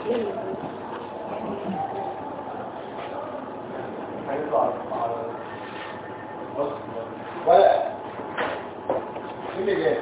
هيطلع على بص ولا ايه اللي جاي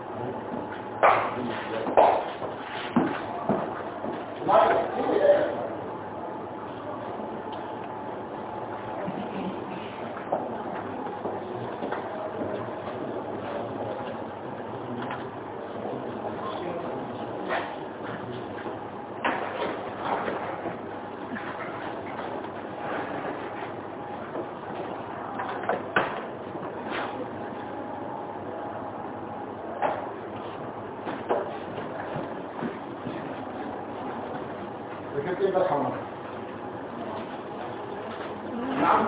نعم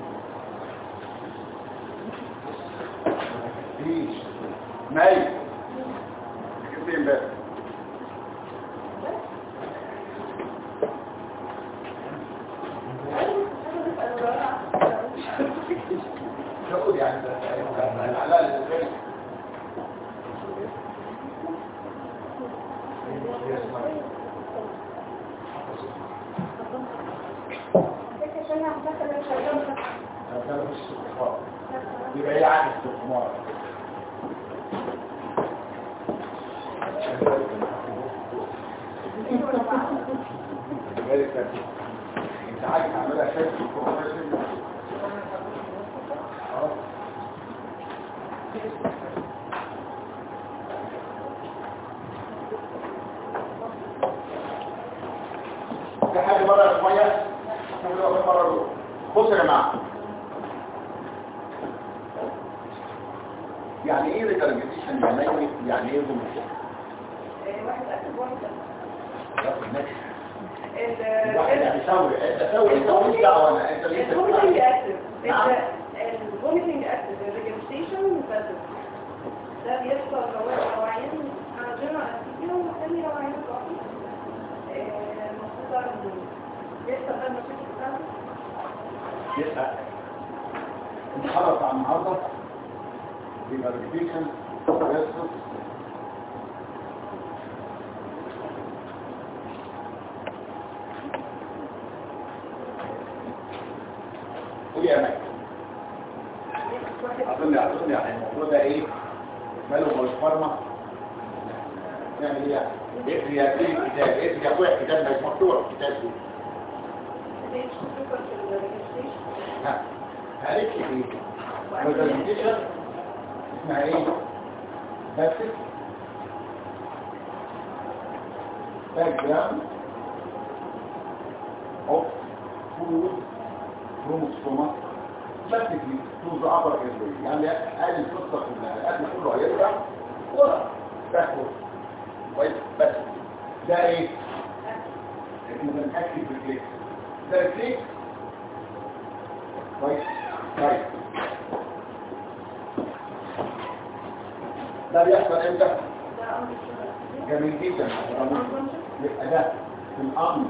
فيش ماي كيف امبارح شوف يعني العلاج الازاي يبقى هي عكس الحمار انت عايز تعملها شكل في حاجه بره الميه بصوا يا جماعه يعني ايه ريكارجيشن يعني ايه ضمن واحد أكتب واحد الواحد يعني سوي انت مش دعوه انا انت ليه الفوميتنج اكتف الفوميتنج اكتف الريجستيشن باسف ده بيحصل لو عيان عندنا اسيديا ومخلي لو عيان ضعيف المفروض بيحصل بقى المشاكل بتاعته يبقى نتحرك على النهارده يبقى ريجستيشن باسف يا ماك اظن يعني الموضوع ده ايه ماله هو الفارما نعمل ايه اقري يا كتاب اقري يا اخويا الكتاب مش مفتوح الكتاب ده ها قالت لي ايه برزنتيشن اسمها ايه بس باك جراوند اوف فود كروموسومات بس دي توز عبر الجزء يعني قال القصه كلها القتل كله هيرجع ورا تاخد كويس بس ده ايه احنا بنأكد بالكليك ده الكليك كويس طيب ده بيحصل امتى جميل جدا يبقى ده في الامر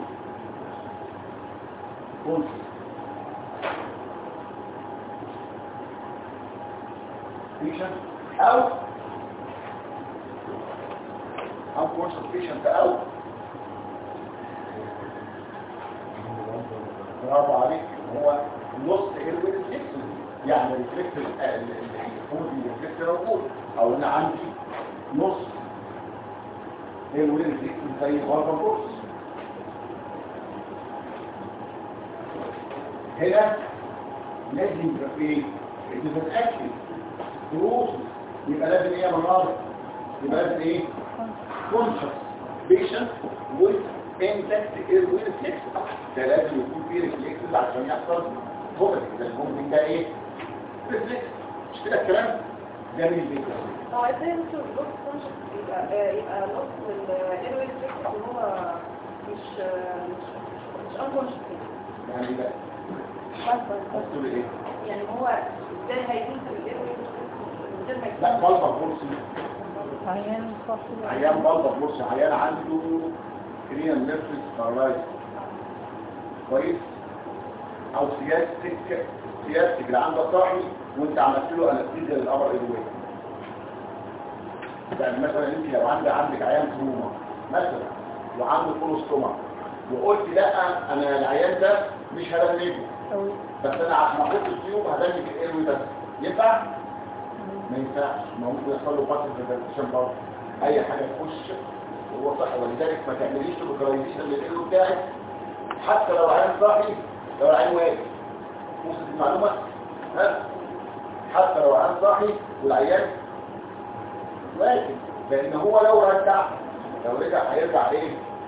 كونسي او كونسنتريشن او برافو عليك هو نص الريفلكس يعني الريفلكس الفودي الريفلكس موجود او انا عندي نص الريفلكس زي برضه كورس هنا لازم يبقى فيه بتتاكد دروس يبقى لازم ايه يا منار يبقى لازم ايه conscious patient with intact airway reflex ده لازم يكون فيه reflexes عشان يحصل vomiting ده الممكن ده ايه reflex مش كده الكلام جميل جدا هو ازاي انتوا البوك conscious يبقى نص الايروي reflex هو مش unconscious يعني ايه بقى ايه يعني هو ازاي هيكون في الايروي لا بلبة بورسي عيان بلبة بورسي عيان عنده كريان نيرفس بارالايز كويس او سياستك اللي عنده صاحي وانت عملت له انستيزيا للامر الادويه يعني مثلا انت لو عندك عيان تروما مثلا وعنده كولوستوما وقلت لا انا العيان ده مش هدمجه، بس انا عشان احط التيوب هدمج الايروي بس، ينفع؟ ما ينفعش، ما ممكن يحصل له باسف ريفرشن برضه، اي حاجه تخش وهو صح. ولذلك ما تعمليش لوكاليزيشن للايروي بتاعك حتى لو العيان صاحي، لو العيان واقف. وصلت المعلومه؟ ها؟ حتى لو العيان صاحي والعيان واقف، لان هو لو رجع هيرجع ايه؟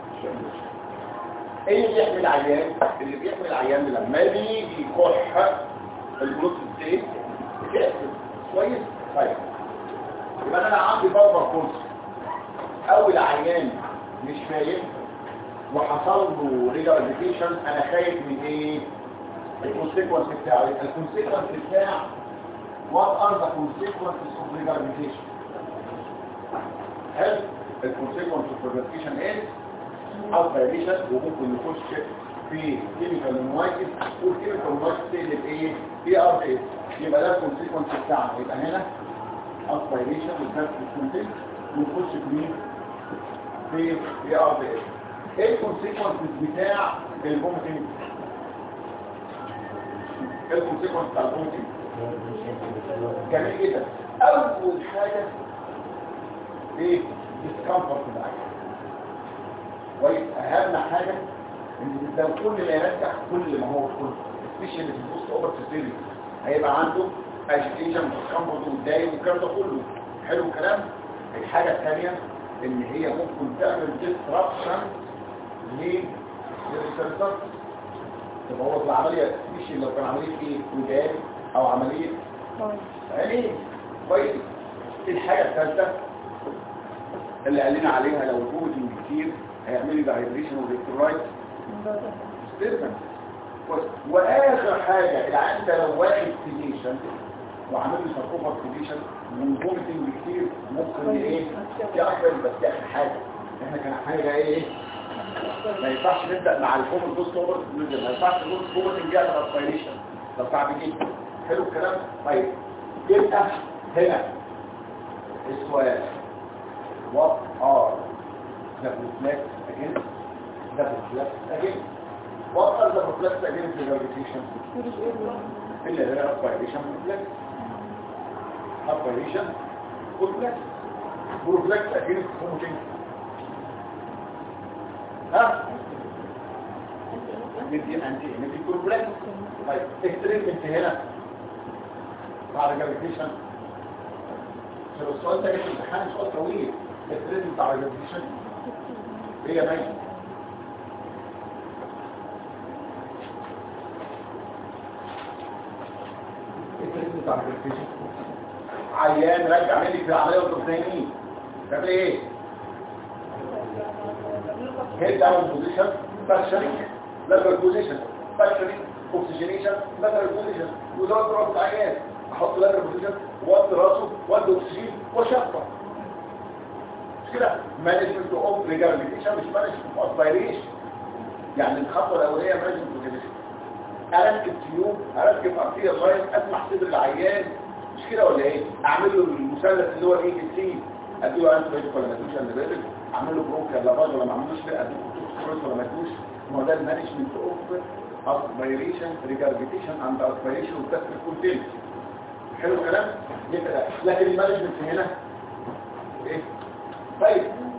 ايه اللي بيحمي العيان؟ اللي بيحمي العيان لما بيجي يكح الجلوس الزيت بتقفل كويس. طيب يبقى انا عندي بابا كورس او العيان مش فايق وحصل له ريجارديشن، انا خايف من ايه؟ الكونسيكونس بتاعه. الكونسيكونس بتاع what are the consequences of regurgitation؟ هل الكونسيكونس اوف regurgitation ايه؟ الفايليشن، وممكن نخش في كيميكال نوايتس، والكيميكال نوايتس اللي بايه؟ بي ار اس. يبقى ده الكونسيكونس بتاعنا. يبقى هنا الفايليشن والنفس الكونتين، ونخش في مين؟ في بي ار اس. ايه الكونسيكونس بتاع الفوميتنج؟ ايه الكونسيكونس بتاع الفوميتنج؟ جميل جدا. اول حاجه ايه؟ ديسكمفورت بالاكل. كويس. اهم حاجه ان لو كل ما يرجع كل ما هو كل سبيشال في البوست اوبر سيستم هيبقى عنده اجيتيشن وكمبوت ودايم والكلام ده كله. حلو الكلام. الحاجه الثانيه ان هي ممكن تعمل ديسترابشن للريسبتور، تبوظ العمليه. سبيشال لو كان عمليه ايه؟ ودان او عمليه عينين. كويس. الحاجه الثالثه اللي قالنا عليها لو الجهد كتير هيعمل لي فايبريشن والالكترولايت ديستربنس. واخر حاجه العيان ده لو واخد سيديشن وعامل له ساركوفاج سيديشن والفوميتنج كتير ممكن ايه؟ يحصل. بس اخر حاجه احنا كان حاجه ايه؟ ما ينفعش نبدا مع الفوم البوست اوفر، ما ينفعش نقول فوميتنج يعمل اسبيريشن، ده صعب جدا. حلو الكلام. طيب يبقى هنا السؤال what are the reflex against the reflex against what are the reflex against the regurgitation؟ اللي هي aspiration reflex، aspiration reflex، reflex against vomiting. ها؟ ندي انتي reflex. طيب التريتمنت هنا بعد regurgitation. السؤال ده في الامتحان سؤال طويل. التريتمنت بتاع الريجرجيشن هي ماشي. التريتمنت بتاع الريجرجيشن عيان رجع مني في العمليه والتقنين طب ايه؟ هيد داون بوزيشن، فاكشنينج، لاترال بوزيشن، فاكشنينج، اوكسجينيشن، لاترال بوزيشن، وزود راس العيان، احط لاترال بوزيشن ووطي راسه وادي اكسجين وشفطه كده. مانجمنت اوف ريجرجيشن مش مانجمنت اوف اسبيريشن. يعني الخطوه الاوليه مانجمنت اوف ريجرجيشن. اركب تيوب، اركب ارتيريال لاين، اسمح صدر العيان، مش كده ولا ايه؟ اعمل له المثلث اللي هو الاي بي سي، اديله انتي ولا ما اديلوش انتي، اعمل له برونكال لافاج ولا ما اعملوش، اديله كورتيكوستيرويد ولا ما اديلوش. ما هو ده المانجمنت اوف اسبيريشن ريجرجيشن اند اسبيريشن وتست كونتين. حلو الكلام. يبقى لكن المانجمنت هنا ايه؟ طيب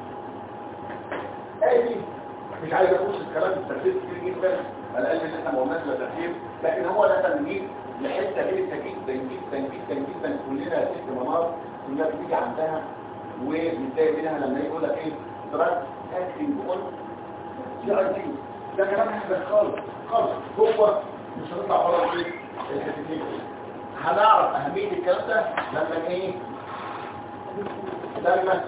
ادي مش عايز اخش الكلام الترتيب كتير جدا، على الاقل ان احنا ما قلناش لا ترتيب، لكن هو ده تمهيد لحته جدا جدا جدا جدا جدا. كلنا ست مناطق كلها بتيجي عندها وبنتضايق منها لما يقول لك ايه؟ دراج اكتنج اون سي اي تي. ده كلام احنا خالص خالص. هو مش هنطلع بره الحتتين. هنعرف اهميه الكلام ده لما ايه؟ لما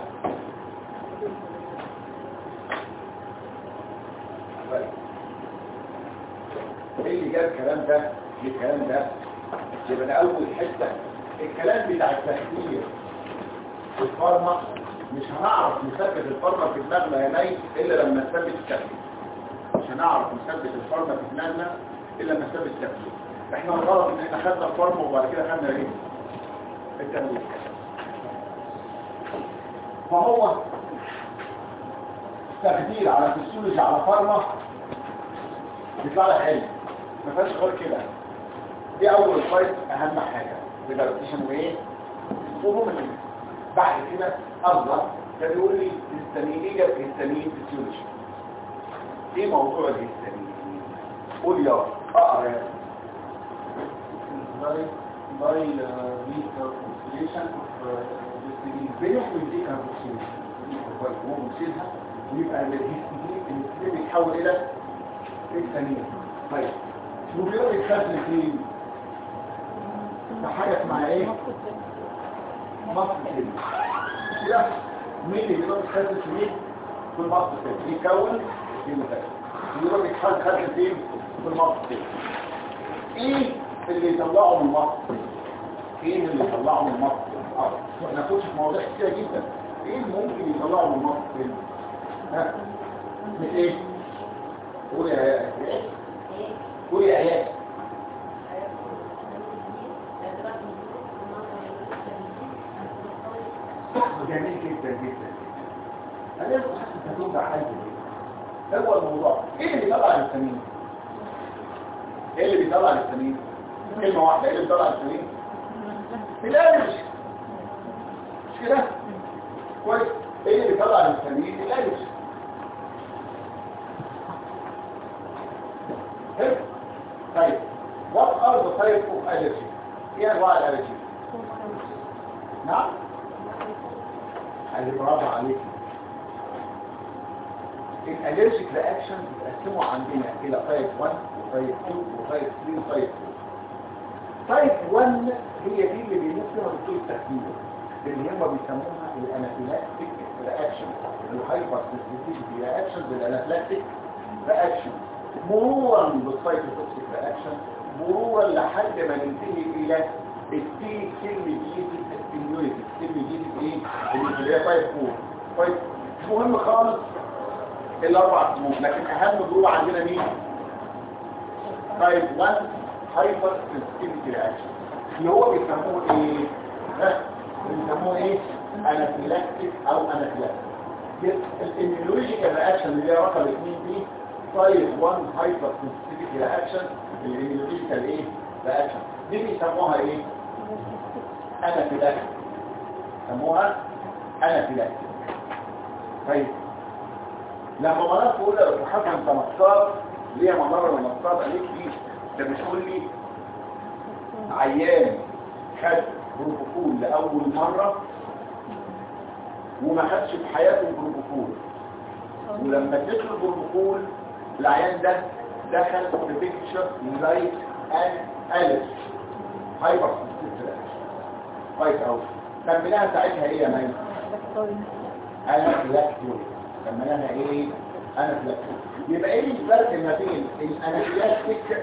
ايه اللي جاب الكلام ده للكلام ده؟ يبقى ده اول حته. الكلام بتاع التخدير في الفارما مش هنعرف نثبت الفارما في دماغنا يا نايم الا لما نثبت التخدير. مش هنعرف نثبت الفارما في دماغنا الا لما نثبت التخدير. احنا الغلط ان احنا خدنا الفارما وبعد كده خدنا ايه؟ التخدير. فهو تخدير على فسيولوجي على فارما بيطلع لك حلو ما فيهاش غير كده. دي اول سايت اهم حاجه ريلاكسيشن وايه ومومنت. بعد كده افضل ده بيقول لي هيستامين ايه؟ هيستامين فيسيولوجي. ايه موضوع الهيستامين؟ قول يا اقرا باي ريكابسوليشن اوف الهستامين. بنعمل دي كاربوكسيليشن هو بنشيلها ويبقى الهيستامين بيتحول الى هيستامين. طيب وبيقول يتخزن فين؟ في حاجه اسمها ايه؟ مصر كده. مين اللي بيقول يتخزن في مين؟ في المصر كده يكون كيموثيرابي. بيقول يتخزن فين؟ في المصر كده. ايه اللي يطلعه من مصر؟ ايه اللي يطلعه من مصر؟ احنا نخش في مواضيع كتير جدا. ايه اللي ممكن يطلعه من مصر؟ ها؟ من ايه؟ قول يا ايه؟ قول يا ايه؟ جميل جدا جدا. انا لازم حاسس هتوجع قلبي. ده هو الموضوع. ايه اللي بيطلع الهستامين؟ ايه اللي بيطلع الهستامين؟ كلمه واحده. ايه اللي بيطلع الهستامين؟ الالرجي. مش كده؟ كويس. ايه اللي بيطلع الهستامين؟ الالرجي. حلو. طيب what are the types of allergy؟ ايه انواع الالرجي؟ نعم؟ اللي برافو عليك. الالرجيك رياكشن بتقسموا عندنا الى تايب 1 وتايب 2 وتايب 3 وتايب 4. تايب 1 هي دي اللي بيمثلها دكتور التخدير اللي هم بيسموها الانافيلاكتيك رياكشن، الهايبر سنسيتيفيتي رياكشن بالانافيلاكتيك رياكشن، مرورا بالسايتوتوكسيك رياكشن، مرورا لحد ما ننتهي الى التي سيلميديتد اميونيتي. سيلميديتد ايه؟ اللي هي تايب 4. طيب مش مهم خالص الاربع سموم، لكن اهم جروب عندنا مين؟ تايب 1 هايبر سنسيتيفيتي رياكشن اللي هو بيسموه ايه؟ بيسموه ايه؟ انافيلاكتيك او انافيلاكتيك. الاميونولوجيكال رياكشن اللي هي رقم 2 دي تايب 1 هايبر سنسيتيفيتي رياكشن. الاميونولوجيكال ايه؟ رياكشن دي بيسموها ايه؟ انافيلاكتيك. سموها انافيلاكتيك. طيب لما مرات تقول لي حسن انت نصاب ليه مره نصاب عليك ليه؟ ده بتقول لي عيان خد بروبوكول لاول مره وما خدش في حياته بروبوكول، ولما اديت له البروبوكول العيان ده دخل في بيكتشر لايك ان الف هايبر سنسيتيف. كويس قوي. سميناها ساعتها ايه يا مان؟ انافيلاكتوري. سميناها ايه؟ انافيلاكتوري. يبقى ايه الفرق ما بين الانافيلاكتيك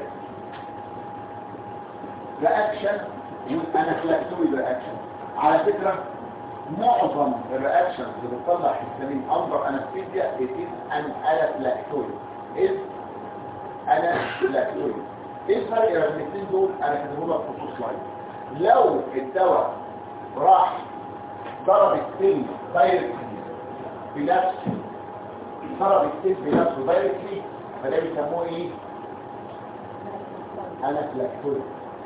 رياكشن والانافيلاكتوري رياكشن؟ على فكره معظم الرياكشنز اللي بتطلع هيستامين اندر انستيزيا از انافيلاكتوري. انافيلاكتوري. ايه الفرق بين الاثنين دول؟ انا كاتبه لك في سلايد. لو الدواء راح ضرب السيل دايركتلي بنفسه، ضرب السيل بنفسه دايركتلي، فده بيسموه ايه؟ انافيلاكتوري.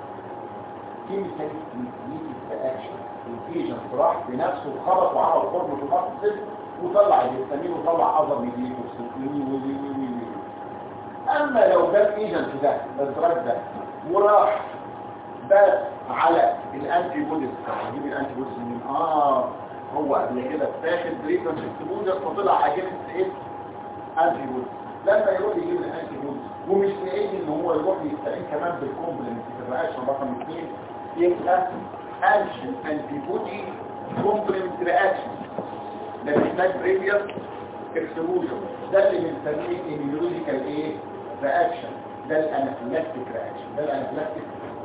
كيميكال رياكشن. الانفيجن راح بنفسه وخبط وعمل قرن في المصل وطلع الهستامين وطلع عضل جديد وي. اما لو ده الايجنت ده الدراج ده وراح بس على الانتي بوديز، هجيب الانتي بوديز منين؟ هو قبل كده فاخد بريفرنس اكسبوجر فطلع عجينه ايه؟ انتي بوديز. لما يروح يجيب الانتي بوديز ومش لاقي ان هو يروح يستعين كمان بالكومبلمنت في الرياكشن رقم 2 يبقى انتي بودي كومبلمنت رياكشن. ده محتاج بريفيوس اكسبوجر. ده اللي بنسميه ايميولوجيكال ايه؟ رياكشن. ده الانافيلاكتيك رياكشن. ده الانافيلاكتيك.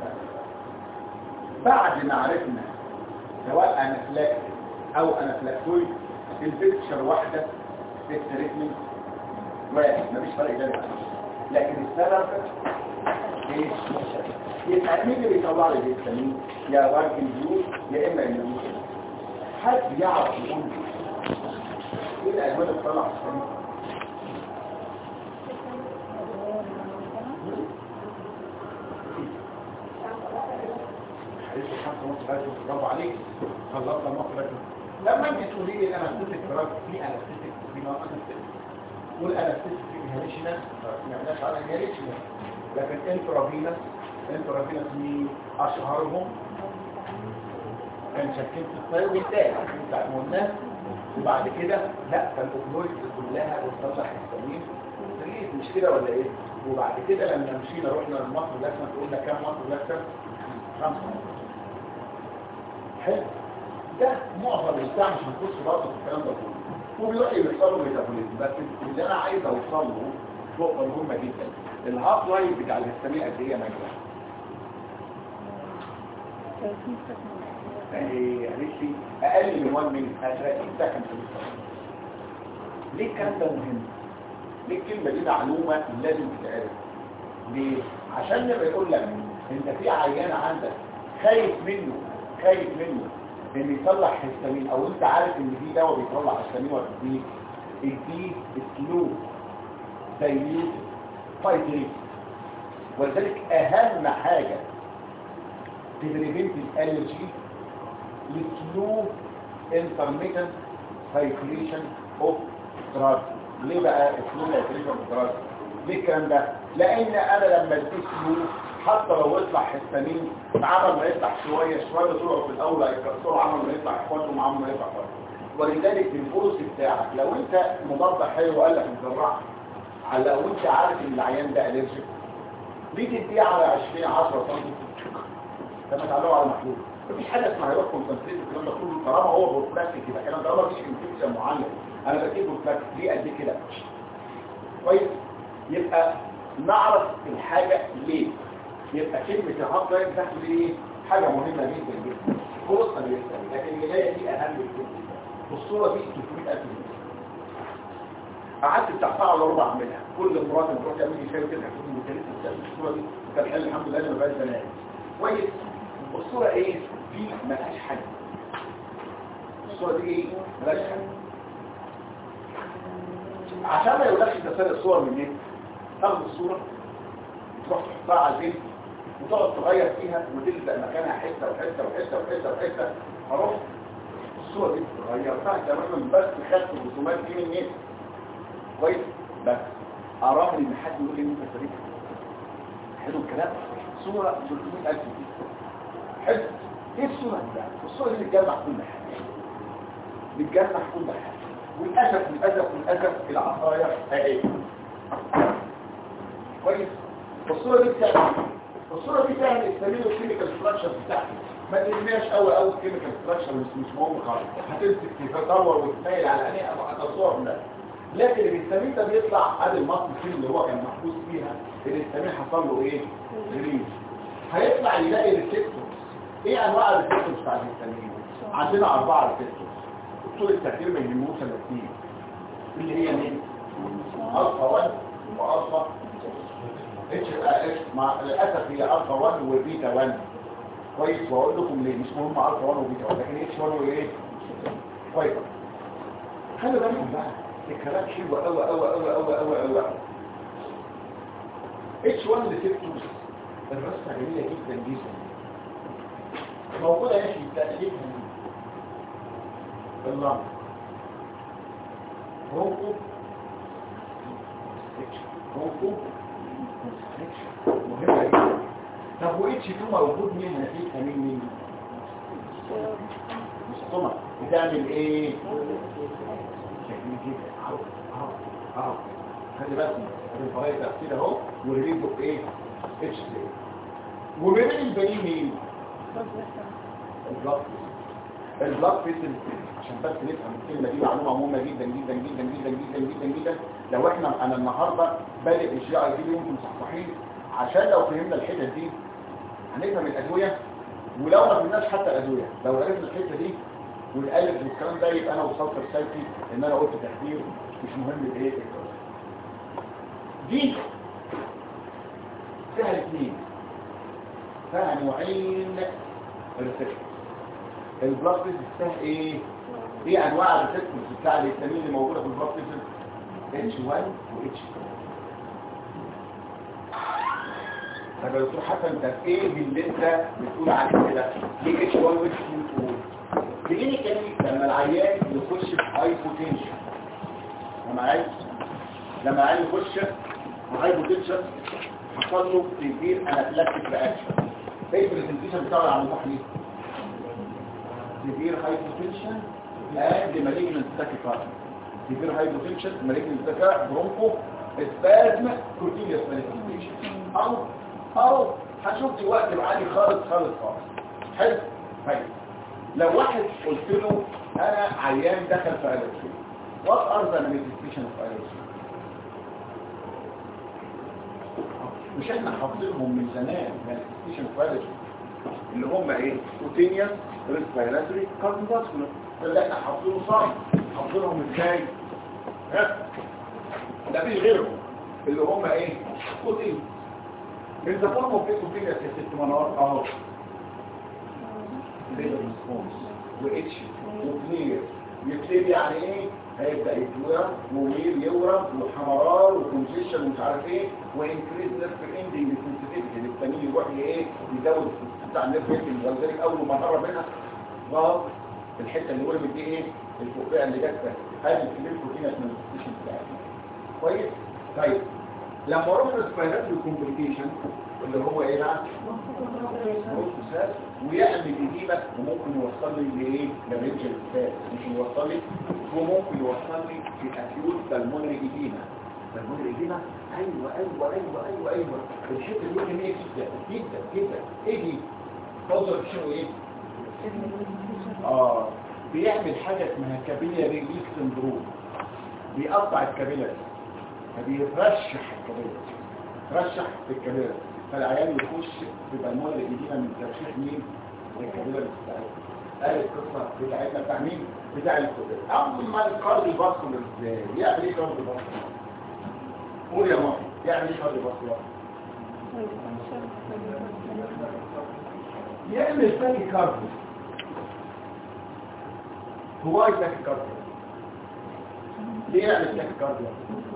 بعد ما عرفنا سواء انافيلاكتيك او انافيلاكتويد البيكتشر واحده في التريتمنت واحد، مفيش فرق جامد. لكن السبب ايه؟ يبقى مين اللي بيطلع لي الهستامين؟ يا راجل جيوز يا اما الهستامين. حد يعرف يقول ايه الادويه اللي بتطلع الهستامين؟ برافو عليك خلصنا المخرج. لما انت تقولي لي الانستيك دراج في انستيك وفي نوع انستيك، والانستيك في انهاليشنال ما بنعملش على انهاليشنال، لكن انترافينس مين اشهرهم؟ كان شكلت الطيب والتالي بتاع قلناه. وبعد كده لا فالاوبيويد كلها بتصلح السمين مش كده ولا ايه؟ وبعد كده لما مشينا رحنا للمصر لسه قلنا كام مصر لسه 5. حلو. ده معظم البتاع مش هنخش برضه في الكلام ده كله، وبيروح يوصلوا ميتابوليزم. بس اللي انا عايز اوصل له نقطه مهمه جدا، الهاف لايف بتاع الهستامين قد ايه يا مجدي؟ قالت لي اقل من 1 مينت 30 سكند في الصلاه. ليه الكلام ده مهم؟ ليه الكلمه دي معلومه لازم تتعرف؟ ليه؟ عشان لما يقول لك انت في عيان عندك خايف منه ان يطلع هستامين، او انت عارف ان في دواء بيطلع هستامين ولا دي سلو دايليوت فايتريت. ولذلك اهم حاجه تبريفنت الالرجي لسلو انترميتنت سايكليشن اوف دراج. ليه بقى سلو سايكليشن اوف دراج؟ ليه الكلام ده؟ لان انا لما اديت سلو حتى لو يطلع هستامين عمل ما يطلع شويه طلعوا في الاول هيكسروا، عمل ما يطلع اخواتهم عمل ما يطلع اخواتهم. ولذلك الفورس بتاعك لو انت مضاد حلو قال لك مزرعه على لو انت عارف ان العيان ده الرجيك ليه تديه على 20 10 سم لما تعلقوا على محلول. مفيش حاجه اسمها هيروح كونسنتريت الكلام ده كله طالما هو بروفلاكتيك يبقى الكلام ده مفيش انفكشن معين. انا بديه بروفلاكتيك ليه قد كده كويس. يبقى نعرف الحاجه ليه. يبقى كلمه الهاف لايف بتاعته دي حاجه مهمه جدا جدا فرصه للسبب. لكن البدايه دي اهم بكتير. والصوره دي 300000 جنيه قعدت بتاع ساعه الا ربع اعملها. كل مرات بتروح تعمل لي شاي كده تكون مكلفه. الصوره دي كانت حل الحمد لله ما بقاش بنات كويس. الصوره ايه دي ملهاش حل. الصوره دي ايه ملهاش حل. عشان ما يقولكش انت سارق الصور منين، تاخد الصوره تروح تحطها على البيت وتقعد تغير فيها وتلزق مكانها حته وحته وحته وحته وحته. خلاص الصوره دي غيرتها تماما بس خدت رسومات دي من النت كويس. بس اراهن ان حد يقول لي انت سريع حلو الكلام. صوره 300000 جنيه حلو. ايه الصوره دي بقى؟ الصوره دي بتجمع كل حاجه وللاسف العصايه اهي كويس. الصوره دي بتعمل السمين والكيميكال ستراكشر بتاعته. ما تهمناش قوي الكيميكال ستراكشر مش مهم خالص. هتمسك تدور وتميل على عينيها او هتصور منها. لكن الهستامين ده بيطلع ادي المصل فيه اللي هو كان محبوس فيها. الهستامين حصل له ايه؟ ريليز. هيطلع يلاقي ريسبتورز. ايه انواع الريسبتورز بتاع الهستامين؟ عندنا 4 ريسبتورز. طول التفكير ما يهموش الا 2 اللي هي مين؟ الفا 1 والفا اتش مع للاسف هي الفا 1 وبيتا 1 كويس. واقول لكم ليه مش مهم الفا 1 وبيتا 1 لكن اتش 1 وايه كويس. خلي بالكم بقى الكلام حلو قوي. اتش 1 ريسبتورز الرسمه جميله جدا موجوده هنا في التقليد الله روكو مهمة جدا. طب و اتش 2 موجود منها فيه كمين مين؟ مصطمة بتعمل ايه؟ شكل كده خلي بالك الفرايد تأثير اهو وريليزه بايه؟ اتش 2 ومن الباقي مين؟ البلاد فيسل. عشان بس نفهم الكلمه دي معلومه مهمه جدا. لو انا النهارده بادئ الجي اي دي يمكن صحصحين عشان لو فهمنا الحته دي هنفهم الادويه. ولو ما فهمناش حتى الادويه لو عرفنا الحته دي والالف والكلام ده يبقى انا وصلت رسالتي ان انا قلت تحذير مش مهم الايه دي فيها 2 فيها نوعين ريسبتورز. البلاد فيسل بتاعها ايه انواع الريسبتورز بتاع الهستامين اللي موجوده في البلاد فيسل اتش 1 و اتش 2. طب يا دكتور حسن انت ايه اللي انت بتقول عليه كده؟ ليه اتش 1 واتش 2 تقول؟ كلينيكالي لما العيان يخش في هايبوتنشن لما العيان يخش في هايبوتنشن حصل له سيفير انافلاكتيك رياكشن. ايه البرزنتيشن بتاعه على الموضوع ليه؟ سيفير هايبوتنشن اند مالجنت تاكيكارديا. سيفير هايبوتنشن مالجنت تاكيكارديا برونكو اسبازم كورتيليوس مانيفستيشن او هشوف دلوقتي بعالي خالص. حلو. طيب لو واحد قلت له انا عيان دخل في الرجي وات ار ذا مانيفستيشن اوف الرجي؟ مش احنا حاطينهم من زمان مانيفستيشن اوف الرجي اللي هم ايه؟ كوتينيوس ريسبيراتوري كارديوفاسكولار. ده احنا حاطينه صح. حاطينهم ازاي؟ ده مفيش غيرهم اللي هم ايه؟ كوتينيوس. إذا فهموا في كوتينيوس يا ست منار اهو ريسبونس واتش وكلير. يكلير يعني ايه؟ هيبدا يتورم وويل يورم وحمرار وكونجيشن ومش عارف ايه وانكريز نيرف اندنج سنسيتيفيتي للتانيين يروح ايه يزود بتاع النيرف اندنج. ولذلك اول ما قرب منها ضغط الحته اللي ورمت دي ايه؟ الفوقيه اللي جت هذه الكلير كوتينيوس مانيفستيشن بتاعتها. كويس؟ طيب لما اروح للسبايراتوري كومبليكيشن اللي هو ايه بقى؟ ويعمل إديمة وممكن يوصل لي لايه؟ لرينجل الفات. مش يوصل لي، هو ممكن يوصل لي في اكيوت بالمونري إديمة. بالمونري إديمة ايوه الحته دي مهمه جدا. ايه دي؟ توصل شنو ايه؟ بيعمل حاجه اسمها كابيلاري ريليس سندروم. بيقطع الكابيلاري فبيرشح الكابيلاري. رشح في الكابيلاري فالعيان يخش في بالمونري إديمة من ترشيح مين؟ الكابيلاري بتاعتنا. قال القصه بتاعتنا بتاع مين؟ بتاع الكابيلاري. اول ما الكارديو فاسكولار ازاي؟ يعمل ايه كارديو فاسكولار؟ قول يا ماما يعمل ايه كارديو فاسكولار؟ يعمل تاكي كارديو. هو ايه تاكي كارديو؟ ليه يعمل تاكي كارديو؟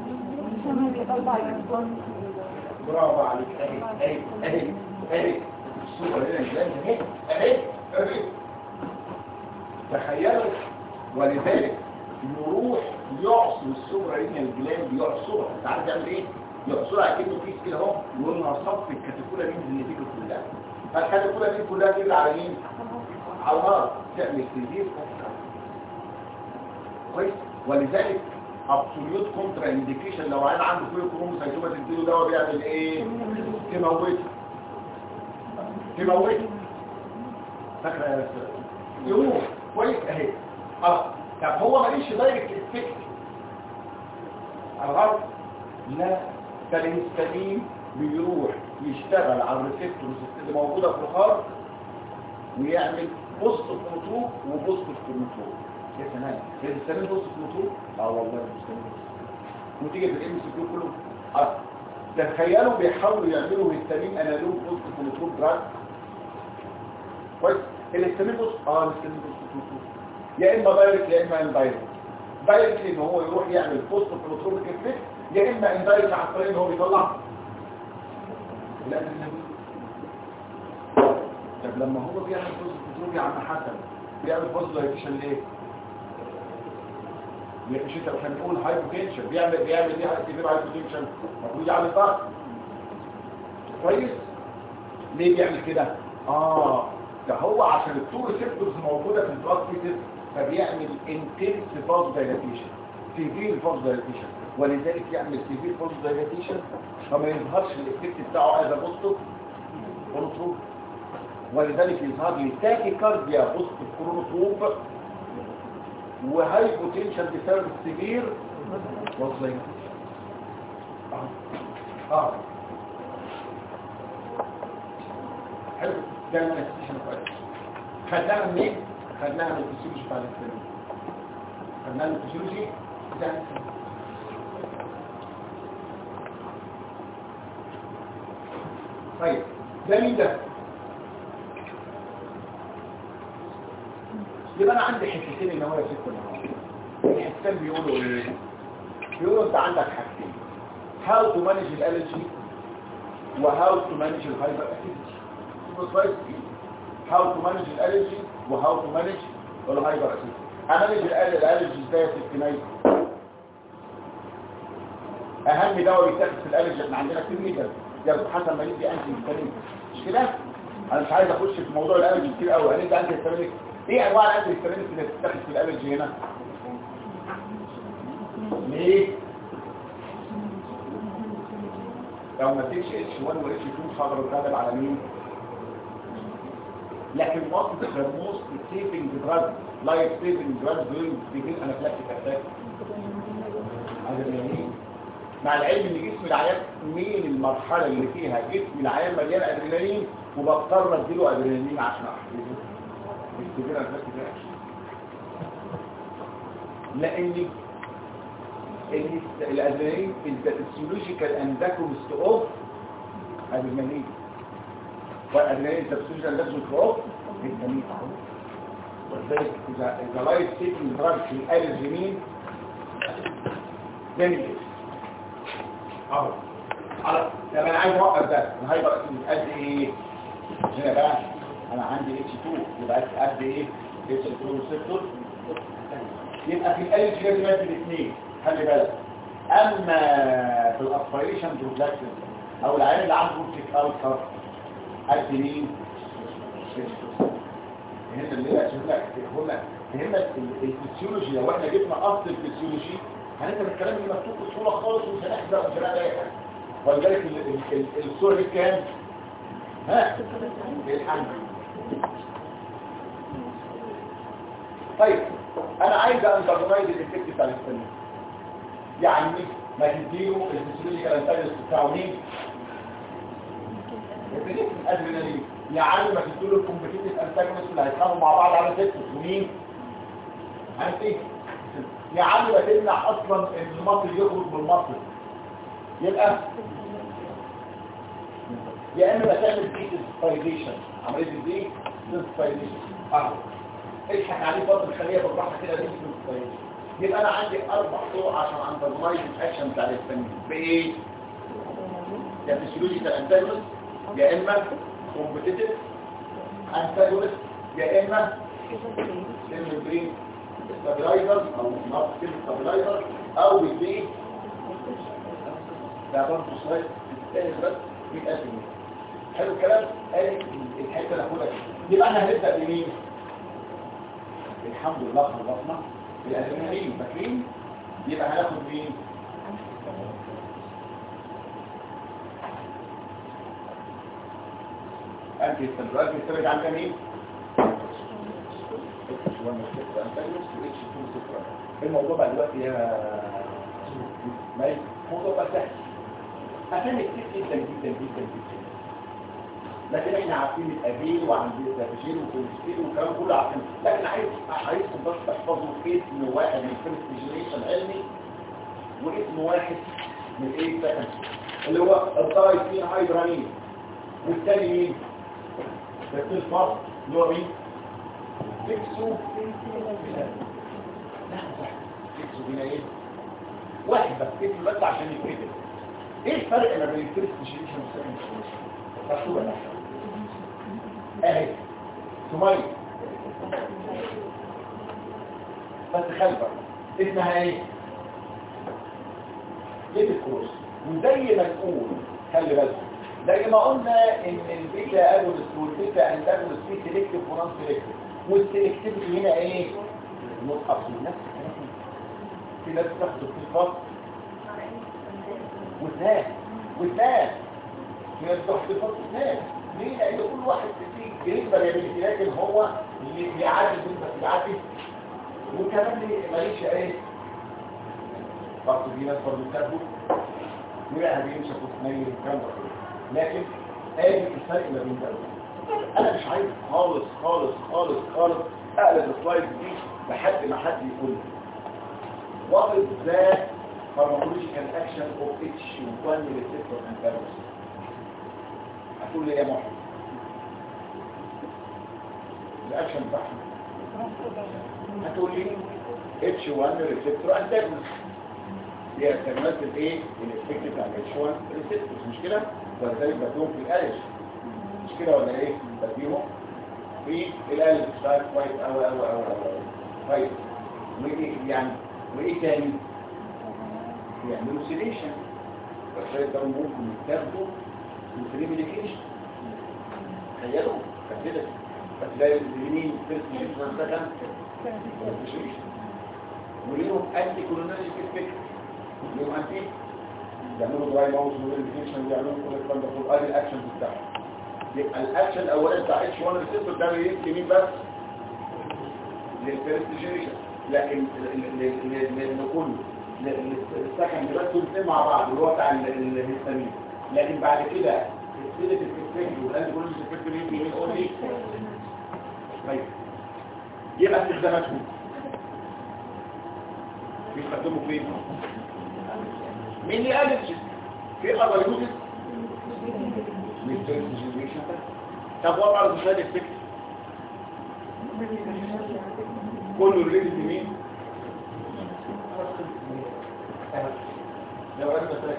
برافو عليك. اهي الصورة هنا اهي تخيلوا. ولذلك يروح يعصر السوبر هنا الجلاند يعصرها. انت عارف يعمل ايه؟ يعصرها كأنه كيس كده اهو يقول لنا صف الكاتيكولا مين اللي تيجي كلها. فالكاتيكولا دي كلها تيجي على مين؟ على النار. تعمل تزيد كويس. ولذلك ابسوليوت كونترا انديكيشن لو عيل عنده فيه كروموسايتوما تديله دواء بيعمل ايه؟ تموته. فاكره يا استاذ؟ يروح كويس اهي. طب هو ماليش دايركت افكت على الغرب؟ لا، ده الهستامين بيروح يشتغل على الريسبتورز اللي موجوده في الخارج ويعمل بوست كنترول وبوست كنترول. يا سلام، الهستامين بوست كنترول؟ والله الهستامين وتيجي في الام سي كيو كله تخيلوا بيحاولوا يعملوا هستامين انالوج بوست كنترول دراج. كويس. الهستامين بوست الهستامين بوست كنترول يا اما دايركت يا اما اندايركت. دايركت ان هو يروح يعمل بوست كنترول افكت، يا اما اندايركت عن طريق ان هو بيطلع. لا طب لما هو بيعمل بوست كنترول يا عم حسن بيعمل بوست دايركشن ليه؟ مش انت احنا بنقول هايبوتنشن بيعمل ايه؟ هايبوتنشن المفروض يعمل ضغط. كويس. ليه بيعمل كده؟ ده هو عشان التو ريسبتورز موجوده في البلاد فيتس فبيعمل انتنس فاز دايلاتيشن، سيفير فاز دايلاتيشن. ولذلك يعمل سيفير فاز دايلاتيشن فما يظهرش الايفكت بتاعه از بوست كنترول. ولذلك يظهر لي تاكي كارديا بوست كنترول وهاي بوتنشال بسبب السبير وصلين. حلو. ده المانيفستيشن كويس. خدناها منين؟ خدناها من الفسيولوجي بتاع الانسان. خدناها من الفسيولوجي بتاع الانسان. طيب ده مين ده؟ يبقى انا عندي حتتين ان هو يفك النهار. الحتتين بيقولوا ايه؟ بيقولوا انت عندك حاجتين. how to manage الالرجي وهاو تو مانج الهايبر اسيديتي. هاو تو مانج الالرجي وهاو تو مانج الهايبر اسيديتي. امانج الالرجي ازاي يا ست مي؟ اهم دواء بيتاخد في الالرجي احنا عندنا كتير جدا يا حسن ما يدي انتي هيستامينيك، مش كده؟ انا مش عايز اخش في موضوع الالرجي كتير قوي. هندي انتي هيستامينيك. ايه انواع الانتي هيستامينيك اللي بتتاخد في الالرجي هنا؟ ليه؟ لو ما فيش اتش 1 و اتش 2 صدر الغالب على مين؟ لكن وقت الهرموز سيفنج دراج لايف سيفنج دراج دول بيجين انافلاكتيك اتاك. مع العلم ان جسم العيان مين المرحله اللي فيها جسم العيان مليان ادرينالين وبضطر اديله ادرينالين عشان احفزه. السيفير انافلاكتيك رياكشن. لان الادرينالين الفسيولوجيكال انداكومست اوف ادرينالين والادرينالين الفسيولوجيكال انداكومست اوف الدمين. ولذلك اذا لايف سيفنج دراج في الالرجي مين جميل اهو. خلاص طب انا عايز اوقف ده الهايبر قد ايه هنا بقى؟ انا عندي اتش 2 يبقى قد ايه؟ اتش 2 ريسبتور. يبقى في الالرجي لازم ادي الاثنين. خلي بالك اما في الاسبيريشن بروفلاكسين او العيان اللي عنده تشيك اوت كارت قد مين؟ هنا اللي هي هنا الفسيولوجي. لو احنا جبنا اصل الفسيولوجي هنفهم الكلام اللي مكتوب بصوره خالص ومش هنحزق ومش هنعمل اي حاجه. ولذلك الصوره دي كام؟ ها؟ الحمد. طيب انا عايز اندرلايز الافكت بتاع الاستامين. يعني ما تديله الفسيولوجيكال انتاجونست بتاعه مين؟ الادرينالين. يعني ما تديله الكومبتيتيف انتاجونست اللي هيتخانقوا مع بعض على سيستم ومين؟ انتي. يا عم ما تمنع اصلا ان المصل يخرج بالمصل. يبقى يا اما بتعمل ديسبايليشن عمليه دي ديسبايليشن اهو اضحك عليه برضه الخليه بالراحه كده ديسبايليشن. يبقى انا عندي 4 طرق عشان اندرلايز الاكشن بتاع الاستامين. بايه؟ يا فيسيولوجيكال انتاجونست يا اما كومبتيتيف انتاجونست يا اما سيمبرين ستابلايزر او نقص ستابلايزر او بالبي. ده برضه سلايد الثاني بس بيتقسم. حلو الكلام؟ ادي الحته اللي هاخدها دي. يبقى احنا هنبدا بمين؟ الحمد لله خلصنا بالادرينالين فاكرين؟ يبقى هناخد مين؟ انتي استمرار بيستمر عن مين؟ الموضوع بقى دلوقتي يا مايك موضوع بقى سهل عشان كتير جدا جدا جدا جدا. لكن احنا عارفين الابيل وعندنا التفجير والكوليسترول والكلام كله عارفين. لكن عايزكم بس تحفظوا اسم واحد من الفيرست جنريشن علمي واسم واحد من ايه سكند اللي هو الدايثين هيدرانين. والثاني مين؟ تركيز مصر اللي هو مين؟ فيكسو فيكسو هنا ايه؟ واحد بس فيكسو بس عشان يتكتب. ايه الفرق ما بين الفيرست جنريشن والسكند جنريشن؟ مكتوبه تحت اهي سميه بس خلفه اسمها ايه؟ ليد الكورس. وزي ما نقول خلي بالك زي ما قلنا ان البيتا اجونست والبيتا انتاجونست في سيلكتيف ونون سيلكتيف. والسيلكتيفيتي هنا ايه؟ نوت ابسولوت. نفس الكلام في ناس بتاخد الصفات واثنان في ناس بتاخد الصفات واثنان. ليه؟ لان كل واحد فيه جريد فاريابيلتي لكن هو اللي بيعدي بس بيعدي وكمان ماليش ايه برضه في ناس برضه بتاخده ويبقى بيمشي في اثنين والكلام ده. لكن ادي الفرق ما بين ده. انا مش عايز خالص خالص خالص خالص اقلب السلايد دي لحد ما حد يقول لي what is the pharmacological action of H1 receptor antagonist. هتقول لي يا محمد الاكشن بتاعها هتقول لي H1 receptor antagonist. هي استخدامات الايه الافكت بتاع الشوان ريسبتورز مش كده؟ ولذلك بديهم في الالج مش كده ولا ايه؟ بديهم في الالج بتاعت كويس أوي كويس يعني وايه تاني؟ يعملوا سيليشن فالشيء ده ممكن يتاخدوا في ميديكيشن تخيلوا كده بس ده اليمين فيرست سكند وليهم انتي كولونيرجيك افكت ليهم انتي يعملوا دراي ماوس موديفيكيشن ويعملوا كل الكلام ده كله ادي الاكشن بتاعهم يبقى الاكشن الاولاني بتاع اتش 1 ريسبتور ده بيدي مين بس للفيرست جنريشن لكن لكل السكند بس الاثنين مع بعض اللي هو بتاع الهستامين لكن بعد كده السيلف افكت والانتي كولونيرجيك افكت بيدي مين اونلي طيب يبقى استخداماتهم بيستخدموا فين؟ مين اللي قالت في الابيوتس ميستريشن طب وضع المشاهد الفكر كله ريليتد لمين؟ لو انا مثلا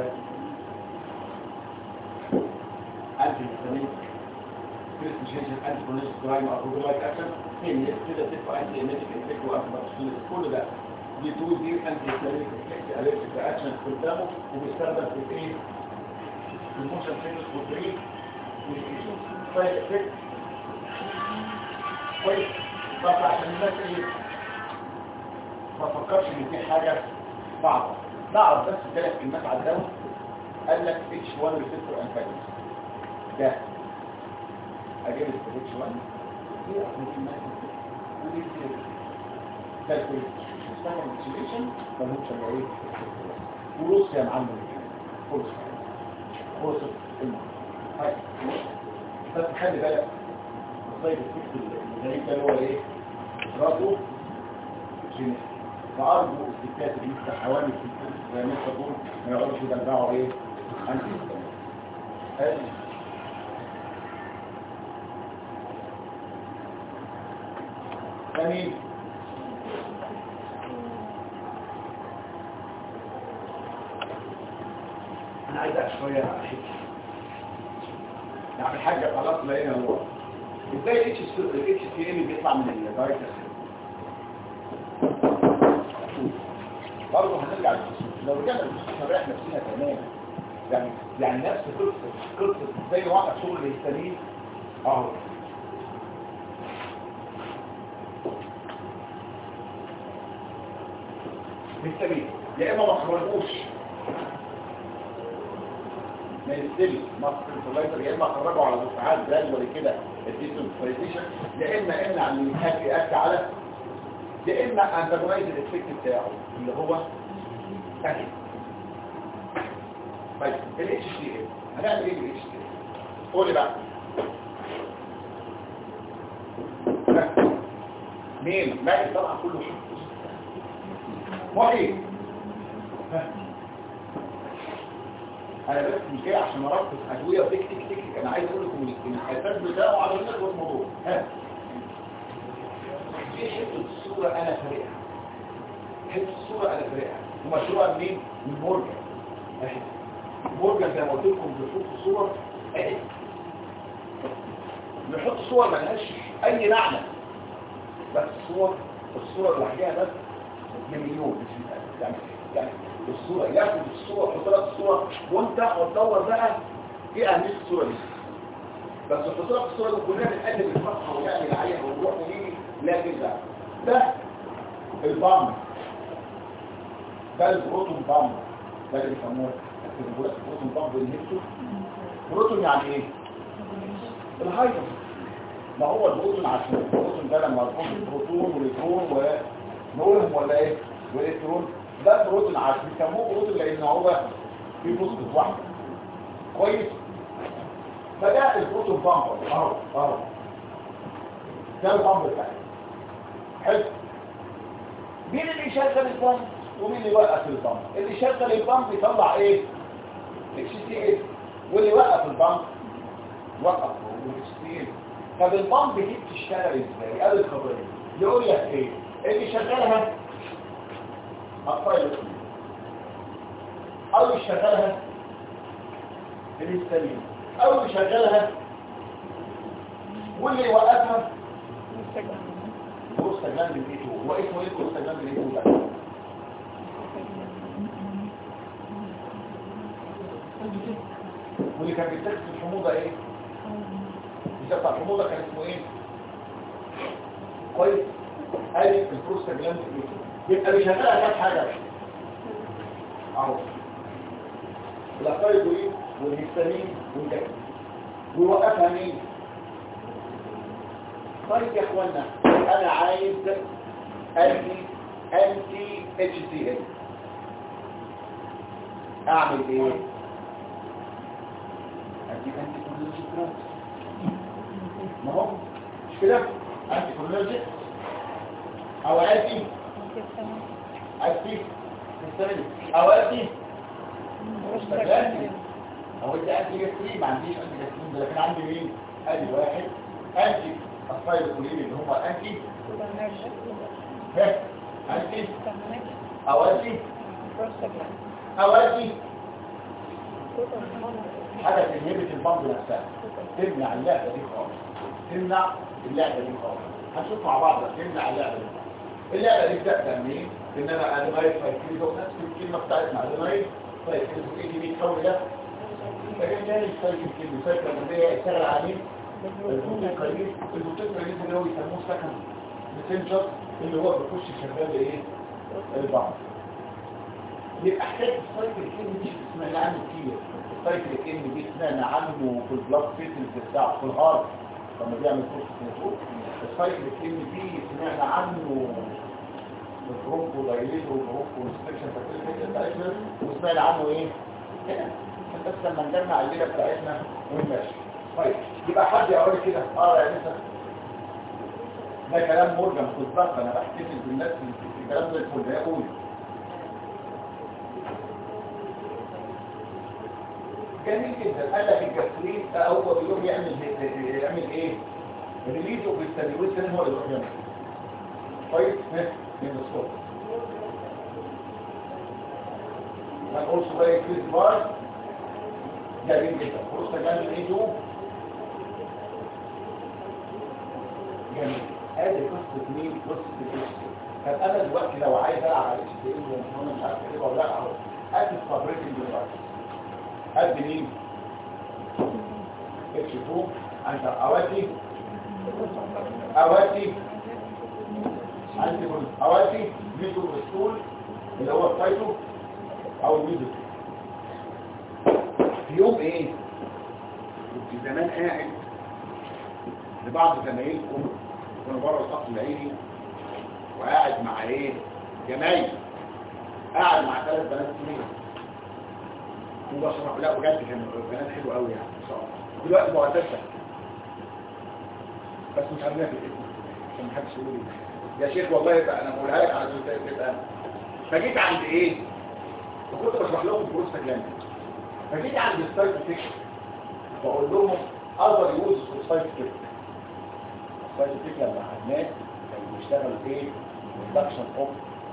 انت الثاني كريستيشن انت كونيش برايم او لايك اكشن هي كده تدفع انت ايميتيك افكت واكبر كل ده دي تو دي انت كلاريك افكت اليرجيك اكشن قدامه وبيستخدم في ايه في الموشن سينس والبريد سايد افكت كويس بس عشان الناس اللي ما تفكرش ان في حاجه صعبه نعرف بس ثلاث كلمات على الدواء قال لك اتش 1 ريسبتور انتاجونست ده اجيب اتش 1 دي اكتر ودي كالكوليشن استخدم السوليوشن ملوش الا ايه وروس يا معلم فورس هاي بس خلي بالك الصيد الفكر الغريب ده اللي هو ايه راسه جينيس فارجو الستات اللي لسه حوالي في زي ما تقول ما يقعدوش يدلعوا ايه انتي هادي ثاني انا عايزك شويه احكي يعني حاجه خلاص لقينا هو ازاي الاتش سي ام بيطلع من الدايركت برضه هنرجع لو رجعنا نريح نفسنا تمام يعني نفس قصه زي واقع شغل الهستامين اهو الهستامين يا اما ما خرجوش من السيل مصر الفلايتر يا اما خرجوا على دفعات جدول كده الديسنفايزيشن يا اما امنع من الهاكي اكت على يا اما انتاجونايز الافكت بتاعه اللي هو اكيد طيب الاتش سي ام هنعمل ايه بالاتش سي ام قول لي بقى مين باقي طبعا كله وايه انا بس مش جاي عشان اركز ادويه وتك تك تك انا عايز اقول لكم الاساس بتاعه على النت والموضوع ها في حته الصوره انا فارقها حته الصوره انا فارقها ومشروع منين من مورجان مورجان زي ما قلت لكم بيشوف الصور اهي نحط صور ما لهاش اي معنى بس الصوره لوحدها بس بمليون مش يعني الصورة ياخد الصورة حط لك الصورة وانت هتدور بقى ايه اهمية الصورة دي بس حط لك الصورة دي كلنا بنقلب الصفحة ونعمل عليها ونروح ونيجي لكن ده البامب ده البروتون بامب ده اللي بيسموه البروتون بامب الهيبتو بروتون يعني ايه؟ الهيدروجين ما هو البروتون عشان البروتون ده لما يكون البروتون والالكترون ونقولهم ولا ايه؟ والالكترون ده بروتين عشان بيسموه بروتين لان هو فيه فوسفات واحده كويس فده البروتون بامبر اهو ده البامبر بتاعي حلو مين اللي يشغل البامب ومين اللي يوقف البامب اللي يشغل البامب يطلع ايه اتش تي ال واللي يوقف البامب وقف اتش تي ال طب البامب دي بتشتغل ازاي ادي القضيه يقول لك ايه اللي يشغلها الطايل او يشغلها الهستامين او يشغلها، واللي يوقفها بروستاجلاندين A2. هو اسمه ايه بروستاجلاندين A2 ده؟ واللي كان بيتاخد في الحموضه ايه؟ بتاع الحموضه كان اسمه ايه؟ كويس. ادي البروستاجلاندين A2 يبقى بيشغلها كام حاجه اهو، الأقايد والهستامين والجسد، ويوقفها مين؟ طيب يا اخوانا انا عايز انتي HCl اعمل ايه؟ انتي كولينرجيك دراجز، ما هو مش كده؟ انتي كولينرجيك او انتي هستامين او انتي مستجد. هو انت انتي جاسترين، ما عنديش انتي جاسترين، لكن عندي مين؟ ادي واحد انتي الثايروكولين اللي هم الانتي انتي اواتي حاجه تنهبت البامب نفسها، تمنع اللعبه دي خالص، هنشوف مع بعض. تمنع اللعبه دي بتبدا منين؟ ان انا ادمايل سايكليزو، نفس الكلمه بتاعتنا ادمايل سايكليزو ايه دي بيتكون ده، لكن تاني سايكل الأمريكية يشتغل عليه البوتين كريز اللي هو يسموه سكن ميسنجر، اللي هو بيخش شغال ايه؟ البعض. يبقى حكاية السايكل الكيمي دي سمعنا عنه كتير. السايكل الكيمي دي سمعنا عنه في البلاد فيتنس بتاعه في الهارت لما بيعمل كورس. السايكل الكيمي دي سمعنا عنه البرونكو دايليتو والبرونكو انسبكشن فاكتور، وسمعنا عنه ايه؟ كده بس لما نجمع الليله بتاعتنا ونمشي. طيب يبقى حد يقول كده يا لسه ده كلام مرجم خد بالك، انا بحتفل بالناس في الكلام ده الكل يقول جميل جدا. قال لك الجاسترين هو بيروح يعمل ايه؟ ريليز اوف السيروتونين هو اللي بيروح يعمل كويس من الصوت. and also very increased by جميل جدا. بروستاجلاندين A2 جميل. ادي قصه مين؟ قصه الاتش. طب انا دلوقتي لو عايز العب على الاتش دي وانا مش عارف ايه ولا لا، اهو ادي فابريكنج دلوقتي ادي مين؟ H2 انت اواتي انت اواتي ميزو رسول اللي هو الفايتو او الميزو. في يوم ايه؟ كنت زمان قاعد لبعض زمايلكم كانوا بره القصر العيني، وقاعد مع ايه؟ جمايل، قاعد مع 3 بنات سنين وبشرح. لا بجد كانوا بنات حلوه قوي يعني ان شاء الله. دلوقتي معتزه بس مش عارفين في الاسم عشان ما حدش يقول لي يا شيخ والله بقى انا بقولها لك على كده. فجيت عند ايه؟ وكنت بشرح لهم البروستاجلاندين. فجيت عند السايت تيك بقول لهم اقدر يوز السايت تيك. السايت تيك لما عملناه كان بيشتغل ايه؟ ريدكشن اوف.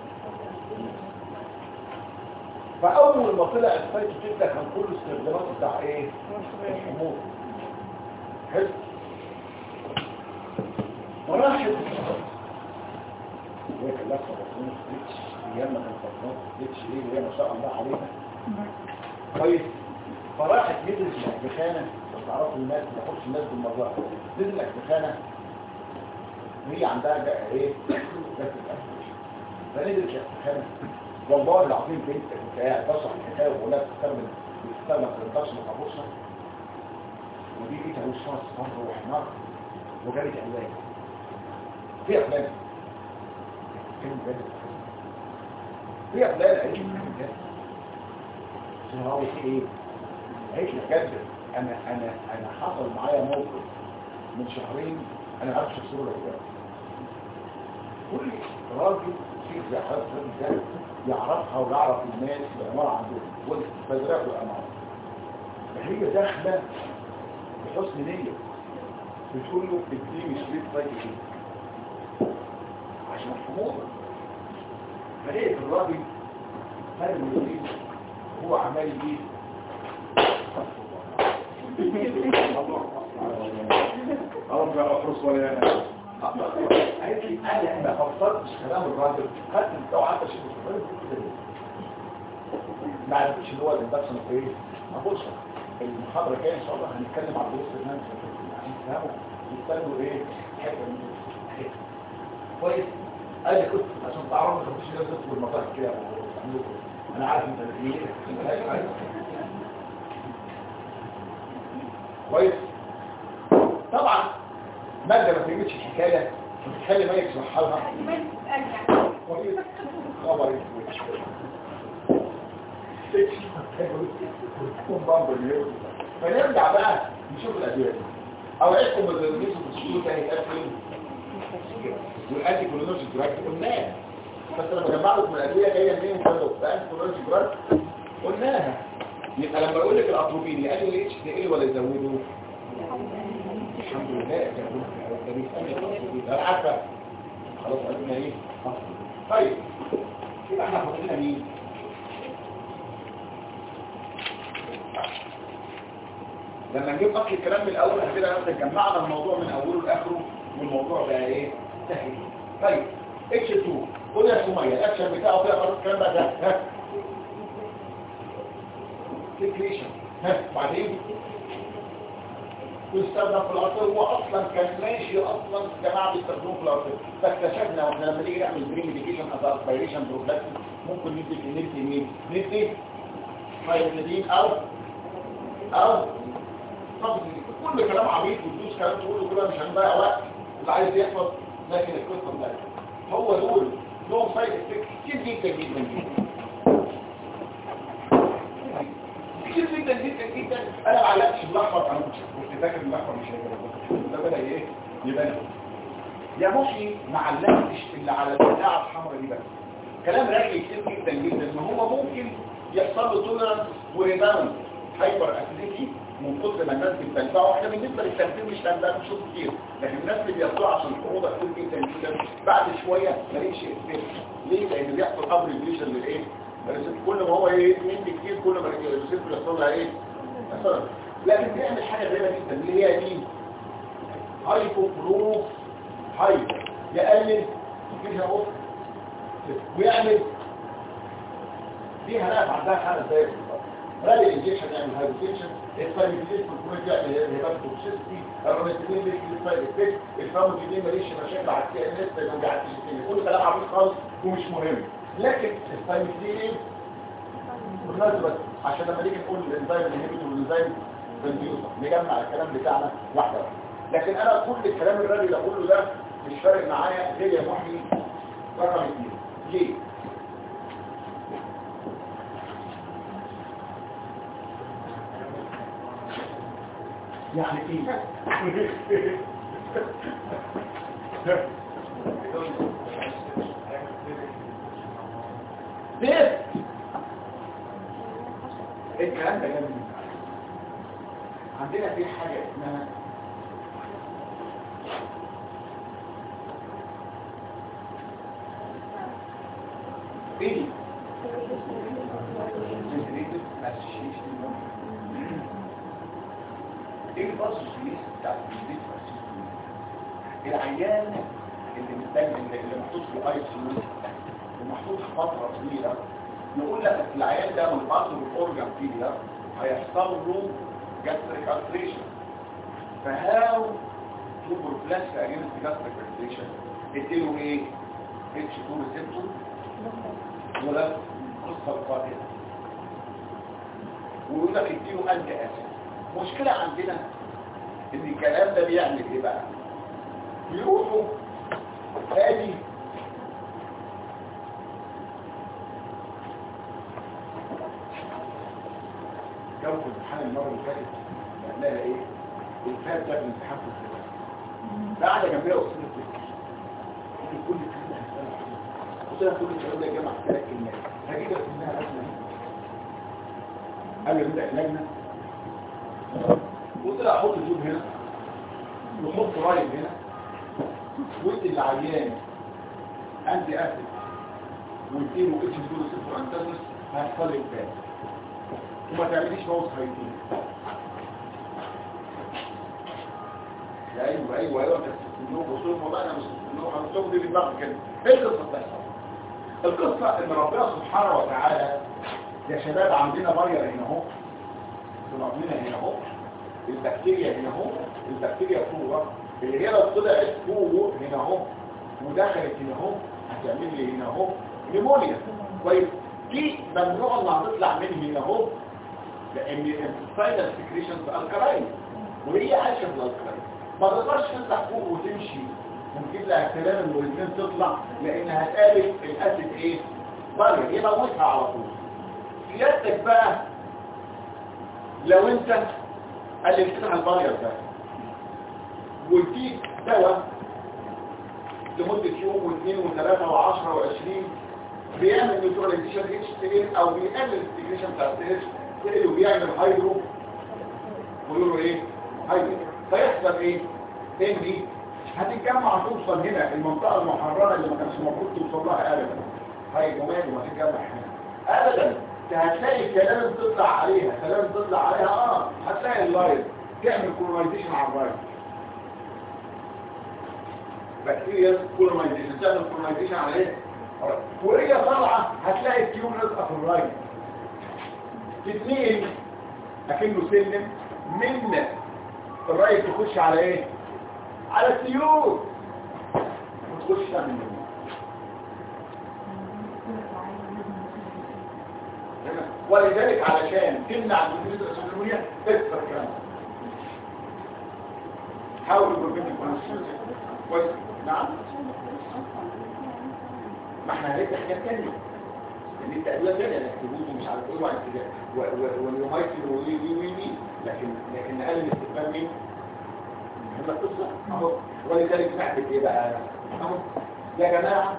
فاول ما طلع السايت تيك ده كان كله استخدامات بتاع ايه؟ الحموضه. حلو. وراحت هي كان لابسه بطلون ستريتش ايام ما كان بطلون ستريتش ايه وهي ما شاء الله عليها كويس. فراحت نزلت الاحتخانه، لو تعرفوا الناس ما تاخدش الناس بالمظاهر، نزلت الاحتخانه وهي عندها ايه؟ فنزلت الاحتخانه والله العظيم بنت كنت قاعد بشرح الحكايه وبقول لها بتستخدم في الريدكشن الكابوشن، ودي جيتها وشها اصفر واحمر وجابت علاج في علاج في علاج عيش هو في ايه؟ عيش بجد. انا حصل معايا موقف من شهرين، انا عارف شخصيه ولا كده. كل راجل في زي حضرتك ده يعرفها ويعرف الناس العمارة عندهم والاستفادات والعمارة، فهي داخله بحسن نية بتقول له اديني شريط فايت ايه عشان الحموضة. فلقيت الراجل هذا المدير هو عمال يجيب أول ما أخرص ولا أنا قالت لي أنا ما فصلتش كلام الراجل خدت لو حتى شيء مش ما عرفتش اللي هو الإندكشن في إيه؟ ما بقولش المحاضرة الجاية إن شاء الله هنتكلم عن دروس الناس عشان تفهموا يستنوا إيه حتة من حتة كويس؟ قال لي كنت عشان تعرفوا ما تخش لازم تدخل المطاعم كده أنا عارف أنت إيه كويس؟ طبعا مادة ما فهمتش الحكاية بتخلي ما يشرحها لها كويس؟ خبر فنرجع بقى نشوف الأدوية او عيدكم بالرئيس والسلوك هيتقفل والأنتي كولونوجي دراج قلناها بس لما جمع لكم الأدوية جاية منين وكذا فأنتي كولونوجي دراج قلناها يبقى لما اقول لك الأطروبين يقلل الاتش دي ال ولا يزودوه الحمد لله ده بيسألني الأطروبين ده عارفة خلاص قلنا ايه طيب يبقى احنا فاضلنا مين لما نجيب اصل الكلام من الاول كده نبدا جمعنا الموضوع من اوله لاخره والموضوع بقى ايه سهل طيب اتش 2 قول يا سميه الاكشن بتاعه فيها خلاص الكلام بقى ده ها سكريشن ها بعدين يستخدم في العصير هو اصلا كان ماشي اصلا جماعه بيستخدموه في العصير فاكتشفنا واحنا لما نيجي نعمل بري ميديكيشن از اسبيريشن بروفلاكسيس ممكن ندي مين ندي هايدروجين او كل كلام عبيط وتدوس كلام تقوله كده مش هنضيع وقت اللي عايز يحفظ لكن القصه ده هو دول لهم سايد افكت كتير جدا جدا كتير جدا جدا جدا انا ما علقتش بالاحمر انا كنت فاكر الاحمر مش هيجي ده بدا ايه يبان يا مخي ما علقتش اللي على البتاعه الحمراء دي بس كلام راجع كتير جدا جدا ان هو ممكن يحصل له تولرنس وريباوند هايبر اسيديتي من كتر ما الناس بتتبعه احنا بالنسبه للتمثيل مش هنبقى نشوف كتير لكن الناس اللي بياخدوها عشان الحروضه كتير جدا جدا بعد شويه ماليش افكت ليه لان بيحصل ابريفيشن للايه كل ما هو ايه يدي كتير كل ما الريسيت بيحصل لها ايه مثلا لكن بيعمل حاجه غريبه جدا اللي هي دي هايبوكلورو هايبر يقلل كده اهو ويعمل دي هنقف عندها 5 دقايق رالي الانجيشن يعمل هايبوتنشن الفايبريليز ممكن يعمل هيباتوكسيستي الروماتيزم بيجي سايد افكت الفاموجين ماليش مشاكل على السي ان اس لو قعدت تشتغل كل كلام عبيط خالص ومش مهم لكن الفايبريليز بالمناسبه عشان لما نيجي نقول الانزيم انهبيتور والانزيم بنديوسر نجمع الكلام بتاعنا واحده واحده لكن انا كل الكلام الرالي اللي اقوله ده مش فارق معايا غير يا محمي رقم 2 ليه يعني ايه ليه الكلام ده جميل عندنا في حاجه اسمها ايه ايه الباص السويس بتاع البيت العيان اللي مستني اللي محطوط في الاي سي يو ومحطوط فتره طويله نقول لك العيان ده من بعض الاورجان فيلير هيحصل له جاستريك التريشن فهاو تو بروفلاكس اجينست جاستريك التريشن اديله ايه اتش 2 ريسبتور ولا قصه قاتله ويقول لك اديله انتي اسيد مشكلة عندنا ان الكلام ده بيعمل ايه بقى بيروحوا ادي جو الامتحان المرة اللي فاتت لها ايه الفات ده الامتحان في الزمان بعد جنبية اصول الفكر كل الكلام ده كل الكلام ده يا جماعة 3 كلمات هجيب لك انها لجنة قبل نبدأ اللجنة وطلع احط الجوب هنا وحط رايب هنا وادي العيان انتي اسيد واديله اتش 2 ريسبتور انتاجونست هيحصل لك ده وما تعمليش موس هايتين. ايوه انت النوم وصول الموضوع انا مش النوم هنصوم دي بالضبط كده. ايه القصه بتحصل؟ القصه ان ربنا سبحانه وتعالى يا شباب عندنا فيروس هنا اهو، طلعنا هنا اهو، البكتيريا هنا اهو، البكتيريا فوق اللي هي لو طلعت فوق هنا اهو ودخلت هنا اهو هتعمل لي هنا اهو نيمونيا. كويس؟ دي ممنوع انها تطلع من هنا اهو لان الفاينل سكريشنز الكلاين وهي عايشه في الكلاين ما تقدرش تطلع فوق وتمشي ونجيب لها كلام المولدين تطلع لانها هتقابل الاسيد ايه؟ فيروس يموتها على طول. سيادتك بقى لو انت قللت على الفيروس ده واديك دواء لمدة يوم واثنين وثلاثة وعشرة وعشرين بيعمل نيوتراليزيشن اتش تي ال او بيقلل الانتجريشن بتاع الاتش تي ال وبيعمل هايدرو ويقولوا ايه؟ هايدرو. فيحصل ايه؟ ان دي هتتجمع توصل هنا المنطقة المحررة اللي ما كانش المفروض توصل لها ابدا. هيجومان وما تتجمع هنا ابدا. هتلاقي كلام تطلع عليها هتلاقي اللايف تعمل كولونايزيشن على الرايت. بكتيريا كولونايزيشن تعمل كولونايزيشن على ايه؟ وهي طالعه هتلاقي التيوب رزقه في الرايت. تتنقل اكنه سلم من الرايت تخش على ايه؟ على التيوب وتخش تعمل منه. ولذلك علشان تمنع الجلوكوز الاسيدومية تكسر كلام حاول تبربين الكونسيوز. نعم ما احنا هنبدا حاجات ثانيه ان انت ادويه ثانيه انك تبوظ ومش عارف ايه وبعد كده واليومايتين وي لكن نقلل استخدام مين؟ هنا القصه اهو. ولذلك نعمل ايه بقى اهو يا جماعه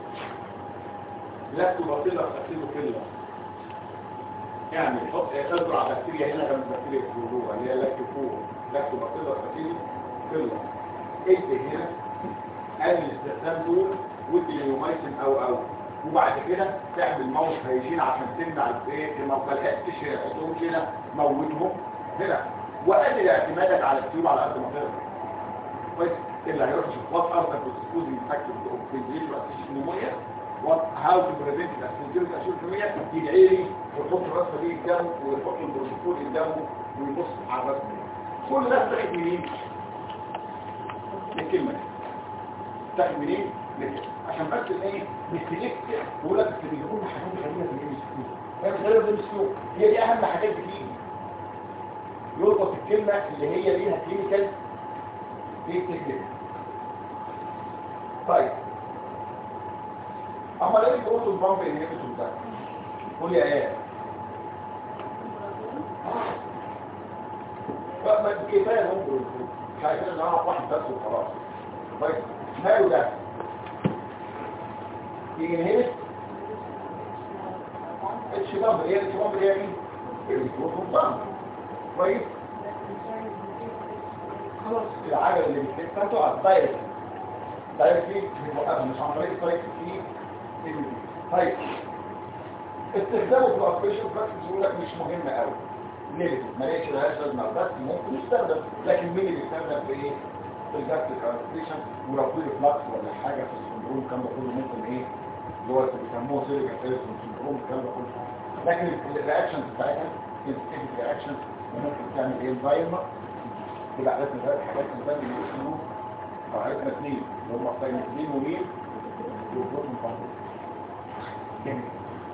لا تبطلوا اسيدوفيلا يعني حط اضرب على بكتيريا هنا جنب بكتيريا الجذور اللي هي لاكتوفور لاكتوباكتيريا فيلا انت هنا قلل الاستخدام دول ودي ليومايسين او وبعد كده تعمل موت هيجين عشان تمنع الايه ما تلحقش تحطهم كده موتهم هنا وقلل اعتمادك على التيوب على قد ما تقدر. كويس اللي هيروح يشوف وات ار ذا بروسيكوز انفكتد اوبتيجيت واسيشنوميا وات هاو تو بريفنت الاسيدوز اسيشنوميا يدعي لي ويحط الرسمه دي قدامه ويحط البروسيكول قدامه ويبص على الرسمه دي. كل ده استخدم منين؟ الكلمه استخدم منين؟ عشان بس الايه نستلك ويقول لك بيقول حاجات غريبه في الام اس كيو. هي غير الام اس كيو هي دي اهم حاجات بتيجي يربط الكلمه اللي هي ليها كلينيكال في تكنيك. طيب اما ليه بيقولوا البامب انهبيتور ده قول يا ايه ما كفايه ممكن مش عايزين نعرف واحد بس وخلاص. طيب ماله ده ينهبت الشباب هي الشباب اللي هي مين؟ البروتون. كويس خلاص العجله اللي بتلفها تقعد دايركت بتوقفها مش عن طريق الطريق فيه. طيب استخدامه في الاوبريشن براكتس يقول لك مش مهم قوي نيجاتيف ما لقيتش لهاش لازمه بس ممكن يستخدم. لكن مين اللي بيستخدم في ايه؟ في الجاستريك ارتريشن ولو في فلاكس ولا حاجه في السندروم الكلام ده كله ممكن ايه اللي هو بيسموه سيريكال سندروم الكلام ده كله. لكن الرياكشنز بتاعتها سنسيتيف رياكشن ممكن تعمل ايه انفايرمنت يبقى عرفنا ثلاث حاجات اللي بيسموه او عرفنا اثنين اللي هم الثايموكسين ومين والبروتون بامب. جميل.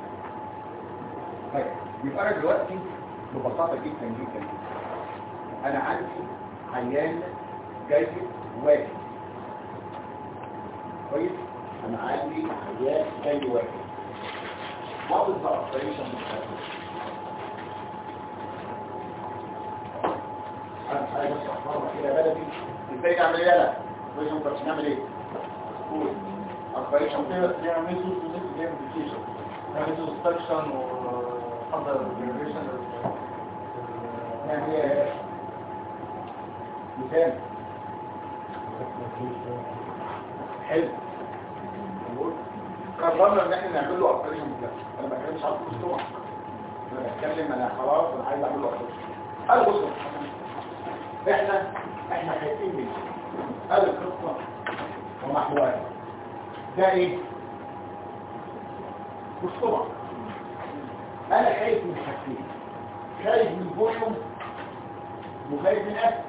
طيب يبقى انا دلوقتي ببساطه جدا جدا انا عندي عيان جاي واحد. كويس انا عندي عيان جاي واحد what is the operation انا عايز اصفرها كده بلدي ازاي نعمل ايه لا مش ممكن نعمل ايه قول operation كده نعمل سوسيس جيميفيكيشن نعمل سسبكشن وحضر جنريشن نعمل ايه مثال حلو قررنا ان احنا نعمل له اوبريشن كده. انا ما بتكلمش على الكوستوم انا بتكلم انا خلاص انا عايز اعمل له اخر قال بصوا احنا خايفين منه قال القصه ومحورها ده ايه مش طبعا انا خايف من حاجتين خايف من فوليوم وخايف من اكل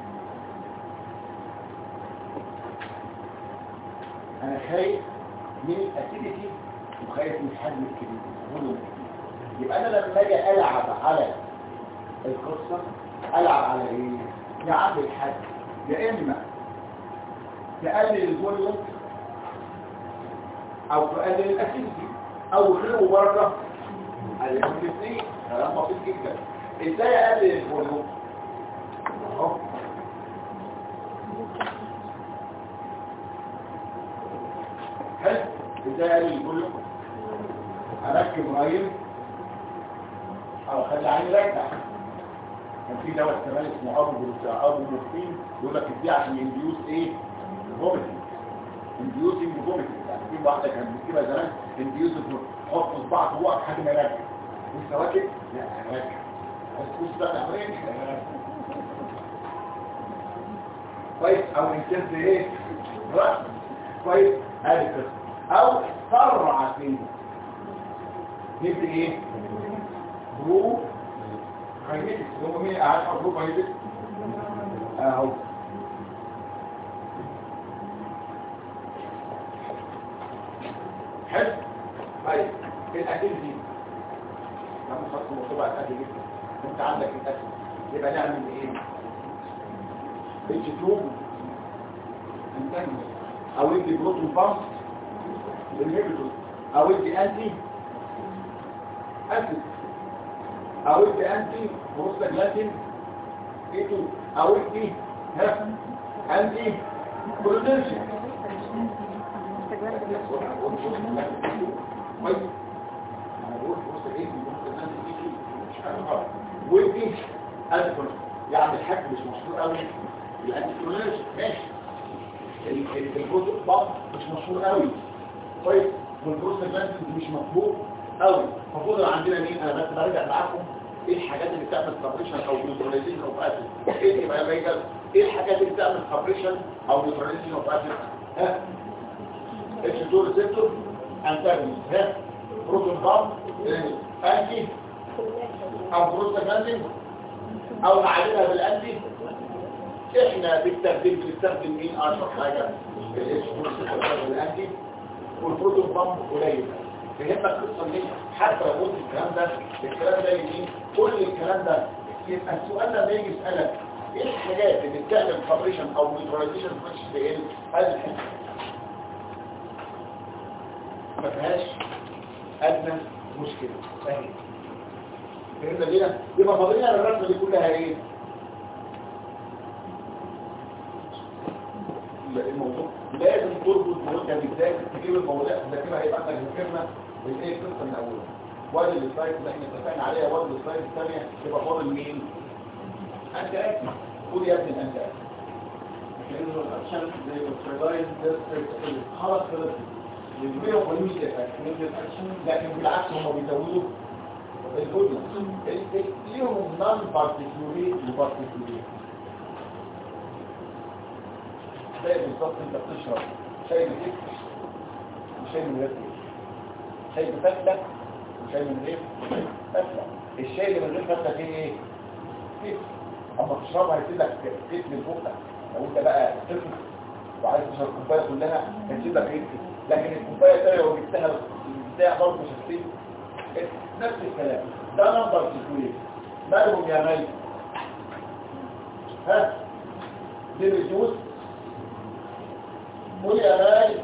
انا خايف من الاسيديتي وخايف من الحجم الكبير فوليوم كبير. يبقى انا لما اجي العب على القصه العب على ايه يا عم الحجم يا اما تقلل الفوليوم او تقلل الاسيديتي او خير وبركه على الاثنين كلام بسيط جدا ازاي اقلل الفوليوم اهو حلو ازاي اقلل الفوليوم اركب رايل او اخلي عيني راجع كان في دواء كمان اسمه ابو مورفين يقول لك دي عشان ينديوس ايه فوميتنج انديوسنج فوميتنج يعني في واحده كانت بتجيبها زمان انديوسنج حط صباعك جوه حاجه ما يرجع لسه واكل لا هرجع بص بقى تعمل كويس او انترت ايه راس كويس ادي كده او سرع فيه نبدا ايه برو كاينيتكس هو مين قاعد على برو كاينيتكس اهو حلو طيب الاكل دي لما خدت مصيبه الاكل جدا انت عندك الاكل يبقى نعمل ايه بالجدوب انتنج او ادي بروتون بامب بالهيبتوس او ادي انتي اسيد او ادي انتي بروستاجلاندين ايتو او ادي انتي كولينرجي كويس انا بقول بص ايه ودي الكول يعني الحاج مش مشهور قوي الانتيكولوجي ماشي الجزء البطن مش مشهور قوي كويس والبروستاجلاندين مش مفهوم قوي ففضل عندنا مين انا بس برجع معاكم ايه الحاجات اللي بتعمل سبريشن او نيوتراليزيشن اوف اسيد ايه يبقى بيجل ايه الحاجات اللي بتعمل سبريشن او نيوتراليزيشن اوف اسيد ها اتش 2 ريسبتور انتاجونست ها بروتون بامب انتي او بروستاجلاندين او نعالجها بالانتي احنا بالترتيب بنستخدم مين اشهر حاجه الاتش 2 ريسبتور بالانتي والبروتون بامب قليل فهمت القصه دي حتى لو قلت الكلام ده يجي كل الكلام ده يبقى السؤال ده بيجي يسالك ايه الحاجات اللي بتعمل فابريشن او نيوتراليزيشن في ايه هذه الحاجه ما فيهاش ادنى مشكله فاهم فهمنا ليه يبقى فاضلنا الرسمه دي كلها ايه الموضوع لازم تربط مده ازاي تجيب الموضوعات ده هيبقى عندك فكره الايه القصه من اولها وادي السلايد اللي احنا اتفقنا عليها وادي السلايد الثانيه يبقى فاضل مين انت اكل قول يا ابني انت اكل عشان زي الفريلايز ده خلاص خلص بيبيعوا ميديا اكشن لكن بالعكس هم بيزودوا الجزء ليهم نون بارتيكوليت وبارتيكوليت زي بالظبط انت بتشرب شاي بتفتح وشاي من غير شاي بفتلة وشاي من غير فتلة الشاي اللي من غير فتلة فيه ايه؟ كيف اما تشربها هيسيبك كيف من فوقك لو انت بقى طفل وعايز تشرب الكوبايه كلها هيسيبك كيف لكن الكوبايه الثانيه لو جبتها بتاع برضه مش هتسيب نفس الكلام ده نمبر تكوين مالهم يا مالك ها دي الجوز قول يا مالك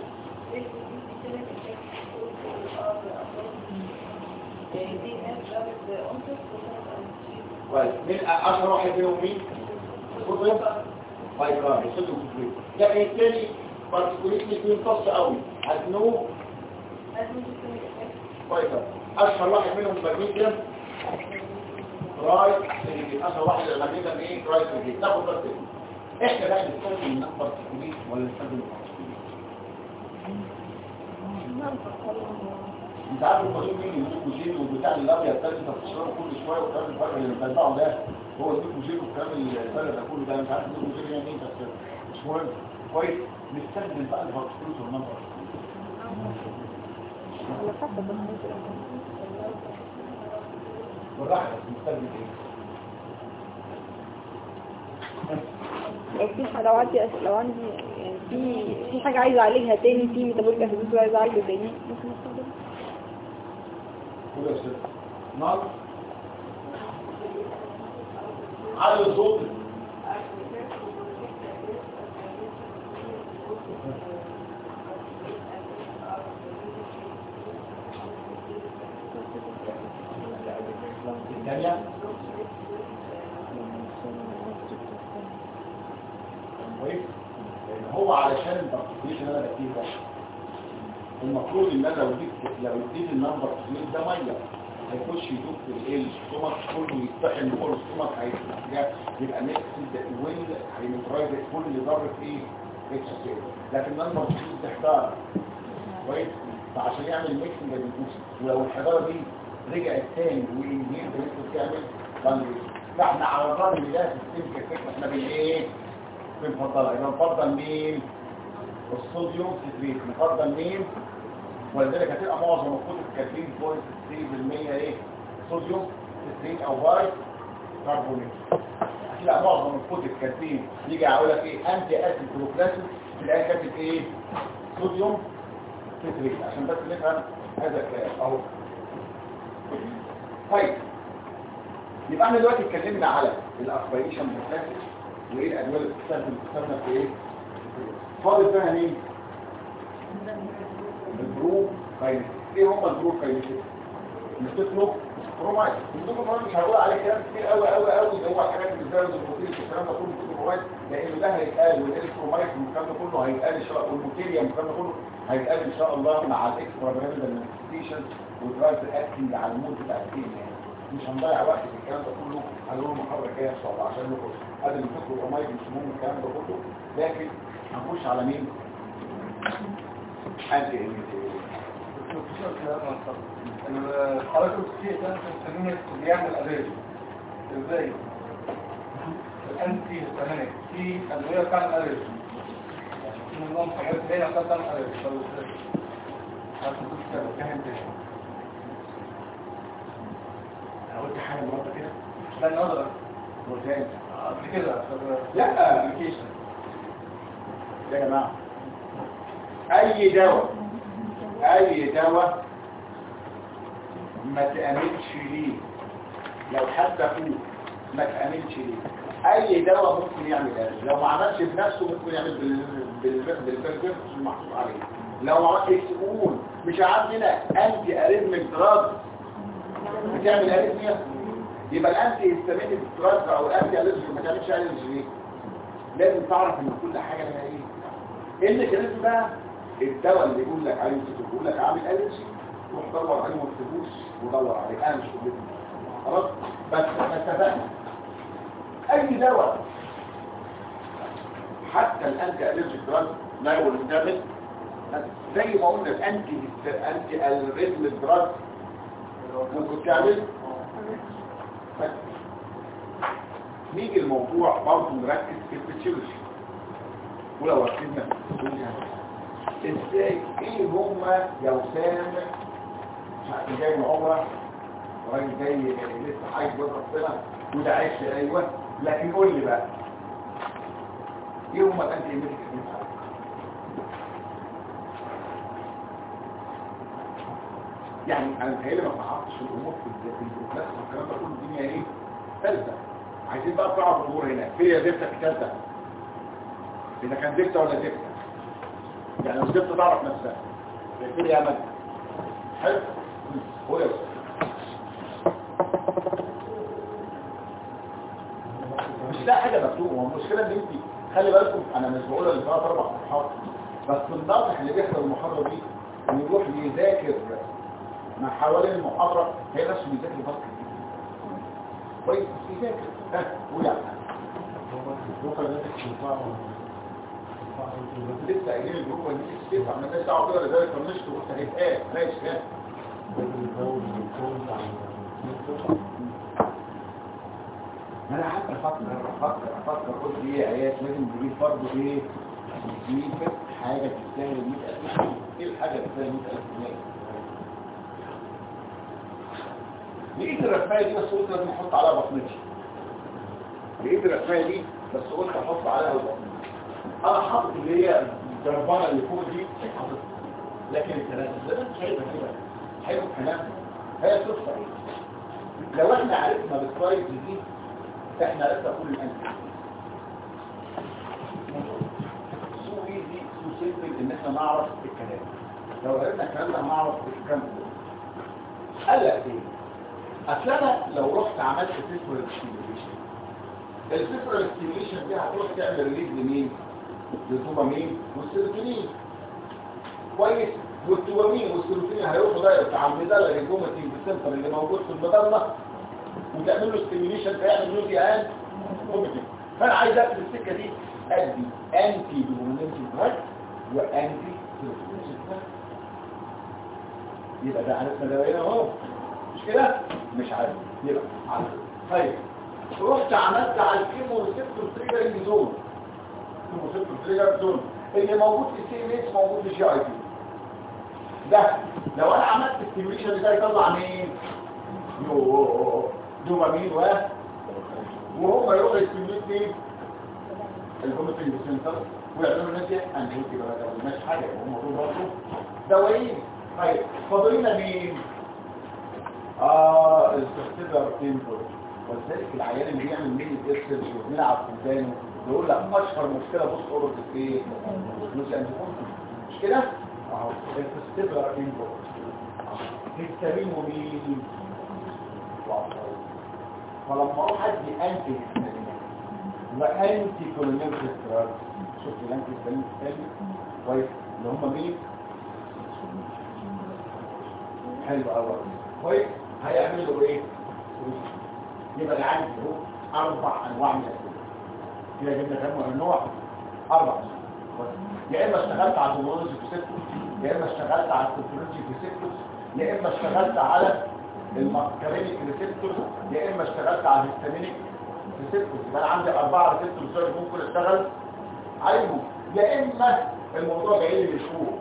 مين اشهر واحد فيهم مين فايبران يصدوا كتير لكن الثاني بارتيكوليت بيمتص قوي هتنوه فايبر اشهر واحد منهم ماجنيسيوم رايت اشهر واحد الماجنيسيوم ايه رايت ناخد بس احنا بقى نستخدم بارتيكوليت ولا نستخدم انت عارف المريض مين الميكوجين والبتاع الابيض ده انت بتشربه كل شويه وتعرف الفرق اللي بتتبعه ده هو الميكوجين والكلام الفرق ده كله ده مش عارف الميكوجين يعني ايه بس مش مهم. كويس نستخدم بقى الفاكسفلوس والنمبر بالراحه نستخدم ايه؟ لو عندي يعني في حاجة عايزة اعالجها تاني، في ميتابوليك اسيدوز عايزة اعالجه تاني ممكن استخدمه. قول يا استاذ نار على الصوت الثانية كويس لان هو علشان البكتيريا اللي انا بكتيه ده المفروض ان انا لو اديت النمبر ده ميه هيخش يدوب في الاستومك كله يتطحن جوه الاستومك يبقى ميكس وين هينترايز كل ضرب فيه اتش سي لكن النمبر ده احتار كويس فعشان يعمل ميكس ما بيدوش ولو الحجاره دي رجعت تاني وينهي ممكن تعمل بانجريز فاحنا على الراجل ده السيستم كده احنا ايه بنفضلها يبقى نفضل مين الصوديوم ستريت نفضل مين ولذلك هتبقى معظم الكتب كاتبين 0.3% ايه صوديوم ستريت او باي كربونات هتلاقي معظم الكتب كاتبين يجي اقول لك ايه انتي اسيد بروكلاسيد تلاقي كاتب ايه صوديوم ستريت عشان بس نفهم هذا الكلام اهو. طيب يبقى احنا دلوقتي اتكلمنا على الاسبيريشن بروكلاسيد وايه الادويه اللي بتستخدم في ايه فاضل بقى مين البرو كاينيتيك ايه هم البرو كاينيتيك نستثنوا برومايد البرومايد مش هقول عليه كلام كتير قوي قوي قوي اللي هو الحاجات اللي بتزود البروتين والكلام ده كله برومايد لان ده هيتقال والالكترومايد والكلام ده كله هيتقال ان شاء الله والموتيريوم والكلام ده كله هيتقال ان شاء الله مع الاكسترا جرانيولار مانيفستيشن ودرايف اكتنج على المود بتاع الكيمياء يعني مش هنضيع وقت في الكلام ده كله هنقول المحاضره الجايه ان شاء الله عشان نخش قبل ما ندخل البرومايد مش مهم الكلام ده كله لكن هنخش على مين؟ انتي الحركة الكتير ده بنسميه بيعمل أداجي ازاي؟ الأنتي هستامينيك في أدوية بتعمل أداجي في منهم حاجات باينة بتعمل أداجي طب ازاي؟ عشان تفهم تاني انا قلت حاجه مرة كده لا نظرة وثاني قبل كده لا ابلكيشن يا جماعه اي دواء ما تأمنش ليه لو حتى فوق ما تأمنش ليه اي دواء ممكن يعمل هذا لو ما عملش بنفسه ممكن يعمل بالبرجر المحطوط عليه لو ما عملش يقول مش عندنا انتي اريثميك دراج بتعمل اريثميا يبقى الانتي هيستامينيك دراج او الانتي اريثميك ما تعملش اريثميا ليه لازم تعرف ان كل حاجه لها ايه الميكانيزم بقى الدواء اللي يقول لك عليه بيقول لك عامل الرجي روح دور عليه وما تسيبوش ودور عليه انا مش قلت خلاص بس احنا اتفقنا اي دواء حتى الانتي الرجي دراج لا هو المدمر زي ما قلنا الانتي الريتم دراج ممكن تعمل نيجي الموضوع برضه نركز في الفسيولوجي ولو ركزنا في الفسيولوجي ازاي ايه هما يا وسام مش جاي من عمره وراجل جاي لسه عايز جوز ربنا وده عايش ايوه لكن قول لي بقى ايه هما الانتي ايميتيك يعني انا متهيألي ما تعرفش الامور في البروكلاس والكلام ده كله الدنيا ايه ثالثه عايزين بقى تعرف الامور هنا فيا دفته ثالثه اذا كان دفته ولا دفته يعني لو دفته تعرف نفسها فين يا امل حلو هو يا مش لا حاجه مكتوبه المشكله ان انت خلي بالكم انا مش بقولها اللي 3-4 صفحات بس الناطح اللي بيحضر المحاضره دي يروح يذاكر ما حوالين المحاضره هي نفسه بيذاكر بس كويس يذاكر ولا لسه قايلين الجروب دي كتير عملنا دعوه كده لذلك طنشت وقلت هيتقال ماشي كده انا قعدت افكر قلت ايه يا ايات لازم تجيب برضه ايه نجيب حاجه تستاهل 100,000 جنيه. ايه الحاجه اللي تستاهل 100,000 جنيه؟ لقيت الرفايه دي بس قلت لازم احط عليها بصمتي. لقيت الرفايه دي بس قلت احط عليها بصمتي. انا حاطط اللي هي الجربانه اللي فوق دي حاططها، لكن الثلاثه زي ما انت شايفها كده حلو الكلام. هي صدفه لو احنا عرفنا بالسلايد دي احنا عرفنا كل الانواع. سو ايزي سو سيمبل ان احنا نعرف الكلام. لو عرفنا الكلام ده هنعرف الكلام ده. قال لك ايه؟ اصل انا لو رحت عملت سيسفورال ستيميوليشن، السيسفورال ستيميوليشن دي هتروح تعمل ريليز لمين؟ للدوبامين والسيروتونين. كويس؟ والدوبامين والسيروتونين هيروحوا دايركت على الميدالا الجوماتين سنتر اللي موجود في الميدالا وتعمل له ستيميوليشن فيعمل نوزي ان كوميتي. فانا عايز اكتب السكه دي ادي انتي دوبامينرجيك دراج وانتي سيروتونينرجيك دراج. يبقى ده عرفنا ده هنا اهو، مش كده؟ مش عارف يبقى عارف. طيب رحت عملت على الكيمو ريسبتور تريجر زون. الكيمو ريسبتور تريجر زون اللي موجود في السي ام اس موجود في الجي اي تي. ده لو انا عملت الستيميوليشن ده يطلع مين؟ دوبامين وهم يروحوا يستيميوليت مين؟ الجوماتين سنتر ويعملوا نتيجه انتي بقى مش حاجه هم دول برضه دوايين. طيب فاضلنا مين؟ الاستخدام تيمبر. ولذلك العيان اللي بيعمل مين اكسرسايز وبنلعب في ودانه يقول لك اشهر مشكله بص اورد ايه؟ نوز اند كونتنت. مش كده؟ اهو الاستخدام تيمبر. هيستامين ومين؟ فلما اروح ادي انتي هيستامين وانتي كولينرجيك دراج، شوف الانتي هيستامين الثاني كويس اللي هم مين؟ حلو قوي كويس. هيعملوا ايه؟ يبقى اللي عندي اهو 4 انواع من الاسئله كده. جبنا كام نوع؟ 4 انواع. يا اما اشتغلت على الهرمونولوجي في سيكتوس، يا اما اشتغلت على الكونترولوجي في سيكتوس، يا اما اشتغلت على الماسكارينيك ريسبتور، يا اما اشتغلت على الهستامينيك ريسبتور. يبقى انا عندي 4 ريسبتورز ممكن اشتغل عليهم. يا اما الموضوع جاي لي من فوق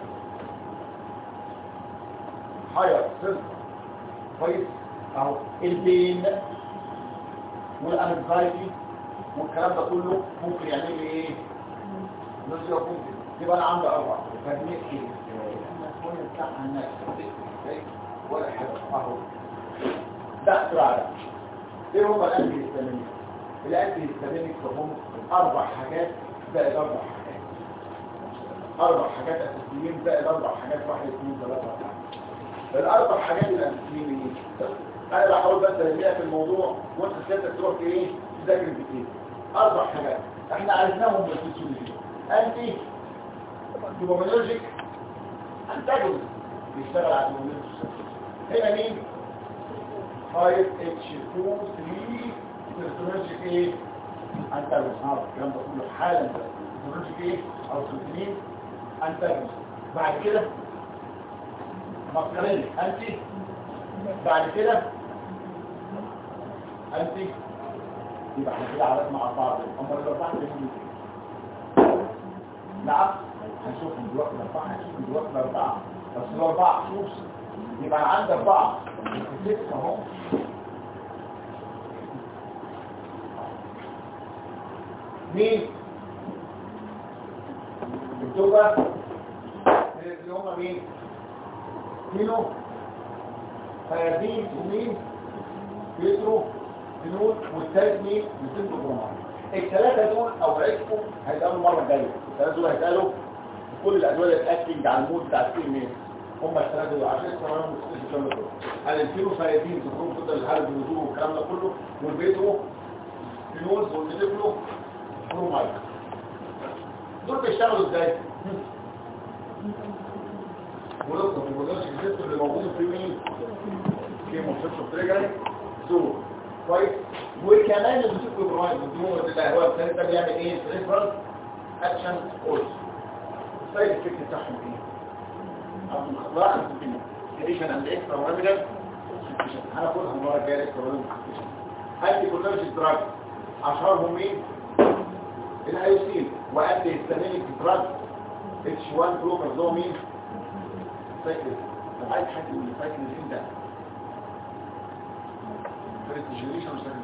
هاير سيل كويس اهو البين والانكزايتي والكلام ده كله ممكن يعمل لي ايه؟ نوزيا ممكن. يبقى انا عندي 4 فبنحكي الكون بتاعها الناس ولا حاجه اهو ده اختراع. ده ايه هم الانتي هيستامينيك؟ الانتي هيستامينيك هم 4 حاجات زائد 4 حاجات. 4 حاجات اساسيين زائد 4 حاجات 1 2 3 4. الاربع حاجات الاساسيين انا بحاول بس ارجع في الموضوع وانت سيادتك تروح في ايه تذاكر كتير. 4 حاجات احنا عرفناهم بالفسيولوجي. انتي دوبامينرجيك انتاجونست بيشتغل على الدوبامين. هنا مين؟ 5H2 سيروتونينرجيك ايه؟ انتاجونست. هذا الكلام ده كله حالا سيروتونينرجيك ايه؟ او سيروتونين انتاجونست. بعد كده ماسكارينيك انتي. بعد كده انتي. يبقى احنا كده عرفنا مع بعض هم الاربعه اللي نعم هنشوفهم دلوقتي 4. هنشوفهم دلوقتي 4 بس ال4 شوف يبقى عندك 4 6 اهو. مين؟ الدوبا اللي هم مين؟ مينو فيازين ومين؟ بيترو بنون والثالث مين؟ بيترو برومان. الثلاثه دول اوعدكم هيتقالوا المره الجايه. الثلاثه دول هيتقالوا كل الادويه الاكتنج على المود بتاع السي هم الثلاثه دول عشان يستمروا الكلام ده كله. الانفيرو فيازين تكون تفضل الحاله بالنزول والكلام ده كله والبيترو بنون والبيترو برومان. دول بيشتغلوا ازاي؟ ولسه المودلز الجسم اللي موجود في مين؟ في مصطلح تريجر زون كويس. وكمان البيترو برومان الدموع اللي هو الثالث ده بيعمل ايه؟ ريفرنس اكشن اولز. السايد افكت بتاعهم ايه؟ راح اديشن اند اكسترا اوربيتال هناخدها المره الجايه اكسترا اوربيتال انتي كولينرجيك دراج اشهرهم مين؟ الايوسين وانتي هيستامينيك دراج اتش 1 بلوكر ده مين؟ سايكلين. طب عايز حد من السايكلين ده فيرست جنريشن ولا سكند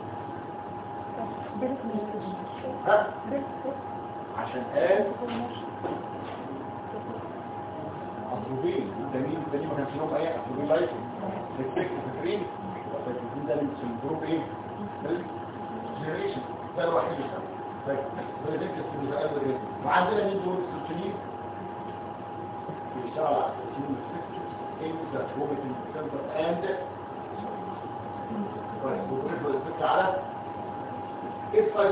جنريشن؟ ها؟ عشان قال أطروبين التانيين ما كانش لهم أي أطروبين لايف ريسبكت فاكرين التانيين ده اللي سندروم إيه؟ جنريشن ده الوحيد اللي فالريسبكت اللي بقى قبل كده وعندنا مين دول السلسلين بيشتغل على السلسلين in the vomiting center and وبريفو الفكرة على ايه السايد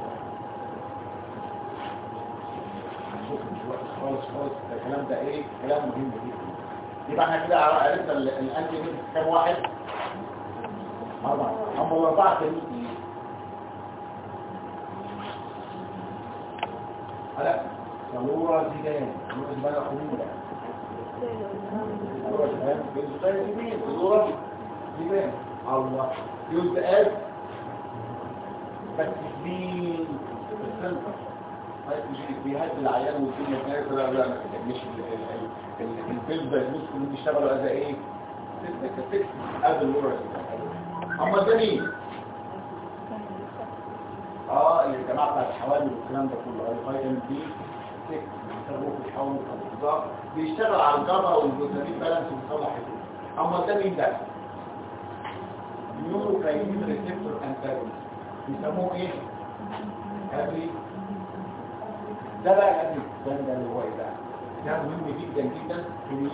خالص الكلام ده ايه كلام مهم جدا يبقى احنا كده عرفنا الانتي ميديك كام واحد 4 هم الاربعه تانيين هلا ضروره زيدان ضروره خموله ضروره زيدان الله يبقى تكفين السنتر مش بيهدي العيان والدنيا كده لا مش الفيلم ده المسكن بيشتغلوا از ايه تكتك قبل اللورا اما ده مين الجماعه بتاع الحوامل والكلام ده كله الفيتامين بي 6 بيستخدموه في الحوامل والانتظار بيشتغل على الجبر والجلوتامين بالانس وبيصلح كده اما ده مين ده نيوروكاينين ريسبتور انتاجونست بيسموه ايه هابي ده بقى هابي ده اللي هو ايه ده مهم جدا جدا في مين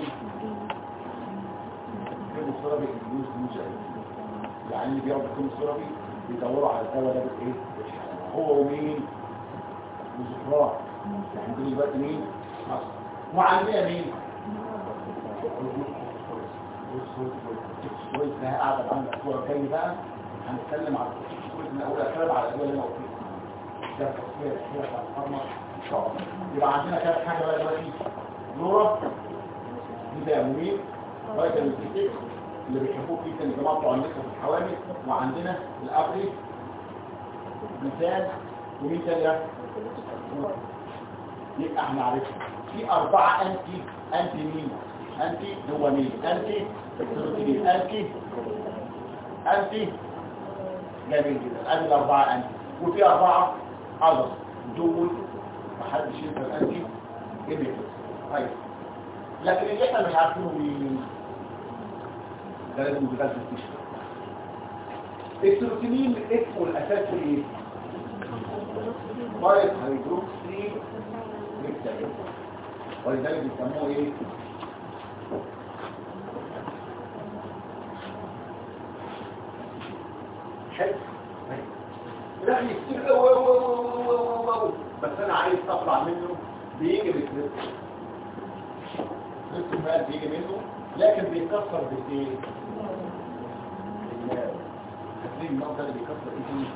الكيموثيرابي انديوس نيوجن يعني اللي بياخدوا الكيموثيرابي بيدوروا على الدواء ده بايه هو ومين وزفران يعني دلوقتي مين وعندنا مين الكورتيكوستيرويد ده قاعده عندنا الاسبوع الجاي بقى هنتكلم على الكورتيكوستيرويد من اول اخر على الادويه اللي انا قلتها ده التصوير الاخيره بتاع الفارما ان شاء الله يبقى عندنا كام حاجه بقى دلوقتي نورا ده مين فيتامين بي 6 اللي بيحبوه جدا الجماعه بتوع النساء في الحوامل وعندنا الابري مثال ومين تاني يبقى احنا عرفنا في 4 انتي مين انتي هو مين انتي البروتين انتي جميل جدا ادي ال4 انتي وفي 4 اذر دول محدش ينسى الانتي جميل طيب لكن اللي احنا مش عارفينه مين ده لازم نبقى نستشفى البروتين اسمه الاساسي ايه بايت هيدروكسي ميثايل ولذلك بيسموه ايه حلو رحلي كتير بس انا عايز اطلع منه بيجي بالكريستال الكريستال بيجي منه لكن بيتكسر بايه تكريم النقطه اللي بيكسر ايه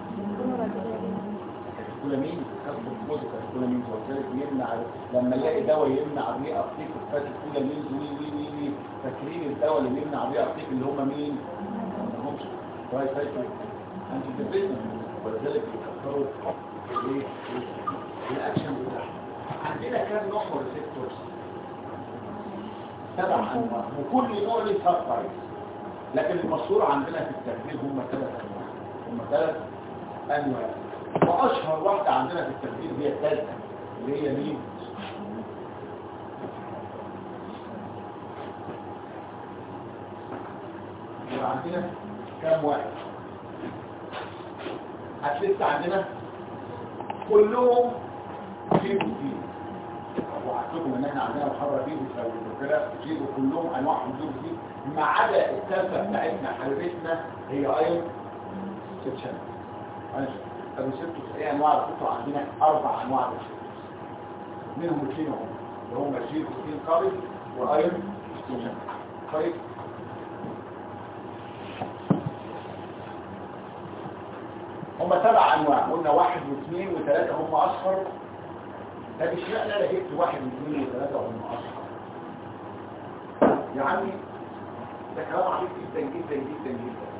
الكولامين كسر الجزء الكولامين وذلك يمنع لما نلاقي دواء يمنع بيه ابتيك فات الكولامين وي تكريم الدواء اللي يمنع بيه ابتيك اللي هم مين همش كويس انت ديبريشن ولذلك بيكسروا ايه الاكشن بتاعهم عندنا كام نوع ريسبتورز 7 انواع وكل نوع له سب تايب لكن المشهور عندنا في التكريم هم 3 انواع واشهر واحده عندنا في التكريم هي الثالثه اللي هي مين عندنا كام واحد هتلسه عندنا كلهم جيبوا فيه وهحكيكم ان احنا عندنا محاضره فيه وكده جيبوا كلهم انواعهم جيبوا فيه ما عدا الثالثه بتاعتنا حبيبتنا هي ايون سيكشن الريسبتورز ايه انواع الريسبتور عندنا 4 انواع ريسبتورز منهم 2 اللي هم الجيبوتين قابل وايون سيكشن طيب هم 7 انواع قلنا 1 و2 و3 هم اشهر طب اشمعنى انا جبت 1 و2 و3 هم اشهر يعني ده كلام عميق جدا جدا جدا جدا.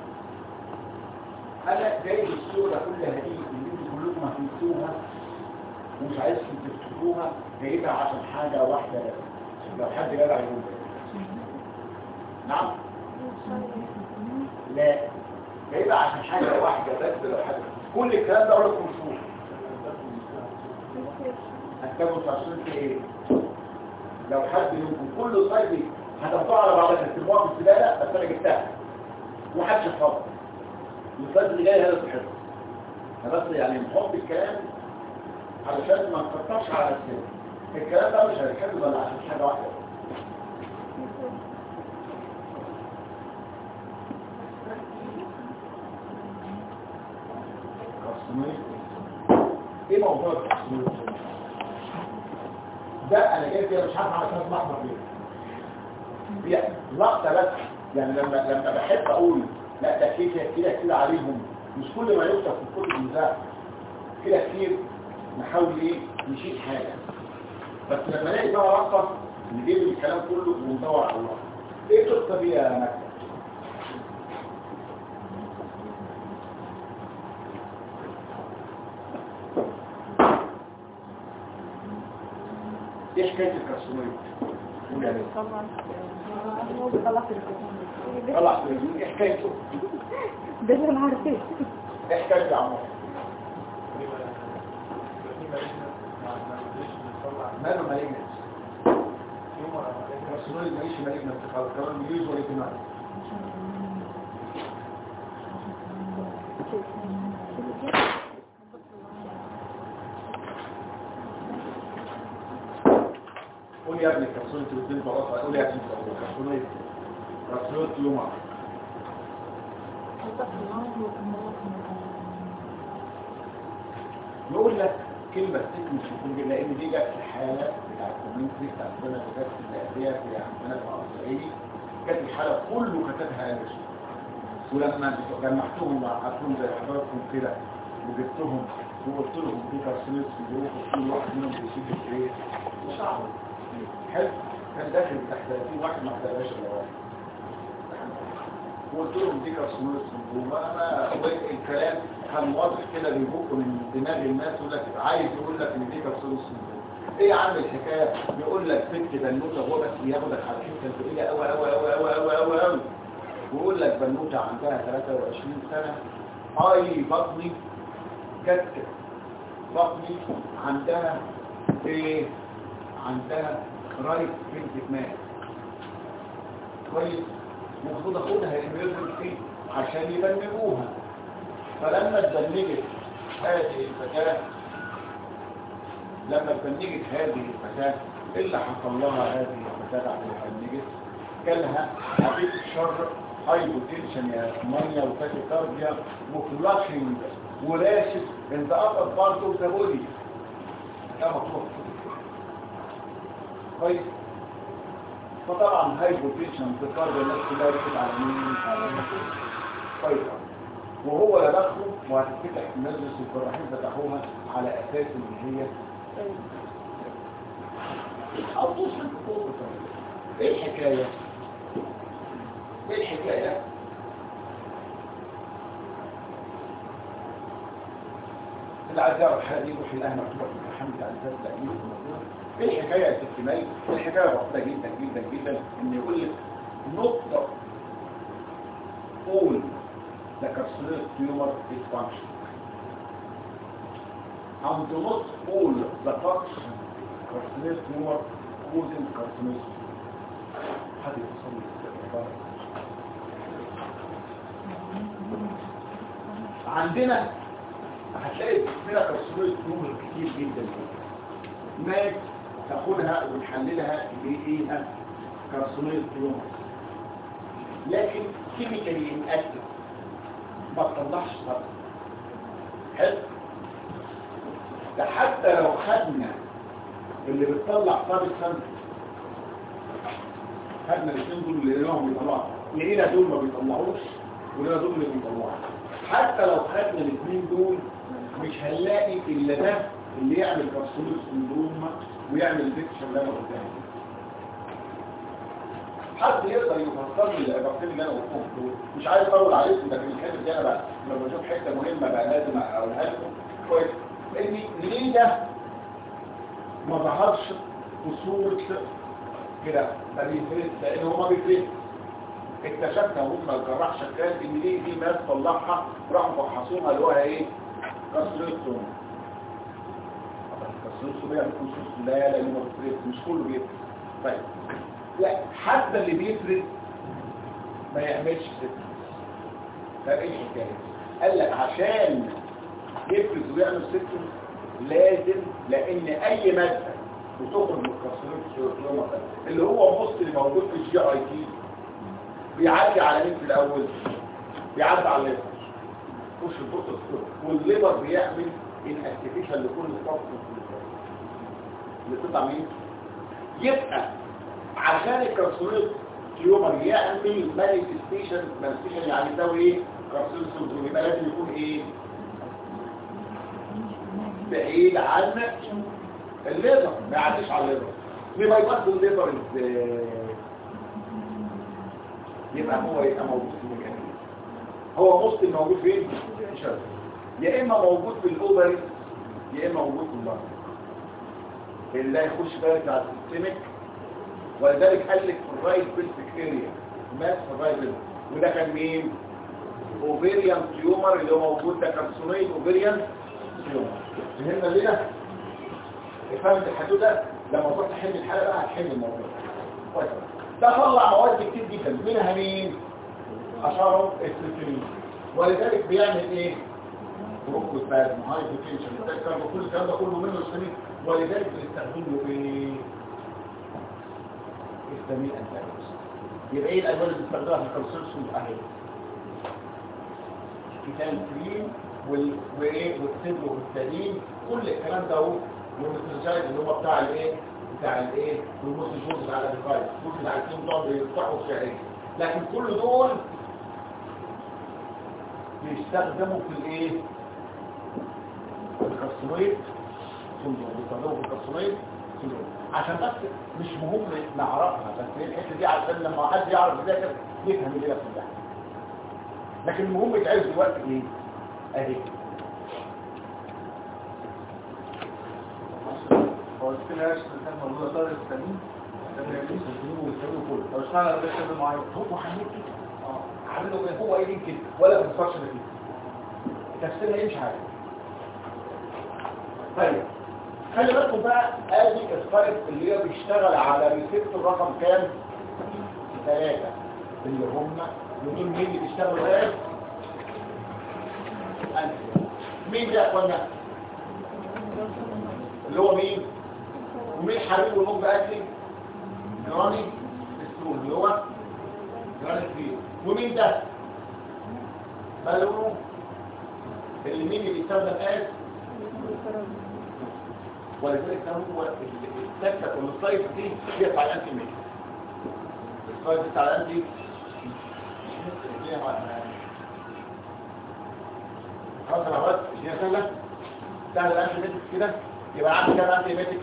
انا جايب الصوره كلها دي اللي انتوا كلكم هتنسوها ومش عايزكم تفتكروها، جايبها عشان حاجه واحده بس. لو حد جدع يقول لي نعم لا، جايبها عشان حاجه واحده بس. لو حد كل الكلام ده اقول لكم شوف هتكتبوا تفاصيل في ايه. لو حد منكم كل صيدي هتحطوها على بعضها تكتبوها في السباله، بس انا جبتها ومحدش يحفظها. الصيد اللي جاي هذا صحته، بس يعني نحط الكلام علشان ما نكترش على نفسنا. الكلام ده مش هيتحفظ ولا عشان حاجه واحده. ايه موضوع التصوير ده؟ انا جاي كده مش عارف على اساس احمر ليه. هي لقطه بس يعني لما بحب اقول لا ده كده عليهم، مش كل ما يوصف في كل المزاح كده كتير نحاول ايه نشيل حاجه. بس لما نلاقي بقى لقطه نجيب الكلام كله وندور على الله. ايه القصه دي يا مكتب؟ ايه حكايه الكرسوميه؟ طلع ايه حكايته؟ ده اللي انا عارفاه. ايه حكايته يا عمار؟ ماله مالجنس؟ الكرسوميه ماليش مالجنس خالص، كمان مليوز ولا كمان. قول يا ابني كرسونة الدين بغطة، قول يا ابني كرسونة يومر. نقول لك كلمة تكمل شكول، لأن دي جت في حالة بتاع الكومنتري بتاع السنة اللي جت في الأهلية في عندنا في الأسرائيلي، كانت الحالة كله كتبها أمس. ولما جمعتهم وقعدتهم زي حضراتكم كده وجبتهم وقلت لهم في كرسونة في الجروب وكل واحد منهم بيسيب الكريت وصعب حلو، كان داخل تحت 30 واحد ما حداش الا واحد. وقلت لهم دي كرسومات سندروم. انا الكلام كان واضح كده بيبق من دماغ الناس، يقول لك عايز يقول لك ان دي كرسومات سندروم. ايه يا عم الحكايه؟ يقول لك بنت بنوته هو بس ياخدك على حته ثقيله قوي قوي قوي قوي قوي قوي قوي، ويقول لك بنوته عندها 23 سنه اي بطني كتكت، بطني عندها ايه؟ عندها رايت بنت مات كويس، المفروض اخدها ايمرجنسي عشان يبنجوها. فلما اتبنجت هذه الفتاه ايه اللي حصل لها؟ هذه الفتاه بعد ما اتبنجت جالها حبيب الشر، هايبوتنشن يا ميه وتاكيكارديا وفلاشنج وراشد انت اقصد برضه تابولي ده مطلوب كويس. فطبعا هايبوتنشن تكارديا الناس كلها ركبت على مين؟ كويس. وهو لبخه وهتفتح مجلس الجراحين فتحوها على اساس ان هي او توصل بقوه. ايه الحكايه؟ اللي عايز يعرف حاجه دي يروح لها مكتوبه في الحمد على اساس تأليف الموضوع. ايه الحكايه يا ست مي؟ الحكايه بسيطه جدا جدا جدا، ان يقول لك نقطه قول the carcinoma tumor is function and do not all the function carcinoma tumor causing carcinoma. حد يوصل لي عندنا هتلاقي فيها كارسينوما tumor كتير جدا ما تاخدها ونحللها بايديها كارسينوما tumor، لكن كيميكالي انأكتف ما تطلعش طبعا. حلو، ده حتى لو خدنا اللي بتطلع سابستانس، خدنا الاثنين دول اللي لقيناهم بيطلعوا، لقينا دول ما بيطلعوش ولقينا دول اللي بيطلعوا. حتى لو خدنا الاثنين دول مش هنلاقي الا ده اللي يعمل كارسينوما سندروم ويعمل البيكتشر اللي انا قلتها. حد يقدر يفسر لي العبارتين اللي انا قلتهم دول؟ مش عايز اطول عليكم، لكن الحته دي انا بقى لما بشوف حته مهمه بقى لازم اقولها لكم كويس. ان ليه ده ما ظهرش اصول كده ما بيفرق؟ لان هو ما بيفرق. اكتشفنا وهم الجراح شغال ان ليه دي ناس طلعها وراحوا فحصوها اللي هو ايه؟ كسرتهم. كسرتهم يعني كسرتهم لا لانه ما بيفرق، مش كله بيفرق. طيب لا حتى اللي بيفرق ما يعملش كده. ده ايه الحكايه؟ قال لك عشان يفرز ويعمل سيستم لازم، لان اي ماده بتخرج من الكسرات اللي هو النص اللي موجود في الجي اي تي بيعدي على مين في الاول؟ بيعدي على الليفر، مش البوتس، والليفر بيعمل الاكتيفيشن لكل فصل اللي بتطلع مين؟ يبقى عشان الكسرات تيومر يعمل مانيفستيشن يعني يساوي ايه؟ كسرات سندروم، يبقى لازم يكون ايه؟ بعيد عن الليفر، ما يعديش على الليفر. ليه ما يبقى الليفر ازاي؟ يبقى هو يبقى موجود في المكان. هو مصل موجود فين؟ يا اما موجود في الاوفري يا اما موجود في اللنج. اللي يخش بالك على السيستميك، ولذلك قال لك في الرايت بيلفيك مات في الرايت بيلفيك. وده كان مين؟ اوفيريان تيومر اللي هو موجود ده كارسونيد اوفيريان تيومر. فهمنا ليه؟ فهمت الحدوده؟ لما تروح تحل الحاله بقى هتحل الموضوع. طيب ده طلع مواد كتير جدا، منها مين؟ اشهرهم السيستمين. ولذلك بيعمل ايه؟ بروكوس باد هايبوتنشن كل الكلام ده كله منه السيستمين. ولذلك بنستخدمه في السمين انتاجوس. يبقى ايه الادويه اللي بنستخدمها في الكالسيوم اهي؟ كتان كريم وايه والسيدرو والستالين، كل الكلام ده اهو. والمستشفيات اللي هو بتاع الايه والمستشفيات بتاع الادفايس كل بتاع التيم دول بيفتحوا الشهريه. لكن كل دول بيستخدموا في الايه؟ الكارسينويد سندروم. بيستخدموا في الكارسينويد سندروم عشان بس مش مهم نعرفها، بس هي الحته دي عشان لما حد يعرف يذاكر يفهم اللي كلها. لكن المهم يتعرف دلوقتي ايه؟ اهي هو السلاش كان موجود طارق السمين لو اشتغل على ده معين هو حميد كده عامله هو ايه كده ولا بنفكرش فيه تفسيرها ايه مش عارف. طيب خلي بالكم بقى ادي السايت اللي هي بيشتغل على ريسبتور رقم كام؟ 3 اللي هم دول مين اللي بيشتغلوا ايه؟ مين ده يا اخوانا؟ اللي هو مين؟ ومين حبيب ونوب اكلي؟ نيراني السرور اللي هو نيراني الكبير. ومين ده؟ بالونه اللي مين اللي بيستخدم قاس؟ ولذلك هو التكتك والسلايد دي هي بتاع الانتي ميك. السلايد بتاع الانتي خلاص انا بس هي سهله بتاع الانتي ميك كده. يبقى عندي كام انتي ميك؟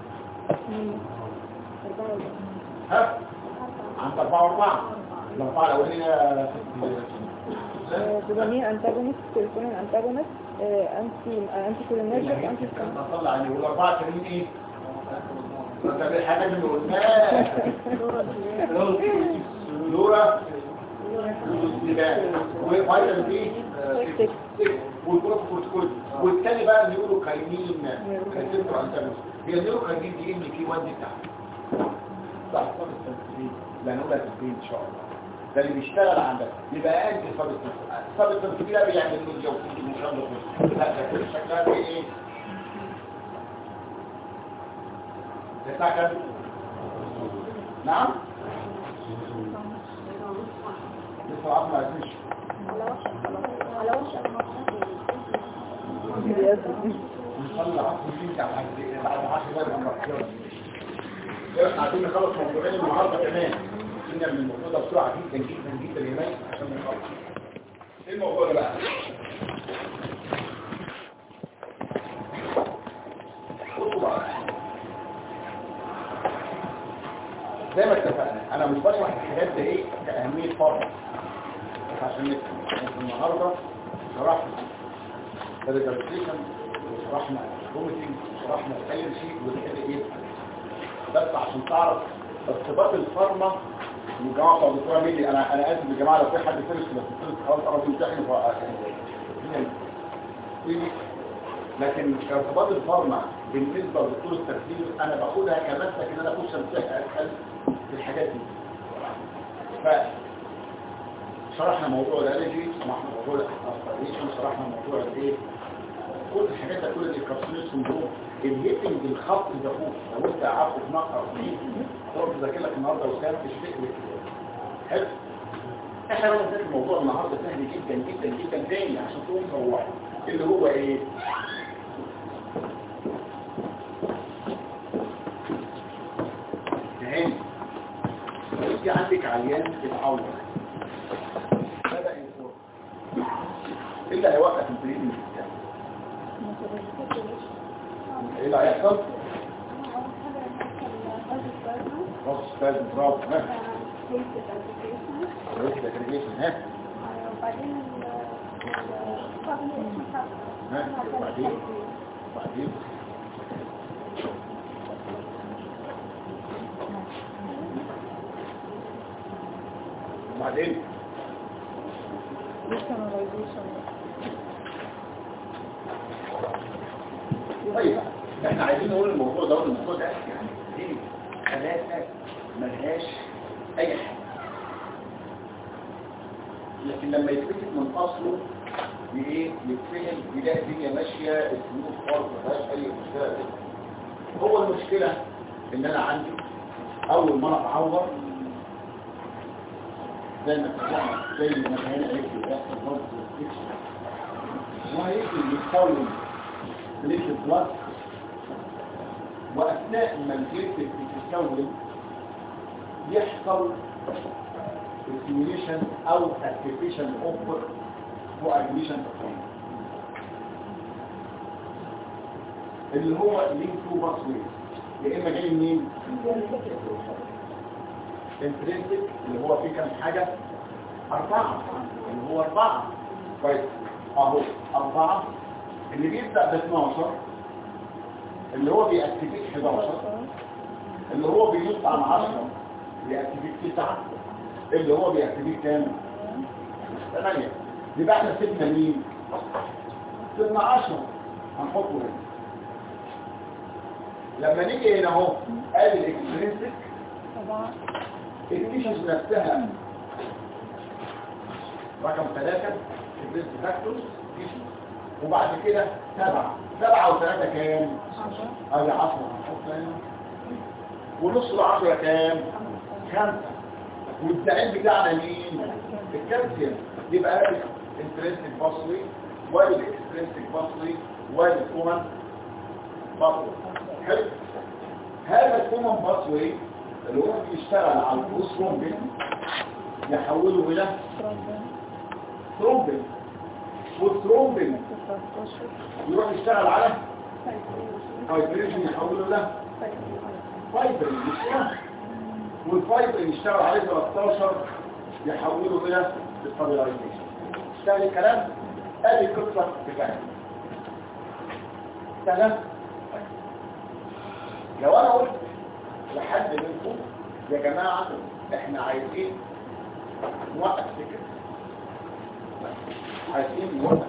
ها؟ عند 4 الأربعة الأولية دوبامين انتاجونست، سيروتونين انتاجونست، انتي كولينرجيك، انتي كان طلع يعني والأربعة كريم ايه؟ انت بالحاجات اللي قلناها لورا وفيتامين بي والكورتيكويد. والتاني بقى اللي يقولوا كاينين كاينين انتاجونست. هي النيوروكاينين دي ان كي 1 دي بتاعها صح خالص التنفيذ لا نقولها تنفيذ ان شاء الله. ده اللي بيشتغل عندك يبقى انت صابت التنفيذ ده بيعمل له جوفي مش عنده كله. لا ده كل شكلها ايه؟ ده بتاع كام؟ نعم؟ لسه عارف ما عايزينش على وش نصلي عصر فيه بعد 10 دقايق من الرحيل. عايزين نخلص موضوعين النهارده كمان. كنا من الموضوع ده بسرعه جدا جدا جدا يا مي عشان نخلص. ايه الموضوع ده بقى؟ زي ما اتفقنا انا مش بشرح الحاجات دي ايه كاهميه فرض بس عشان نفهم. النهارده شرحنا الريجستريشن وشرحنا الكوميتنج وشرحنا اي شيء وكده ايه بس عشان تعرف ارتباط الفارما والجماعه بتوع ميدي. انا اسف يا جماعه لو في حد فلس خلاص انا بمتحن لكن ارتباط الفارما بالنسبه لدكتور التخدير انا باخدها كمسلك ان انا اخش امتحن في الحاجات دي. فشرحنا موضوع الالرجي، شرحنا موضوع الاسبريشن، شرحنا موضوع الايه كل الحاجات دي، كل الكارسينوس سندروم الهيتنج الخط ده فوق. لو انت عارف تنقر فيه قلت ذاكر لك النهارده وسام تشتغل كده حلو. احنا بقى نذاكر الموضوع النهارده سهل جدا جدا جدا تاني عشان تقوم تروح اللي هو ايه تاني. انت عندك عيان بتعور بدأ يصور ايه اللي هيوقف البريدنج بتاعه؟ ايه اللي هيحصل؟ نص ستاز برافو ها ريسك اجريجيشن ها وبعدين وبعدين وبعدين طيب احنا عايزين نقول الموضوع ده يعني دي ثلاثة ملهاش اي حاجة، لكن لما يتفتح من اصله بايه يتفهم يلاقي الدنيا ماشية السلوك خالص ملهاش اي مشكلة. هو المشكلة ان انا عندي اول ما انا اتعور زي ما اتفقنا زي ما كان قالت لي بيحصل برضه وهيجي يتكون بليت البلاد، واثناء ما الجلد بتتكون يحصل stimulation او activation of coagulation اللي هو link to pathway يا اما جاي منين؟ intrinsic اللي هو فيه كام حاجة؟ 4 اللي هو 4 كويس اهو 4 اللي بيبدأ ب 12 اللي هو بيأكتيفيت 11 اللي هو بينط عن 10 بيأكتيفيت 9 اللي هو بيأكتيفيت كام؟ 8. يبقى احنا سيبنا مين؟ سيبنا 10 هنحطه هنا. لما نيجي هنا اهو ادي الاكسترينسيك التيشنز نفسها رقم 3 البريست فاكتورز وبعد كده 7 و3 كام؟ ادي 10 هنحط هنا ونص ال10 كام؟ 5 والدعيم بتاعنا مين؟ الكالسيوم. يبقى هذا الانترنسيك باثوي وادي الاكسترنسيك باثوي وادي الكومن باثوي. حلو. هذا الكومن باثوي اللي هو بيشتغل على البروثرومبين يحوله الى ثرومبين والثرومبين يروح يشتغل على فايبريشن يحوله الى فايبرين والفايبرين يشتغل عليه 13 يحوله الى ستابيلايزيشن. اشتغل الكلام ادي القصه بتاعتي تمام. لو انا قلت لحد منكم يا جماعه احنا عايزين نوقف سكر نوقفها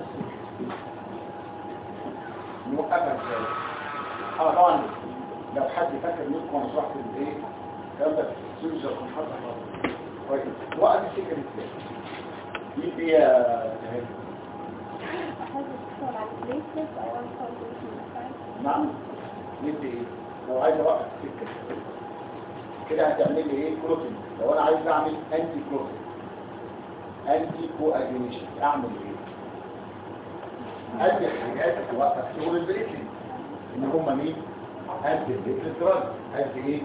ازاي؟ طبعا لو حد فاكر منكم انا شرحت الايه الكلام ده في السيرجر كان حاطط كويس. وقت السكر ازاي؟ دي يا جهاد نعم ندي ايه؟ لو عايز اوقف السكر كده هتعمل لي ايه؟ كروتين. لو انا عايز اعمل انتي كروتين انتي كواجينيشن اعمل ايه؟ ادي حاجات توقف شغل البريكلين ان هم مين؟ ادي البريكلين دراج ادي ايه؟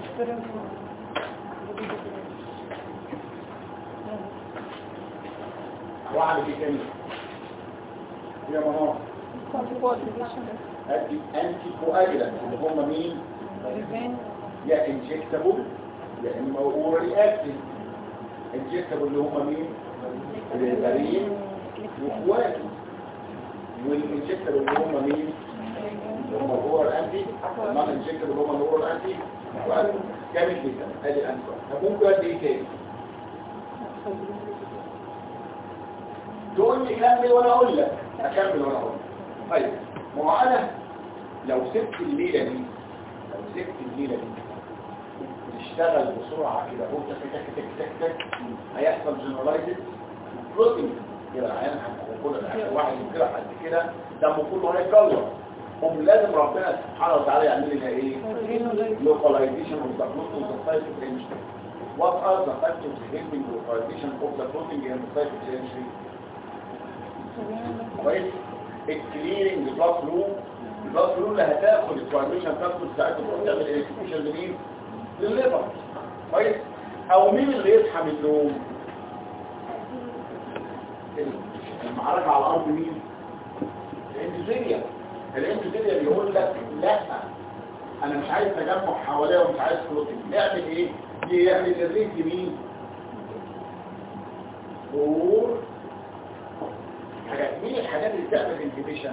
واعمل ايه تاني؟ يا منار ادي انتي كواجيلانت اللي هم مين؟ يا انجكتابل يا اما اورالي اكتف. انجكتبل اللي هم مين؟ الهيبارين واخواته. والانجكتبل اللي هم مين؟ اللي هم اورال انتي. طبعا الانجكتبل اللي هم الاورال انتي واخواته. كامل جدا. ادي الانسر. طب ممكن قد ايه تاني؟ تقول لي كمل وانا اقول لك. اكمل وانا اقول لك. طيب ما هو انا لو سبت الليله دي تشتغل بسرعه كده قلت تك تك تك تك هيحصل جنرالايزد بروتين كده العيان هياكل الاكل واحد كده قد كده دمه كله هيتكلم. لازم ربنا سبحانه وتعالى يعمل لنا ايه؟ لوكاليزيشن اوف ذا بروتين اوف ذا سايت اوف انجري. وات ار ذا فاكتورز هيلبينج لوكاليزيشن اوف ذا بروتين ان ذا سايت اوف انجري؟ كويس؟ الكليرنج بلاد فلو. البلاد فلو اللي هتاخد الكواليشن فاكتور بتاعته وتعمل اكسكيوشن لمين؟ للليفر. كويس؟ او مين اللي يصحى من النوم؟ المعركه على الارض مين؟ الاندوثيليا. الاندوثيليا بيقول لك لا انا مش عايز تجمع حواليها ومش عايز بروتين. نعمل ايه؟ يعمل الريت لمين؟ اور حاجات. مين الحاجات اللي بتعمل انهبيشن؟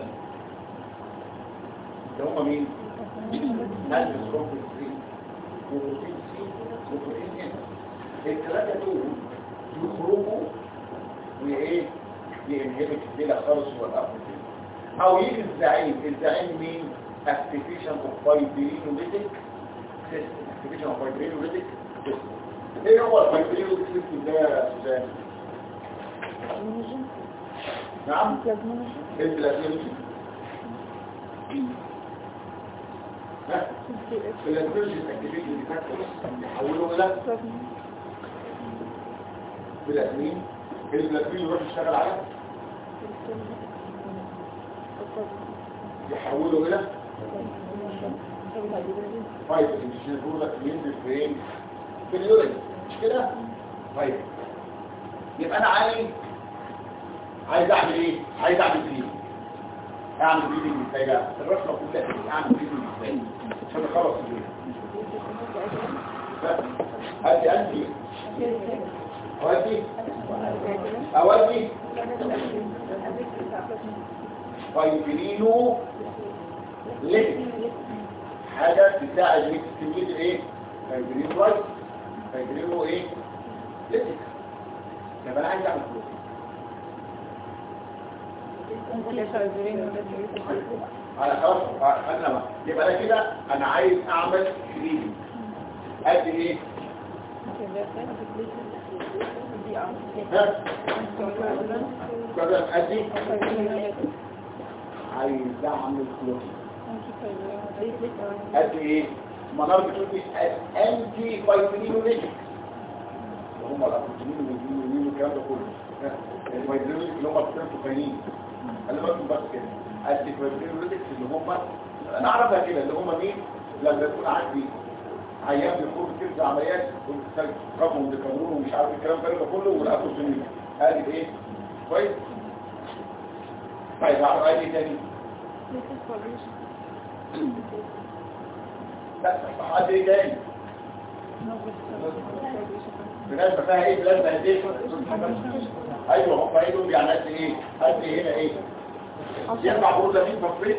اللي هم مين؟ البروتين وبروتين سي وبروتين ان. الثلاثه دول يخرجوا وايه؟ ينهبت الديله خالص والابروتين. او يجي الزعيم مين؟ اكتيفيشن اوف فايبرينوليتيك سيستم. اكتيفيشن اوف فايبرينوليتيك سيستم. ايه هو الفايبرينوليتيك سيستم ده يا سوزان؟ نعم البلازمينوجين. البلازمينوجين اكتيفيشن دي فاكتورز يحولوا الى بلازمين. البلازمين يروح يشتغل على يحولوا الى فايبرين. مش يقول لك ينزل فين؟ في اليورين. مش كده؟ طيب يبقى انا عايز اعمل ايه؟ عايز اعمل فيه اعمل بريدنج ازاي بقى؟ الرسمه كلها اعمل بريدنج ازاي عشان اخلص اليوم. ادي اودي فايبرينو ليتك حاجه تساعد في تسميه ايه؟ فايبرينو لايت. فايبرينو ايه؟ ليتك. يبقى انا عايز اعمل بروتين. انا خلاص انا يبقى انا كده انا عايز اعمل كريم. ادي ايه؟ كده ادي عايز اعمل كلوتين. ادي ايه؟ منار بتقول لي انتي فايبرينوليتيك وهم الابروتين والكلام ده كله. الفايبرينوليتيك اللي هم البروتين اللي بس كده. ادي فايبرينوليتيك اللي هم انا اعرفها كده اللي هم مين؟ لما يكون عندي عيان بيخرج كده عمليات وبتحتاج رقم ديكارون ومش عارف الكلام ده كله والابروتين. ادي ايه؟ كويس؟ طيب اعرف ايه تاني؟ لا صح. ادي ايه تاني؟ بناس فيها ايه؟ بلازما ايه؟ ايوه هم ايه يعني قد ايه؟ قد هنا ايه؟ يرفع بروده مين تفريط؟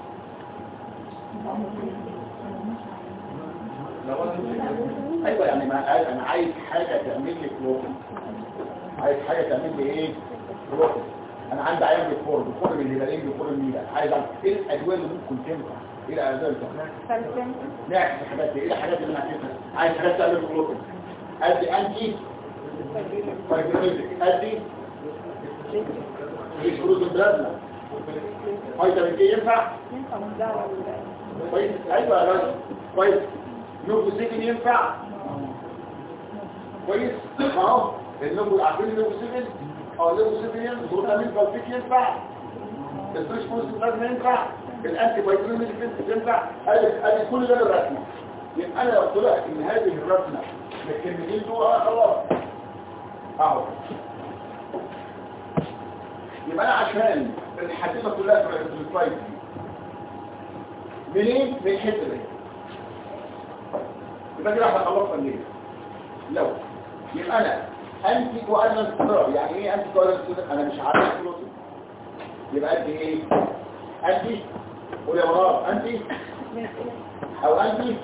ايوه يعني ما انا عايز حاجه تعمل لي بروتين. عايز حاجه تعمل لي ايه؟ بروتين. انا عندي عيان بيخور من الهلالين بيخور الميلا. عايز اعرف ايه الادويه اللي ممكن تنفع؟ ايه الادويه اللي تنفع؟ نعكس الحاجات دي. ايه الحاجات اللي نعكسها؟ عايز حاجات تعمل بروتين. ادي انتي فايبرينوليتيك. ادي مش بروتين بلازما. فيتامين كي ينفع؟ كويس. ايوه يا راجل كويس. نوفوسيكين ينفع؟ كويس. اهو عارفين النوفوسيكين او النوفوسيكين بروتامين فالفيك ينفع؟ الفريش بروتين بلازما ينفع؟ الانتي فايبرينوليتيك ينفع؟ ادي كل ده الرسمه. يبقى انا لو طلعت ان هذه الرسمه بالكلمتين دول خلاص اهو. يبقى انا عشان الحديثه كلها في السلايد منين؟ من الحته دي. يبقى كده احنا خلصنا الليل. لو يبقى انا انتي كوالنت ستيرويد. يعني ايه انتي كوالنت ستيرويد؟ انا مش عارف البروتين. يبقى قد ايه؟ انتي قول يا مراد انتي او انتي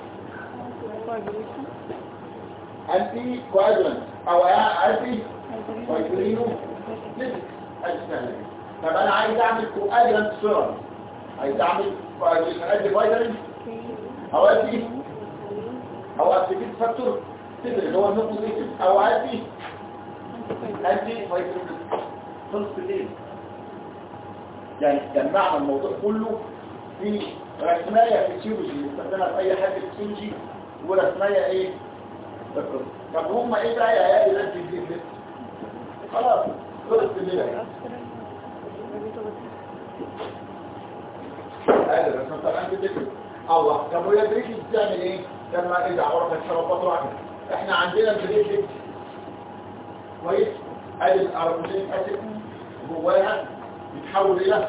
كوالنت او انتي فايبرينو ليبيك. اسمها. طب انا عايز اعمل كوالنت ستيرويد، عايز اعمل انتي فايبرين او انتي او اكتيفيت فاكتور اللي هو النوكليتيف او انتي فايبرين. خلص الايه؟ يعني جمعنا الموضوع كله في رسمايه فيسيولوجي بنستخدمها في اي حاجه فيسيولوجي، ورسمايه ايه؟ طب هم ايه بقى يا عيال اللي انت بتجيب؟ خلاص خلص الليله. هذا بس طبعا انت بتجيب الله. طب وهي بريكلي بتعمل ايه؟ لما اذا عرفت شربات واحده احنا عندنا البريكلي كويس. ادي الاربوزيك اسيد جواها بيتحول الى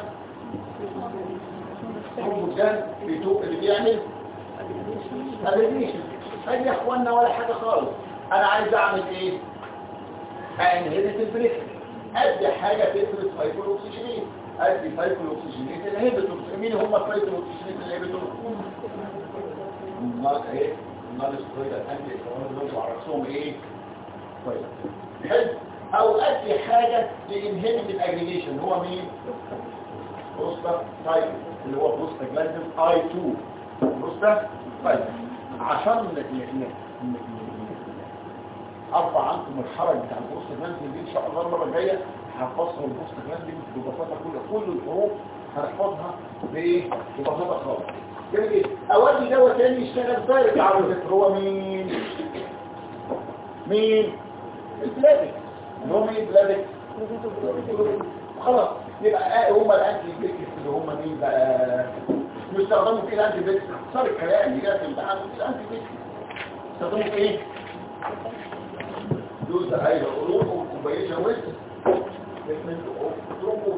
هرمون اللي بيعمل ادرينيشن. ادي يا اخوانا ولا حاجه خالص. انا عايز اعمل ايه؟ انهبت البريكلي. ادي حاجه تفرز سايكلوكسجينيز. ادي سايكلوكسجينيز انهبتور. مين هم السايكلوكسجينيز انهبتور؟ النار ايه؟ النار سترويد الانتي دول وعرفهم ايه؟ طيب حلو. او ادي حاجه تنهبت الاجريجيشن. هو مين؟ بروستا تايب اللي هو بروستا جلاندين اي 2 بروستا تايب. عشان ارفع عنكم الحرج بتاع البروستا جلاندين دي ان شاء الله المره الجايه هنفصل البروستا جلاندين ببساطه. كل الحروف هنحفظها بايه؟ ببساطه خالص. جميل. اودي دواء تاني يشتغل دايركت على الذكر. هو مين؟ البلادك. اللي هم ايه البلادك؟ خلاص. يبقى هم الانتي بيكس اللي هم مين بقى؟ يستخدموا في الانتي بيكس. صار الكلام اللي جاي في الامتحان الانتي بيكس يستخدموا في ايه؟ دوز هاي القلوب وكومبايشن ويست تريتمنت اوف ترومبوس.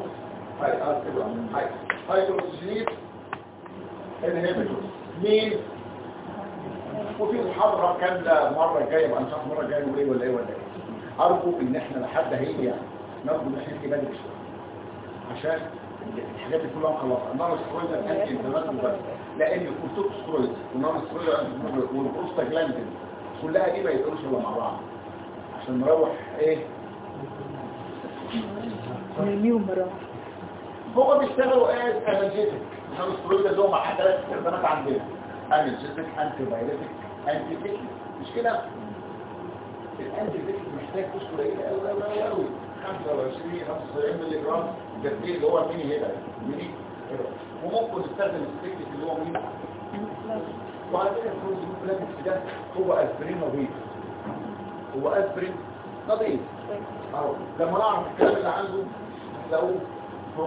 هاي كلوكسجينيز انهبيتور. مين؟ وفي محاضره كامله المره الجايه بقى. مش عارف المره الجايه نقول ايه ولا ايه. ارجو ان احنا لحد هيجي يعني ناخد من ناحيه بدري شويه عشان الحاجات دي كلها نخلصها. النار سترويد الانتي انفلاماتوري لان الكورتيكوسترويد والنار سترويد والبروستاجلاندين كلها دي ما يقدروش الا مع بعض عشان نروح ايه؟ نرميهم مرة. هو بيشتغلوا ايه؟ انالجيتك. النار سترويد ده هم حتى ثلاث استخدامات عندنا: انالجيتك، انتي بايريتك، انتي بيكي. مش كده؟ الانتي بيكي محتاج دوز قليله قوي 25-75 مللي جرام جديد اللي هو الميني هيدا وممكن نستخدم السكتك اللي هو مين. وعندنا البروزيكلابكس ده هو اسبرين نظيف. هو اسبرين نظيف. لما نعرف الكلام اللي عنده لو هو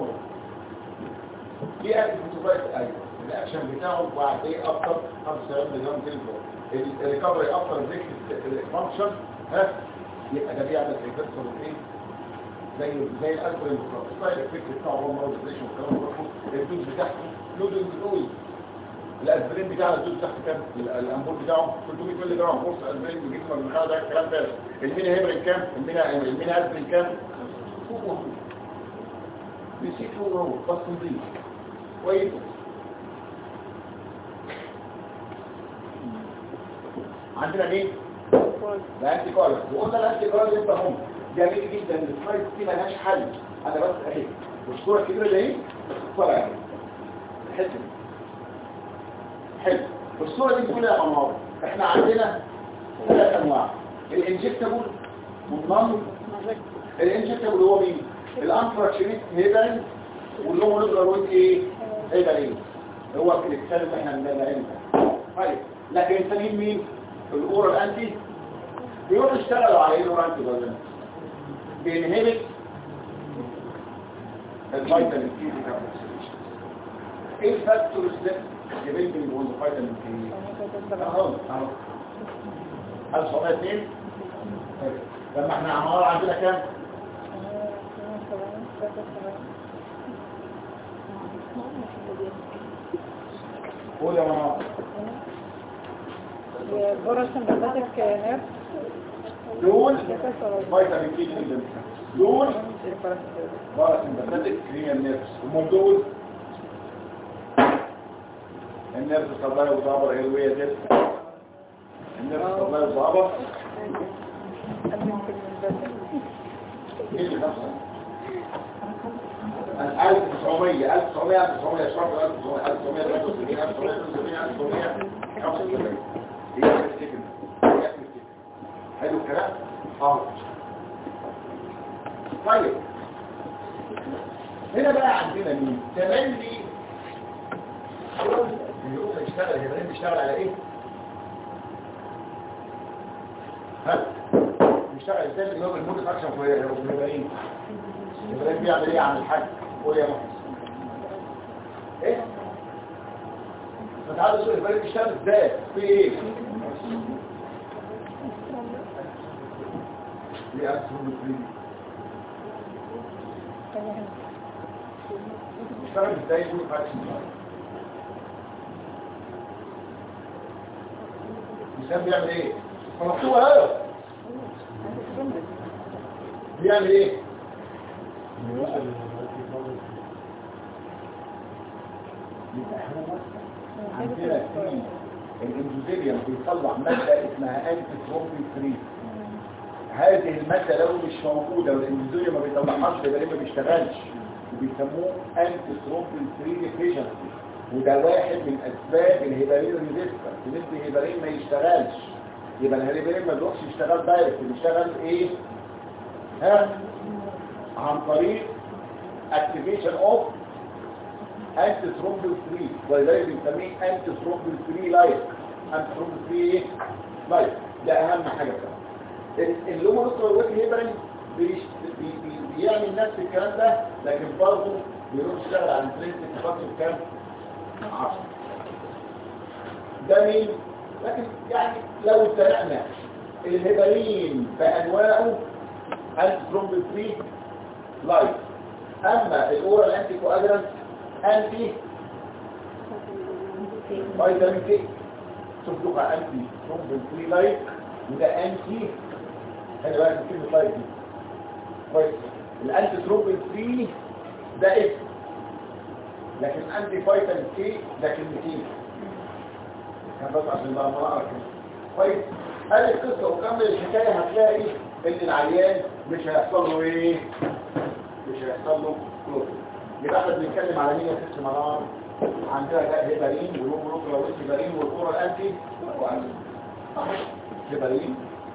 في اكل فوتوفايت ايوه الاكشن بتاعه بعد ايه اكتر 75 ملي جرام كيلو. الريكفري اكتر الفانكشن ها يبقى ده بيعمل ريفرسال ايه زي الاسبرين السايد افكت بتاعه هو مرض الديشن والكلام ده. الدوز بتاعته لودنج دوز. الاسبرين بتاعه الدوز بتاعته كام؟ الامبول بتاعه 300 مللي جرام قرص اسبرين بيجيب من الخلايا. ده الكلام ده. المينا هيبرين كام؟ المينا اسبرين كام؟ بيسيك هو بس نضيف كويس. عندنا مين؟ الانتي كولر. وقلنا الانتي كولر يبقى هم جميل جدا. السلايد دي مالهاش حل. انا بس اهي والصوره الكبيره اللي اهي الصوره اهي الحته دي حلو. والصوره دي بتقول يا منار احنا عندنا ثلاث انواع: الانجكتابل والنون. الانجكتابل هو مين؟ الانفراكشنيت هيبرين واللي هو نضرب ايه؟ هيبرين هو الكليكسال اللي احنا بنعمله. طيب لكن الثانيين مين؟ الاورال انتي بيروحوا يشتغلوا على ايه؟ الاورال انتي ده بينهبت الفيتامين سي ديكاربوكسيليشن. ايه الفاكتورز ده اللي بينهم الفيتامين سي؟ اهو 1702. لما احنا عندنا كام؟ قول يا منار. بورا سمباتيك نيرف دول فيتامين كي دول باراسمباتيك هي النيرفس ومن دول النيرفس سبلاي وضابر ايرويه دي النيرفس سبلاي وضابر ايه اللي نفسه 1900 1900 شرط 1900 حلو الكلام طيب هنا بقى عندنا مين تملي اليوم يشتغل الهبرين بيشتغل على ايه ها بيشتغل ازاي اللي هو المود فاكشن في الهبرين الهبرين بيعمل ايه عن الحاج قول يا محمد ايه فتعالوا شوف الهبرين بيشتغل ازاي في ايه دي أسهم الفريد اشتغل ازاي يقول فاكشن الإنسان بيعمل ايه؟ فمكتوبة هذا بيعمل ايه؟ عندنا في الاندوزيليوم بيطلع مادة اسمها انتي ترومبين 3 هذه المادة لو مش موجودة والاندوزيليوم ما بيطلعهاش يبقى ليه ما بيشتغلش وبيسموه انتي ترومبين 3 ديفيشنسي وده واحد من اسباب الهيبارين ريزيستنس ان الهيبارين ما يشتغلش يبقى الهيبارين ما بيروحش يشتغل دايركت بيشتغل ايه ها عن طريق اكتيفيشن اوف انتي ترومبين 3 ولذلك بنسميه انتي ترومبين 3 لايك انتي ترومبين 3 ايه لايك ده اهم حاجه كمان اللومونوكلر ويك هيبرين بيعمل نفس الكلام ده لكن برضه بيروح يشتغل على الانترنسيك فاكتور كام 10 ده مين لكن يعني لو اتبعنا الهيبرين بانواعه انتي ترومبين 3 لايك اما الاورال انتي كواجرانت انتي فيتامين كي صدق انتي ترومبين 3 لايك وده انتي خلي بالك من كلمه لايك دي كويس الانتي ترومبين 3 ده اسم لكن انتي فيتامين كي ده كلمتين كان بس عشان بقى نقرا كده كويس قال القصه وكمل الحكايه هتلاقي ان العيان مش هيحصل له ايه مش هيحصل له كلوز يبقى احنا بنتكلم على مين يا ست منار عندنا ده هيبارين والهومونوكلر هيبارين والاورال انتي هيبارين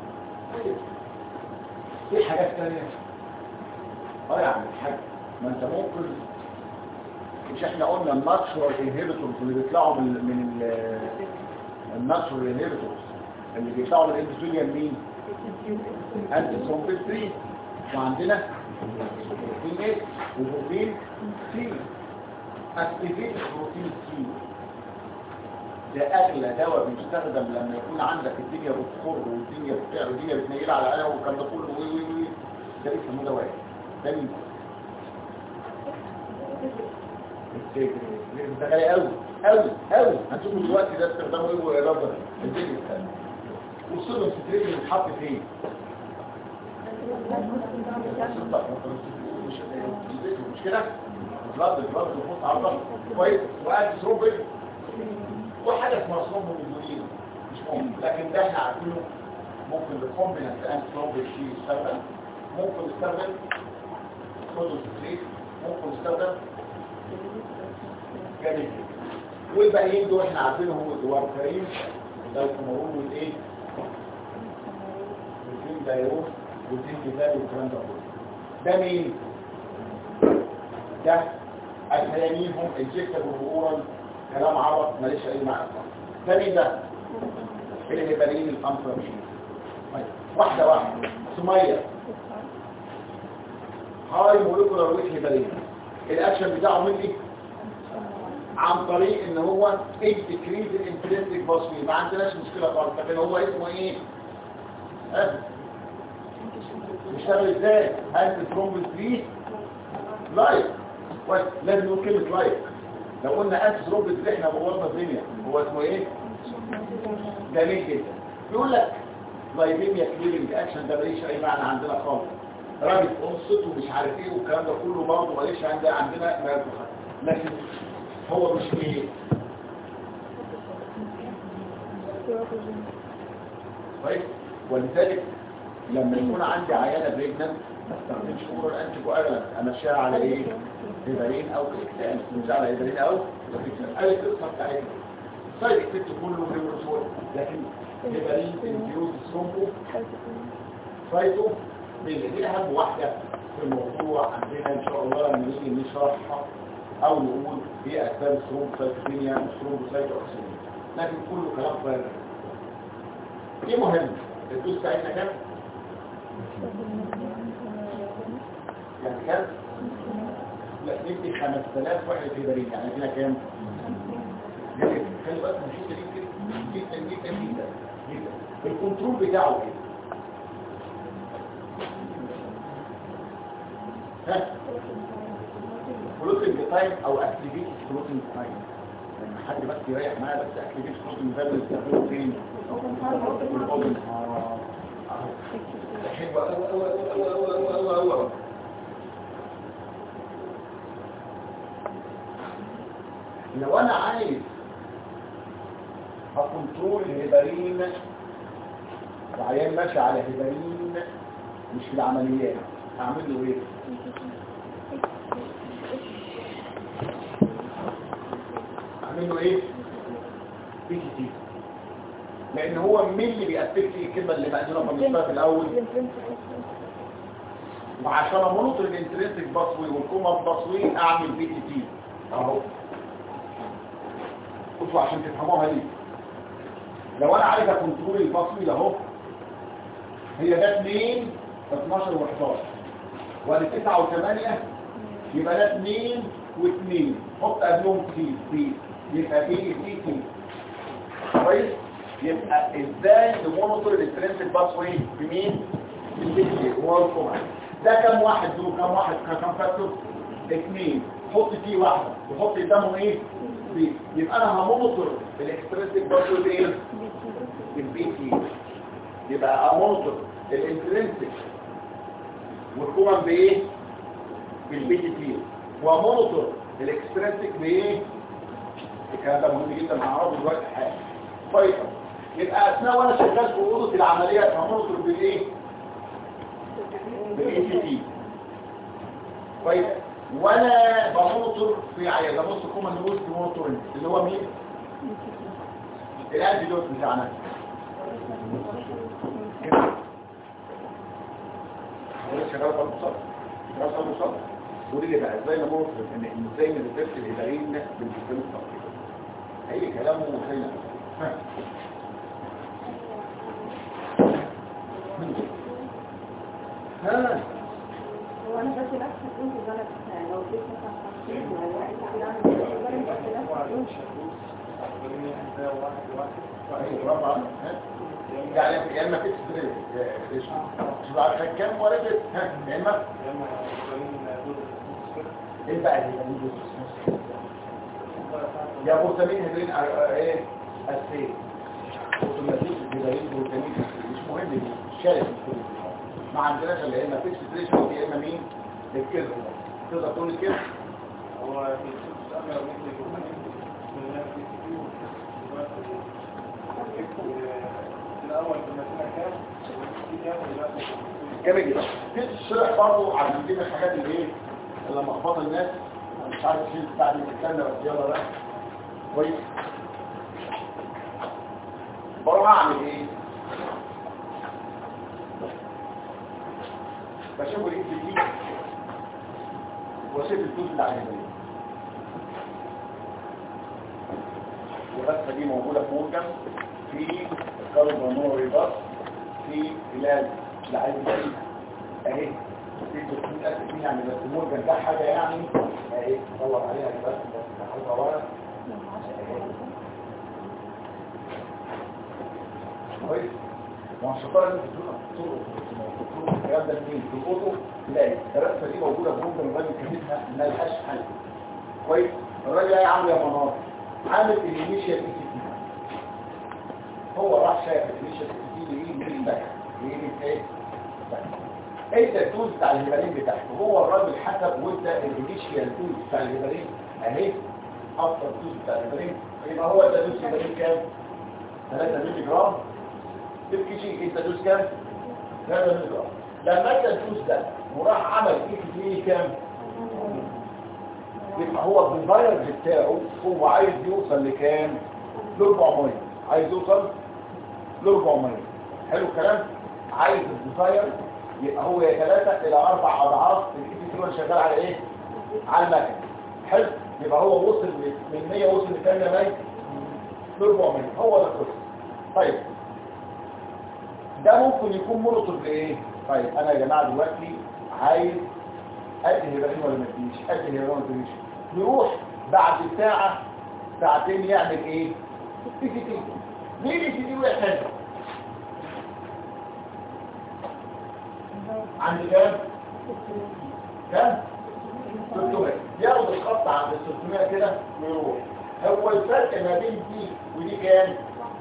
في حاجات ثانيه يا عم الحاج ما انت ممكن مش احنا قلنا الناتشورال انهبيتورز اللي بيطلعوا من الناتشورال انهبيتورز اللي بيطلعوا من الاندوثيليوم مين انتي ترومبين 3 وعندنا بروتين ايه وبروتين سي اكتيفيت بروتين سي ده اغلى دواء بيستخدم لما يكون عندك الدنيا بتخر والدنيا بتعرض والدنيا بتنيل على العالم والكلام ده كله وي ده بيسموه دواء ده مين ده غالي قوي قوي قوي هنشوفوا دلوقتي ده استخدامه ايه والاراده الدنيا الثانيه والصوديوم ستريت اللي بيتحط فين مش كده البلد بيحط على الضغط كويس وقاعد تروبل وحاجه اسمها ثرومبولين مش مهم لكن ده احنا عارفينه ممكن بالكومبيننت انت ثرومبول شيء يستخدم ممكن يستخدم صوديوم ستريت ممكن يستخدم جميل والباقيين دول احنا عارفينهم الوارفرين ده الكمرون والايه والدين دايرون والدين كتاب والكلام ده مين ده الثانيين الجسد والأورال كلام عرب ماليش اي معنى ده مين ده الهيبارين الامبرامين واحده سميه هاي مولكولار ويت هيبارين الاكشن بتاعه مني عن طريق ان هو انتكريز الانترنسيك فوسفيت ما عندناش مشكله خالص لكن هو اسمه ايه بيشتغل ازاي انتي ترومبين 3 لايك لازم نقول كلمه لايك لو قلنا انتي ترومبين 3 احنا بوظنا الدنيا هو اسمه ايه جميل جدا بيقول لك لايبيميا كليرنج اكشن ده ماليش اي معنى عندنا خالص. رابط انصت ومش عارف ايه والكلام ده كله برضه ماليش عندنا ما يدخل. لكن هو مش ايه كويس. ولذلك لما يكون عندي عيانه بريجننت ما استخدمش اورال انتي كواجولانت، امشيها على ايه؟ هيبرين او كليكسان، مش على هيبرين او كليكسان. قال القصه بتاعتها سايد افكت كله نيوروسول، لكن هيبرين انفيوز ثرومبو فايتو دي اهم واحده في الموضوع عندنا ان شاء الله لما نيجي نشرحها او نقول ايه اسباب الثرومبوسايتوبينيا والثرومبوسايتوكسيميا، لكن كله كلام فارغ. ايه مهم؟ الدوز بتاعتنا كام؟ يعني كام؟ لا ندي 5000 واحد هيبرين، يعني فينا كام؟ خلي بالك من الحته دي جدا جدا جدا جدا. الكنترول بتاعه ايه؟ ها؟ فلوتنج تايم او اكتيفيتي فلوتنج تايم. لما حد بس يريح معايا بس اكتيفيتي فلوتنج تايم بنستخدمه فين؟ الاوبن. حلوه قوي. لو انا عايز اكنترول الهيبرين، العيان ماشي على هيبرين مش في العمليات، اعمل له ايه؟ اعمل له ايه؟ بي تي، لان هو مين اللي بيأفكت الكلمه اللي مقدمه في الاول؟ وعشان امونيتور الانترنسك باسوي والكومن باسوي اعمل بي تي اهو. بصوا عشان تفهموها ليه. لو انا عايز كنترول الباسوي ده اهو، هي ده 2 12 و11 وادي 9 و8، يبقى ده 2 و2، حط قبلهم تي يبقى بي تي كويس. يبقى ازاي نمونيتور الانترنسك باسوي بمين؟ بالبي هو الكومن. ده كم واحد دول؟ كم واحد؟ كم فاكتور؟ 2. حط فيه واحده وحط قدامهم ايه؟ بي. يبقى انا همونيتور الاكسترنسك باسوي بايه؟ بالبي تي. يبقى امونيتور الانترنسك والكومن بايه؟ بالبي تي. وامونيتور الاكسترنسك بايه؟ الكلام ده مهم جدا هنعرفه دلوقتي حاجه. طيب يبقى اثناء وانا شغال في اوضه العمليات همونيتور بالايه؟ بالاي تي تي. طيب وانا بمونيتور في عياده بص كومن روز مونيتورنج اللي هو مين؟ الانتي دوت بتاعنا. هو شغال في المصاب ودي اللي بقى ازاي نمونيتور ان ازاي نرفكت الهيبرين بالسيستم التقليدي. اي كلامه وخينا. هو انا بس نفس كنت زلك لو اديت مثلا 50 ولا واحد عامل يعني يا اما فيكس بريد شو عارف كام ولا يا اما ايه بقى اللي يا بروتامين هيدرين ايه اسيد اوتوماتيك هيدرين بروتامين مش مهم الشارع ما عندناش الا يا اما فيكس بريد يا اما مين الكيرف تقدر تقول الكيرف هو الاول كنا كام جامد جدا. في الشرح برضه عشان دي من الحاجات اللي ايه اللي مخبطه الناس مش عارف شيء بتاع الكلام ده بس يلا بقى كويس. بروح اعمل ايه؟ بشوف الاي تي دي واشوف الدوز اللي عليها دي. والرسمه دي موجوده في مورجان في الكاربونور ريباس في علاج لعيب الجريمة اهي في 300,000 يعني بس مورجان ده حاجة يعني اهي دور عليها بس حاجة ورا كويس. والشطارة اللي بتقولها الكلام ده فين في الأوتو تلاقي الرسمة دي موجودة في مورجان الراجل كاتبها ما لهاش حل كويس. الراجل ايه عامل يا منار عامل الانيشيال اي تي هو راح شاف الانيشال تي ايه من الباك ايه انت الدوز بتاع الهبالين بتاعته هو الراجل حسب وانت الانيشال دوز بتاع الهبالين اهي افضل دوز بتاع الهبالين يبقى هو ده دوز الهبالين كام 3 مللي جرام تبكي شيء انت دوز كام 3 مللي جرام لما انت الدوز ده وراح عمل ايه كام يبقى هو بالفايرز بتاعه هو عايز يوصل لكام ل 400 عايز يوصل ل 400 حلو الكلام عايز الديزاير يبقى هو يا 3 إلى 4 اضعاف الاي تي اللي شغال على ايه على المكن حلو يبقى هو وصل من 100 وصل لكام يا مي ل 400 هو ده القصه طيب ده ممكن يكون مولوتوف لايه طيب انا يا جماعه دلوقتي عايز ادي هيبرين ولا ما اديش ادي هيبرين ولا ما اديش يروح بعد ساعه ساعتين يعمل ايه اي سي تي ليه الاي سي تي واحد عند كام 600 ياخد الخط عند 600 كده ويروح هو الفرق ما بين دي ودي كام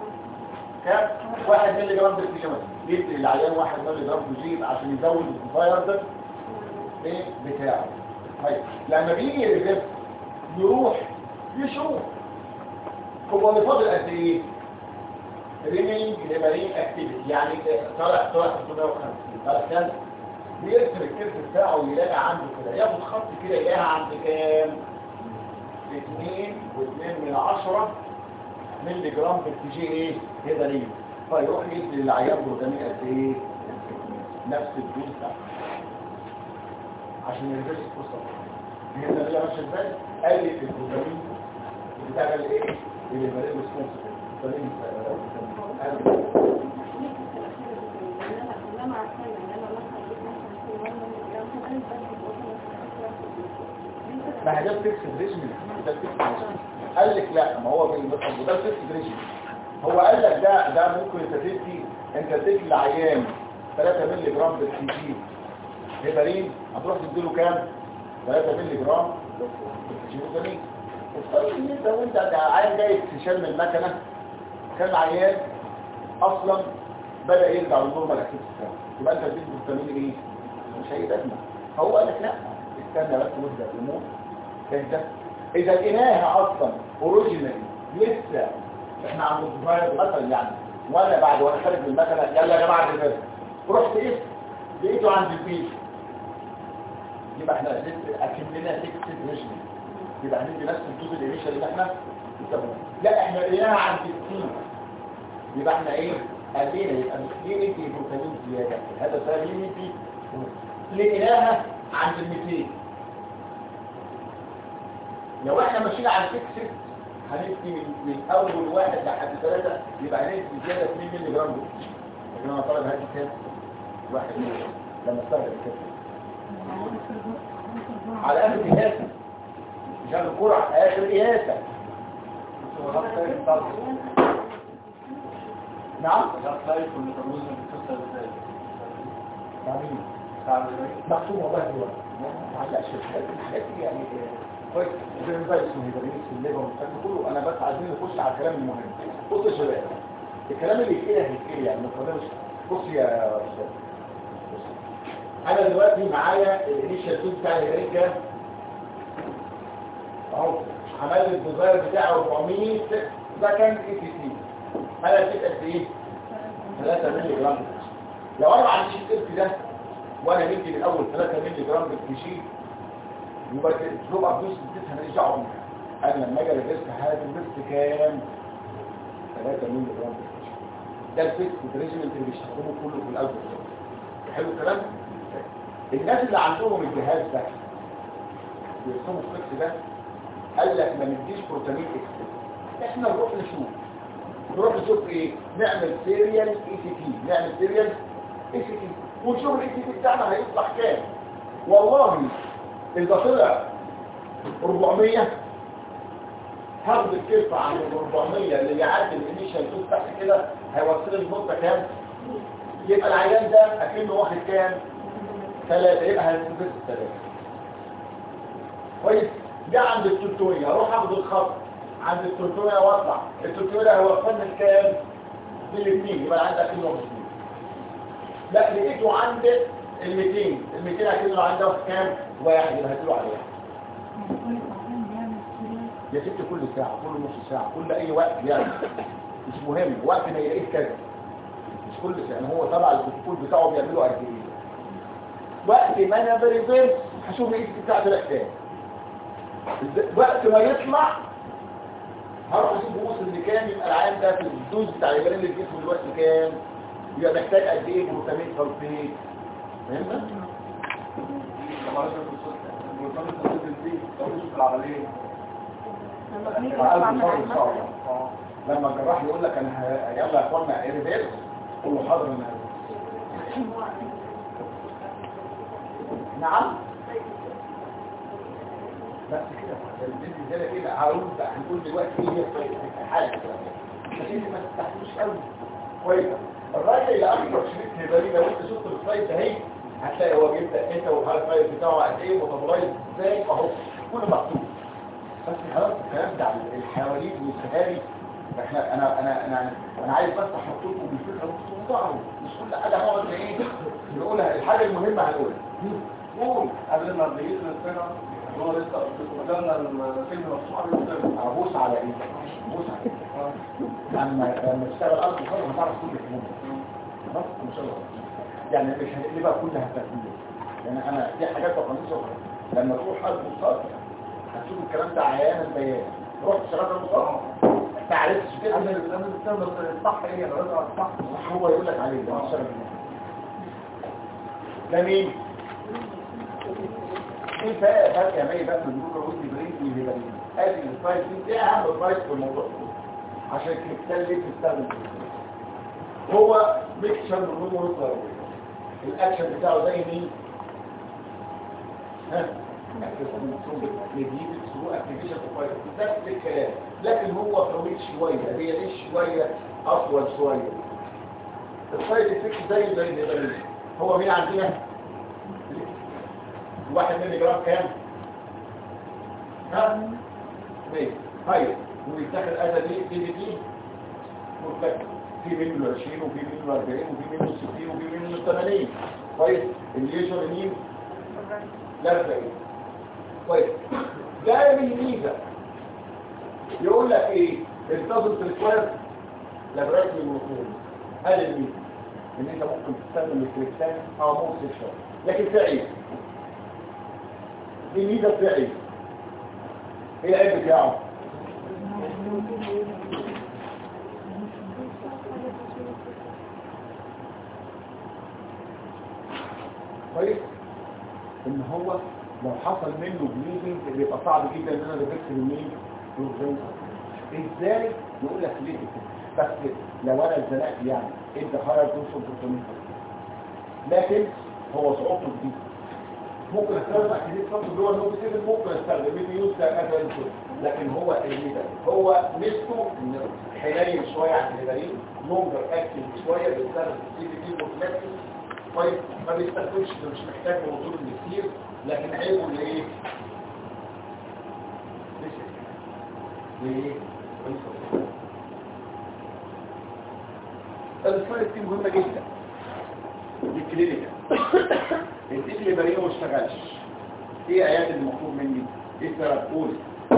1 مللي جرام بالكيلو يدي العيان 1 مللي جرام بيجيب عشان يزود الفاير ده ايه بتاعه طيب لما بيجي يريفيرس يروح يشوف هو اللي فاضل قد ايه ريمينج هيبرين اكتيفيتي يعني طالع 650 طالع كام بيرسم الكيرف بتاعه ويلاقي عنده كده ياخد خط كده يلاقيها عند كام 2.2 مللي جرام بالكي ايه هيبرين فيروح يدي للعيان بروتامين قد ايه نفس الدوز بتاعته عشان يرجع القصه هي اللي ماشيه ازاي قال لي البروتامين بتاع الايه اللي بيبقى ريسبونس البروتامين ما هي ده فيكس ريجيم ده فيكس ريجيم قال لك لا ما هو بالمطلب ده فيكس ريجيم هو قال لك ده ممكن انت تدي العيان 3 مللي جرام بالكي جي هيبرين هتروح تديله كام 3 مللي جرام بالكي الطريق ان انت وانت عيان جاي تشال من المكنه كان العيان اصلا بدا يرجع للنورمال اكتيفيتي بتاعه يبقى انت بتدي فيتامين ايه مش هيدمر هو قال لك لا استنى بس وابدا الامور انت اذا لقيناها اصلا اوريجينال لسه احنا عند الفاير مثلا يعني وانا بعد وانا خارج من المكنه يلا يا جماعه كده رحت ايه لقيته عند البيت يبقى احنا اكملنا تكست ريجيم يبقى هندي نفس الدوز الانيشال اللي احنا بنسموها لا احنا لقيناها عند 60 يبقى احنا ايه قلينا يبقى مش في بروتين زياده هذا سهل في لقيناها عند 200 لو احنا ماشيين على 6 هندي من اول واحد لحد 3 يبقى هندي زياده 2 مللي جرام دول لكن انا طالب هدي كام 1 مللي لما استخدم كده على اخر قياسه مش على الجرعه اخر قياسه نعم مكتوب والله هو معلقش الحاجات دي يعني كويس زي ما اسمه هيدريس الليفر والكلام كله انا بس عايزين نخش على الكلام المهم بص يا شباب الكلام اللي يتقال يعني ما تقدرش بص يا استاذ انا دلوقتي معايا الانيشال دوز بتاع الهيدريس كام اهو عمل لي الديزاير بتاعه 400 ده كان اي تي سي انا اديت قد ايه 3 مللي جرام لو انا ما عنديش الكيرف ده وانا بدي من اول 3 مللي جرام بالكيشي يبقى الدروب ابدوس بتاعها ماليش دعوه بيها انا لما اجي ريفيرس هذا الريفيرس كام 3 مللي جرام بالكيشي ده الفيكس ريجيمنت اللي بيستخدموه كله في الاول حلو الكلام الناس اللي عندهم الجهاز ده بيرسموا الفيكس ده قال لك ما نديش بروتامين اكس احنا نروح نشوف ايه نعمل سيريال اي سي تي نعمل سيريال اي سي تي ونشوف الاي سي تي بتاعنا هيطلع كام والله اذا طلع 400 هاخد الكيف عن ال 400 اللي يعدي الانيشال دوز تحت كده هيوصل النقطه كام يبقى العيان ده اكنه واخد كام 3 يبقى هننزل 3 كويس ده عند ال 300 اروح اخد الخط عند ال 300 واطلع ال 300 ده هيوصلني لكام من الاثنين يبقى عندك 2 لا لقيته عند ال 200 هتقول عنده كام؟ 1 يبقى هتقول عليه يا ست كل ساعة كل نص ساعة كل اي وقت يعني مش مهم وقت ما يلاقيه كذا مش كل ساعة يعني هو طبعا البروتوكول بتاعه بيعمله قد ايه وقت ما انا بريفيرس هشوف ايه بتاعته الاحتاج وقت ما يطلع هروح اشوف وصل لكام يبقى العام ده في الدوز بتاع الجبال اللي في جسمه دلوقتي كام يبقى محتاج قد ايه جلوتامين سلفيت فهمت؟ لما الجراح يقول لك انا يلا يا اخوانا ريفيرس قول له حاضر انا نعم بس كده البنت زي كده هنقول دلوقتي ايه هي حاجه لكن ما تستحملش قوي كويس الراجل اللي اكبر شريك هبالي لو انت شفت السلايد ده اهي هتلاقي هو بيبدا انت والهايلايت بتاعه قد ايه وتبلايز ازاي اهو كله مكتوب بس خلاص الكلام ده على الحواليك والسهاري احنا انا عايز بس احط لكم بالفكره وتوضعوا مش كل حاجه هنقعد ايه نقولها الحاجه المهمه هنقولها قول قبل ما بيجي السنه هو لسه قدامنا الفيلم مفتوح على ابوس على ايه ابوس على ايه لما تشتغل ارض الخير هتعرف كل الكلام بس ان شاء الله يعني مش هنقلبها كلها تفكير يعني انا في حاجات تقنيه لما تروح حد مصاب هتشوف الكلام ده عيانا بيان رحت شغال المصاب ما عرفتش كده لازم تستخدم الصح ايه لازم الصح هو يقول لك عليه ده الشرف ده مين ايه فرق يا مي بقى من جوجل ويدي بريك والهبالين ادي السلايد دي اهم سلايد في الموضوع عشان كده ليه بتستخدم هو ميكشر من المونوكلور الاكشن بتاعه زي مين ها يجيب السلوك اكتيفيشن اوف نفس الكلام لكن هو طويل شويه هي ليش شويه اطول شويه السايد افكت زي الهبالين هو مين عندنا 1 مللي جرام كام؟ ها؟ ماشي طيب ويتاخد ادى دي مرتفع في منه 20 وفي منه 40 وفي منه 60 وفي منه 80 طيب الليجر مين؟ لا 40 طيب ده من ميزه يقول لك ايه؟ التازل ريكواير لابراتوري الموتور هذا الميزه ان انت ممكن تستخدم الكريستال او مو سيكشن لكن في عيب دي ميزه في عيب ايه العيب بتاعه كويس ان هو لو حصل منه بليدنج بيبقى صعب جدا ان انا بكتب مين ازاي يقول لك ليه بس لو انا اتزنقت يعني انت خرج توصل 300 لكن هو صعوبته جديده ممكن استخدم اكيد صوت جوه النوت سيفن ممكن استخدم يوز كذا لكن هو الميزه هو ميزته ان حنين شويه عن الهبالين لونجر اكتف شويه بيستخدم السي بي دي وفلكس طيب ما بيستخدمش مش محتاج موتور كتير لكن عيبه اللي ايه ليه السلايد دي مهمه جدا دي كلينيكال الديك اللي بريء ما اشتغلش ايه ايات المطلوب مني ايه السبب قول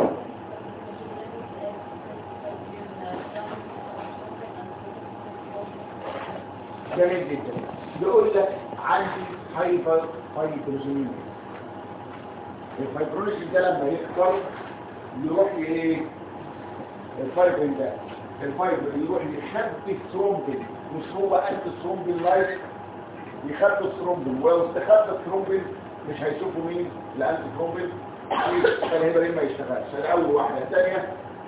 جميل جدا بيقول لك عندي هايبروجينيميا الفايبرولوجين ده لما يكبر يروح ايه الفايبرين ده الفايبر يروح يخبي الثرومبين مش هو انت الثرومبين لايك يخبي الثرومبين ولو استخبى الثرومبين مش هيشوفوا مين لان الثرومبين الهبرين ما يشتغلش الاول واحده الثانيه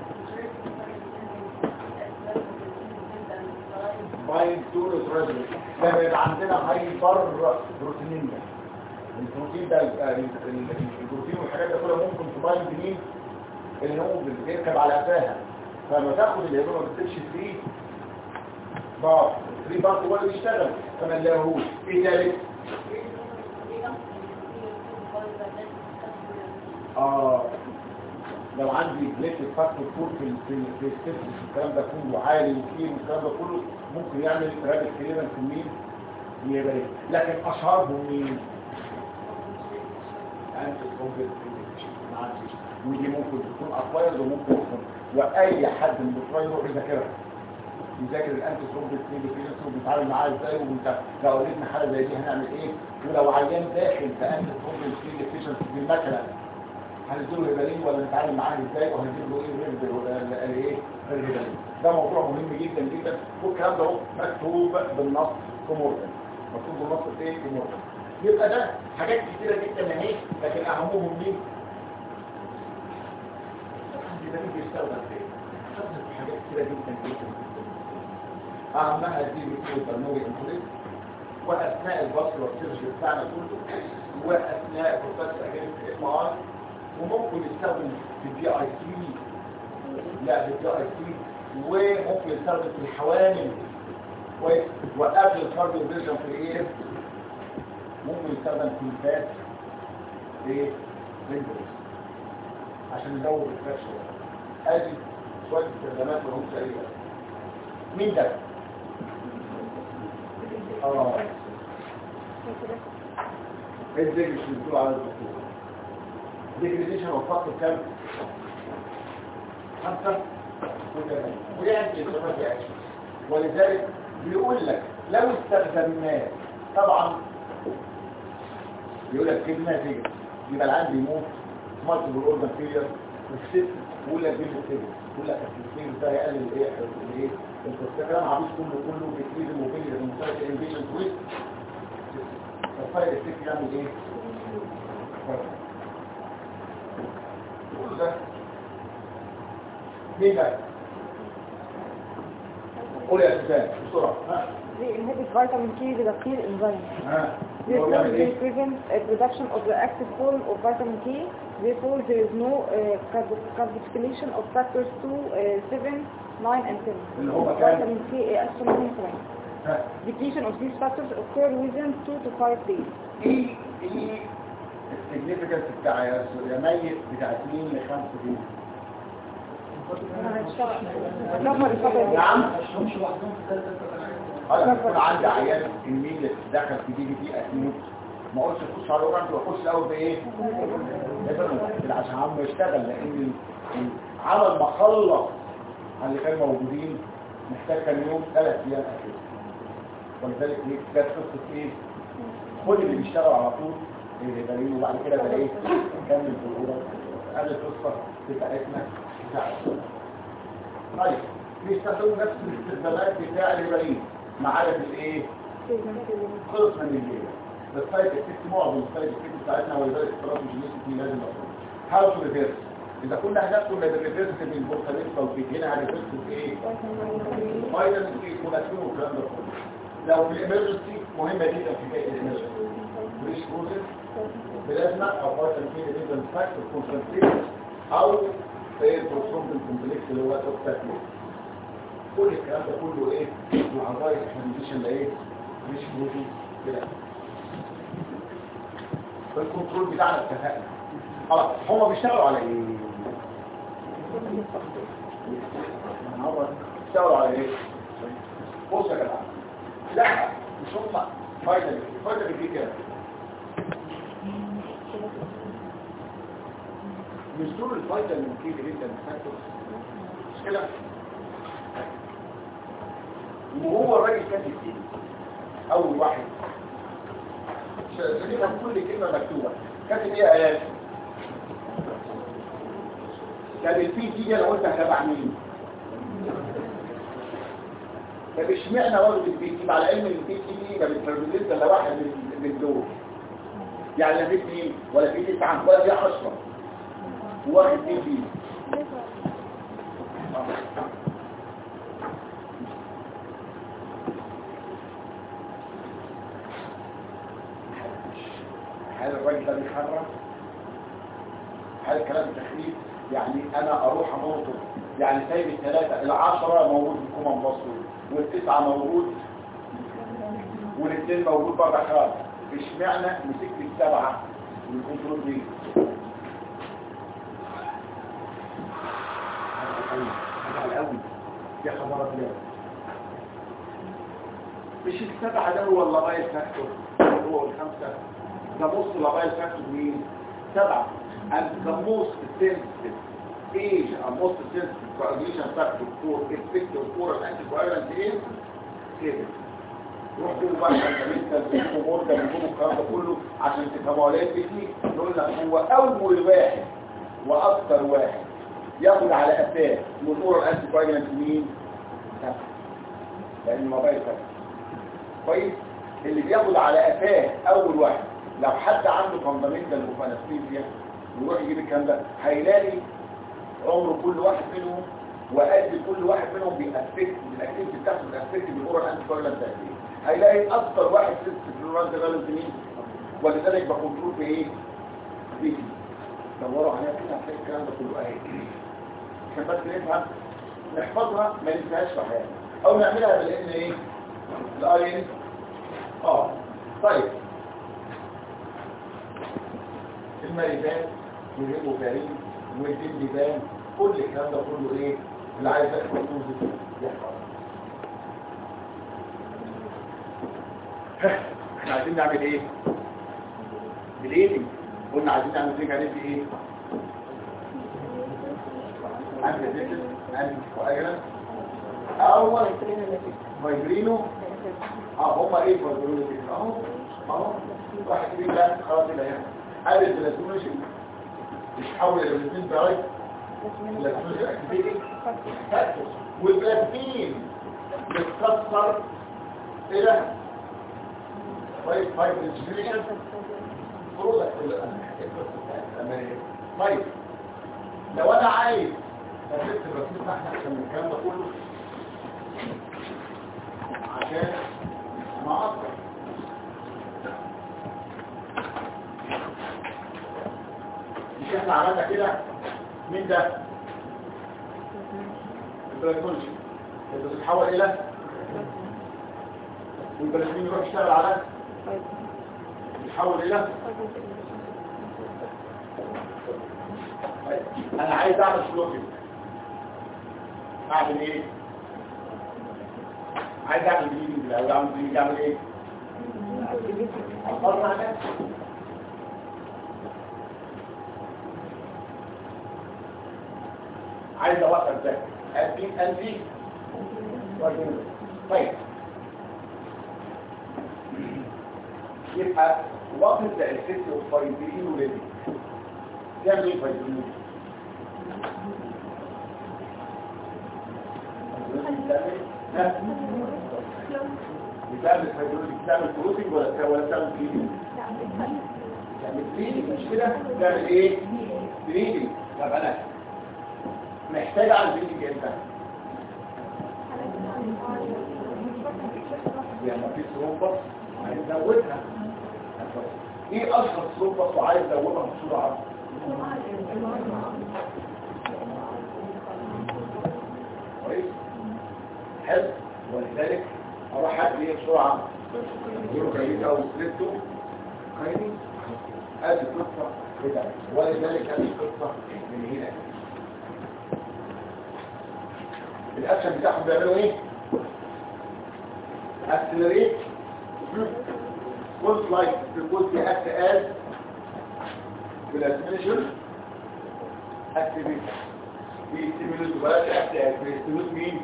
باين تورس رجل لما يبقى عندنا هايبر بروتينيميا البروتين ده البروتين والحاجات ده كلها ممكن تباين بمين اللي هو بيركب على قفاها فلما تاخد الهبرين ما بتسيبش فيه بار 3 بار هو اللي بيشتغل فما نلاقيهوش ايه ثالث لو عندي بليتد فاكتور فول في السيرفس الكلام ده كله عالي وكتير والكلام ده كله ممكن يعمل رابط كليرنس في مين؟ يبقى لكن اشهرهم مين؟ انتي ثرومبين ودي ممكن تكون اكوايرد وممكن تكون واي حد من الدكتور يروح يذاكرها يذاكر الانتي ثرومبين ديفيشنسي وبيتعامل معاها ازاي وانت لو قلنا حاله زي دي هنعمل ايه ولو عيان داخل في انتي ثرومبين ديفيشنسي بالمكنه هنديله هيبالين ولا نتعامل معاه ازاي وهنديله ايه غير ايه الهيبالين. ده موضوع مهم جدا جدا والكلام ده اهو مكتوب بالنص في مورجان مكتوب بالنص في مورجان. يبقى ده حاجات كتيره جدا اهي لكن اهمهم مين؟ الهيبالين بيستخدم في ايه؟ بيستخدم في حاجات كتيره جدا جدا اهمها دي بتكون برنامج انفليت واثناء البصر والسيرجري بتاعنا كله واثناء بروسيس اجنس ام ار وممكن يستخدم في الدي اي سي لا في الدي اي سي وممكن يستخدم في الحوامل كويس وقبل الكارديو فيجن في الايه ممكن يستخدم في الفات في رينجرز عشان يزود الفرش. ادي شويه استخدامات وهم سريعه. مين ده؟ ازاي مش بتقول على الدكتور ديجريديشن اوف فاكتور كام 5 ويعني الصفات اكشن ولذلك بيقول لك لو استخدمناه طبعا بيقول لك كلمه دي يبقى العيان بيموت مالتيبل اورجان فيلير والست بيقول لك بيجي كده يقول لك التسليم ده يقلل ايه الكلام عبيط كله بيكريز موبيلي المساعد انفيشن تويست الفايل السيك يعمل ايه قول ده مين ده قول يا سيدان بسرعه They inhibit vitamin K reductase enzyme. This هو بيعمل ايه prevents a production of the active form of vitamin K. Therefore, there is no carboxylation of factors 2, 7, 9, and 10. اللي هو كام Vitamin K action enzyme. Depletion of these factors occur within 2 to 5 days. ايه السيجنيفيكانس بتاع يا ميت بتاع 2 ل 5 دقيقة نعم انا بكون عندي عيان الميل دخل في دي اسمه ما اقولش اخش على اورانج واخش الاول بايه عشان عم يشتغل لان عمل ما خلص على اللي كانوا موجودين محتاج كام يوم 3 ايام اكيد ولذلك ده قصه ايه كل اللي بيشتغل على طول دليل وبعد كده بقى ايه نكمل في الاوضه قبل القصه بتاعتنا طيب بيستخدموا نفس الاستخدامات بتاع الهيبارين ما عدا الايه خلصنا من الليل السايد افكت معظم السايد افكت بتاعتنا ولذلك استراتيجيتي لازم نقول هاو تو ريفيرس اذا كنا هندخل للريفيرس في البورتالين توكيد هنا هنريفيرس بايه فاينل في كونكتور والكلام ده كله لو في الامرجنسي مهمه جدا في حكايه الامرجنسي بريش بروزس بلازما او فايتامين كي ريزن فاكتور كونسنتريت او في البروسوم الكومبلكس اللي هو توكسيك كل الكلام ده كله ايه العضايا الكونديشن ده ايه مش موجود كده الكنترول بتاعنا اتفقنا خلاص هم بيشتغلوا على ايه بيشتغلوا على ايه بص يا جماعه لا مش هم فايده دي كده مش دول الفايده اللي ممكن جدا مش كده وهو الراجل كاتب ايه اول واحد شايفين كل كلمه مكتوبه كاتب ايه ايات طب البي دي انا قلت هتبع مين طب اشمعنى واخد البي دي على علم البي دي ما بتريبريزنت الا واحد من دول يعني لا في 2 ولا في 9 ولا في 10 واحد بي دي هل الراجل ده بيحرم هل الكلام تخريب يعني انا اروح اموته يعني سايب الثلاثه العشرة موجود في كومان بصري والتسعه موجود والاثنين موجود بره خالص اشمعنى مسكت السبعه والكنترول دي قوي هزعل قوي يا خبر ابيض. مش السبعه ده هو اللابايل فاكتور هو الخمسه ده نص اللابايل فاكتور مين؟ 7 and the most sensitive age and most sensitive coagulation factor for effective oral anticoagulant is 7. روح جيبوا بقى الفاندامنتال بيجيبوا مورجان بيجيبوا الكلام ده كله عشان تفهموا عليه فيه. نقول لك هو اول واحد واكثر واحد ياخد على اساس من اورال انتيكواجولانت مين؟ 7 لان الموبايل فاكر كويس. اللي بياخد على اساس اول واحد لو حد عنده فاندامنتال وفانستيزيا ويروح يجيب الكلام ده هيلاقي عمر كل واحد منهم وقد كل واحد منهم بيأفكت بالاكتيفيتي بتاعته بيأفكت بالاورال انتيكواجولانت ده. هيلاقي اكتر واحد سيستم في الرانز غالب مين؟ ولذلك بكنترول في ايه؟ بيجي دوروا عليها كده هتلاقي الكلام ده كله اهي عشان بس نفهم نحفظها ما ننساهاش في حياتنا او نعملها بالان ايه؟ الاي ان طيب المريضات والهيبوفارين والديبان كل الكلام ده كله ايه؟ اللي عايز يحفظ يحفظ. احنا عايزين نعمل ايه؟ بليدنج قلنا عايزين نعمل فيه كانت ايه؟ انتي اول فايبرينو هما ايه فايبرينو اهو واحد كبير ده خلاص كده يعني قال البلازمولوجي يتحول الى الاثنين درايف البلازمولوجي اكتيفيتي والبلازمين بتكسر الى طيب الجنريشن برودكت الامريكي. طيب لو انا عايز افكت الرصيد احنا عشان الكلام ده كله عشان ما اكتر مش احنا عملنا كده مين ده؟ البلازمولوجي اللي بتتحول الى والبلازمين يروح يشتغل على يتحول الى انا عايز اعمل بلوكينج اعمل ايه؟ عايز اعمل بليدنج لو اعمل بليدنج اعمل ايه؟ اطلع نفسي عايز اوقف ده ادي طيب يبقى وقت التأسيس والفايبرين ولدي تعمل ايه فايبرين؟ بتعمل فايبرين بتعمل كروسنج ولا بتعمل بليدنج؟ تعمل بليدنج مش كده؟ بتعمل ايه؟ بليدنج. طب انا محتاج على البليدنج امتى؟ يعني ما فيش روبة عايز ازودها ايه اشهر روبة وعايز ازودها بسرعة كويس حلو ولذلك اروح حد ايه بسرعة يقولوا كريمة او سلسته كريمة ادي قصة كده ولذلك ادي قصة من هنا الاكشن بتاعهم بيعملوا ايه؟ accelerate most like because they act as plasminogen activity بيستيمولوت بلاش act as بيستيمولوت مين؟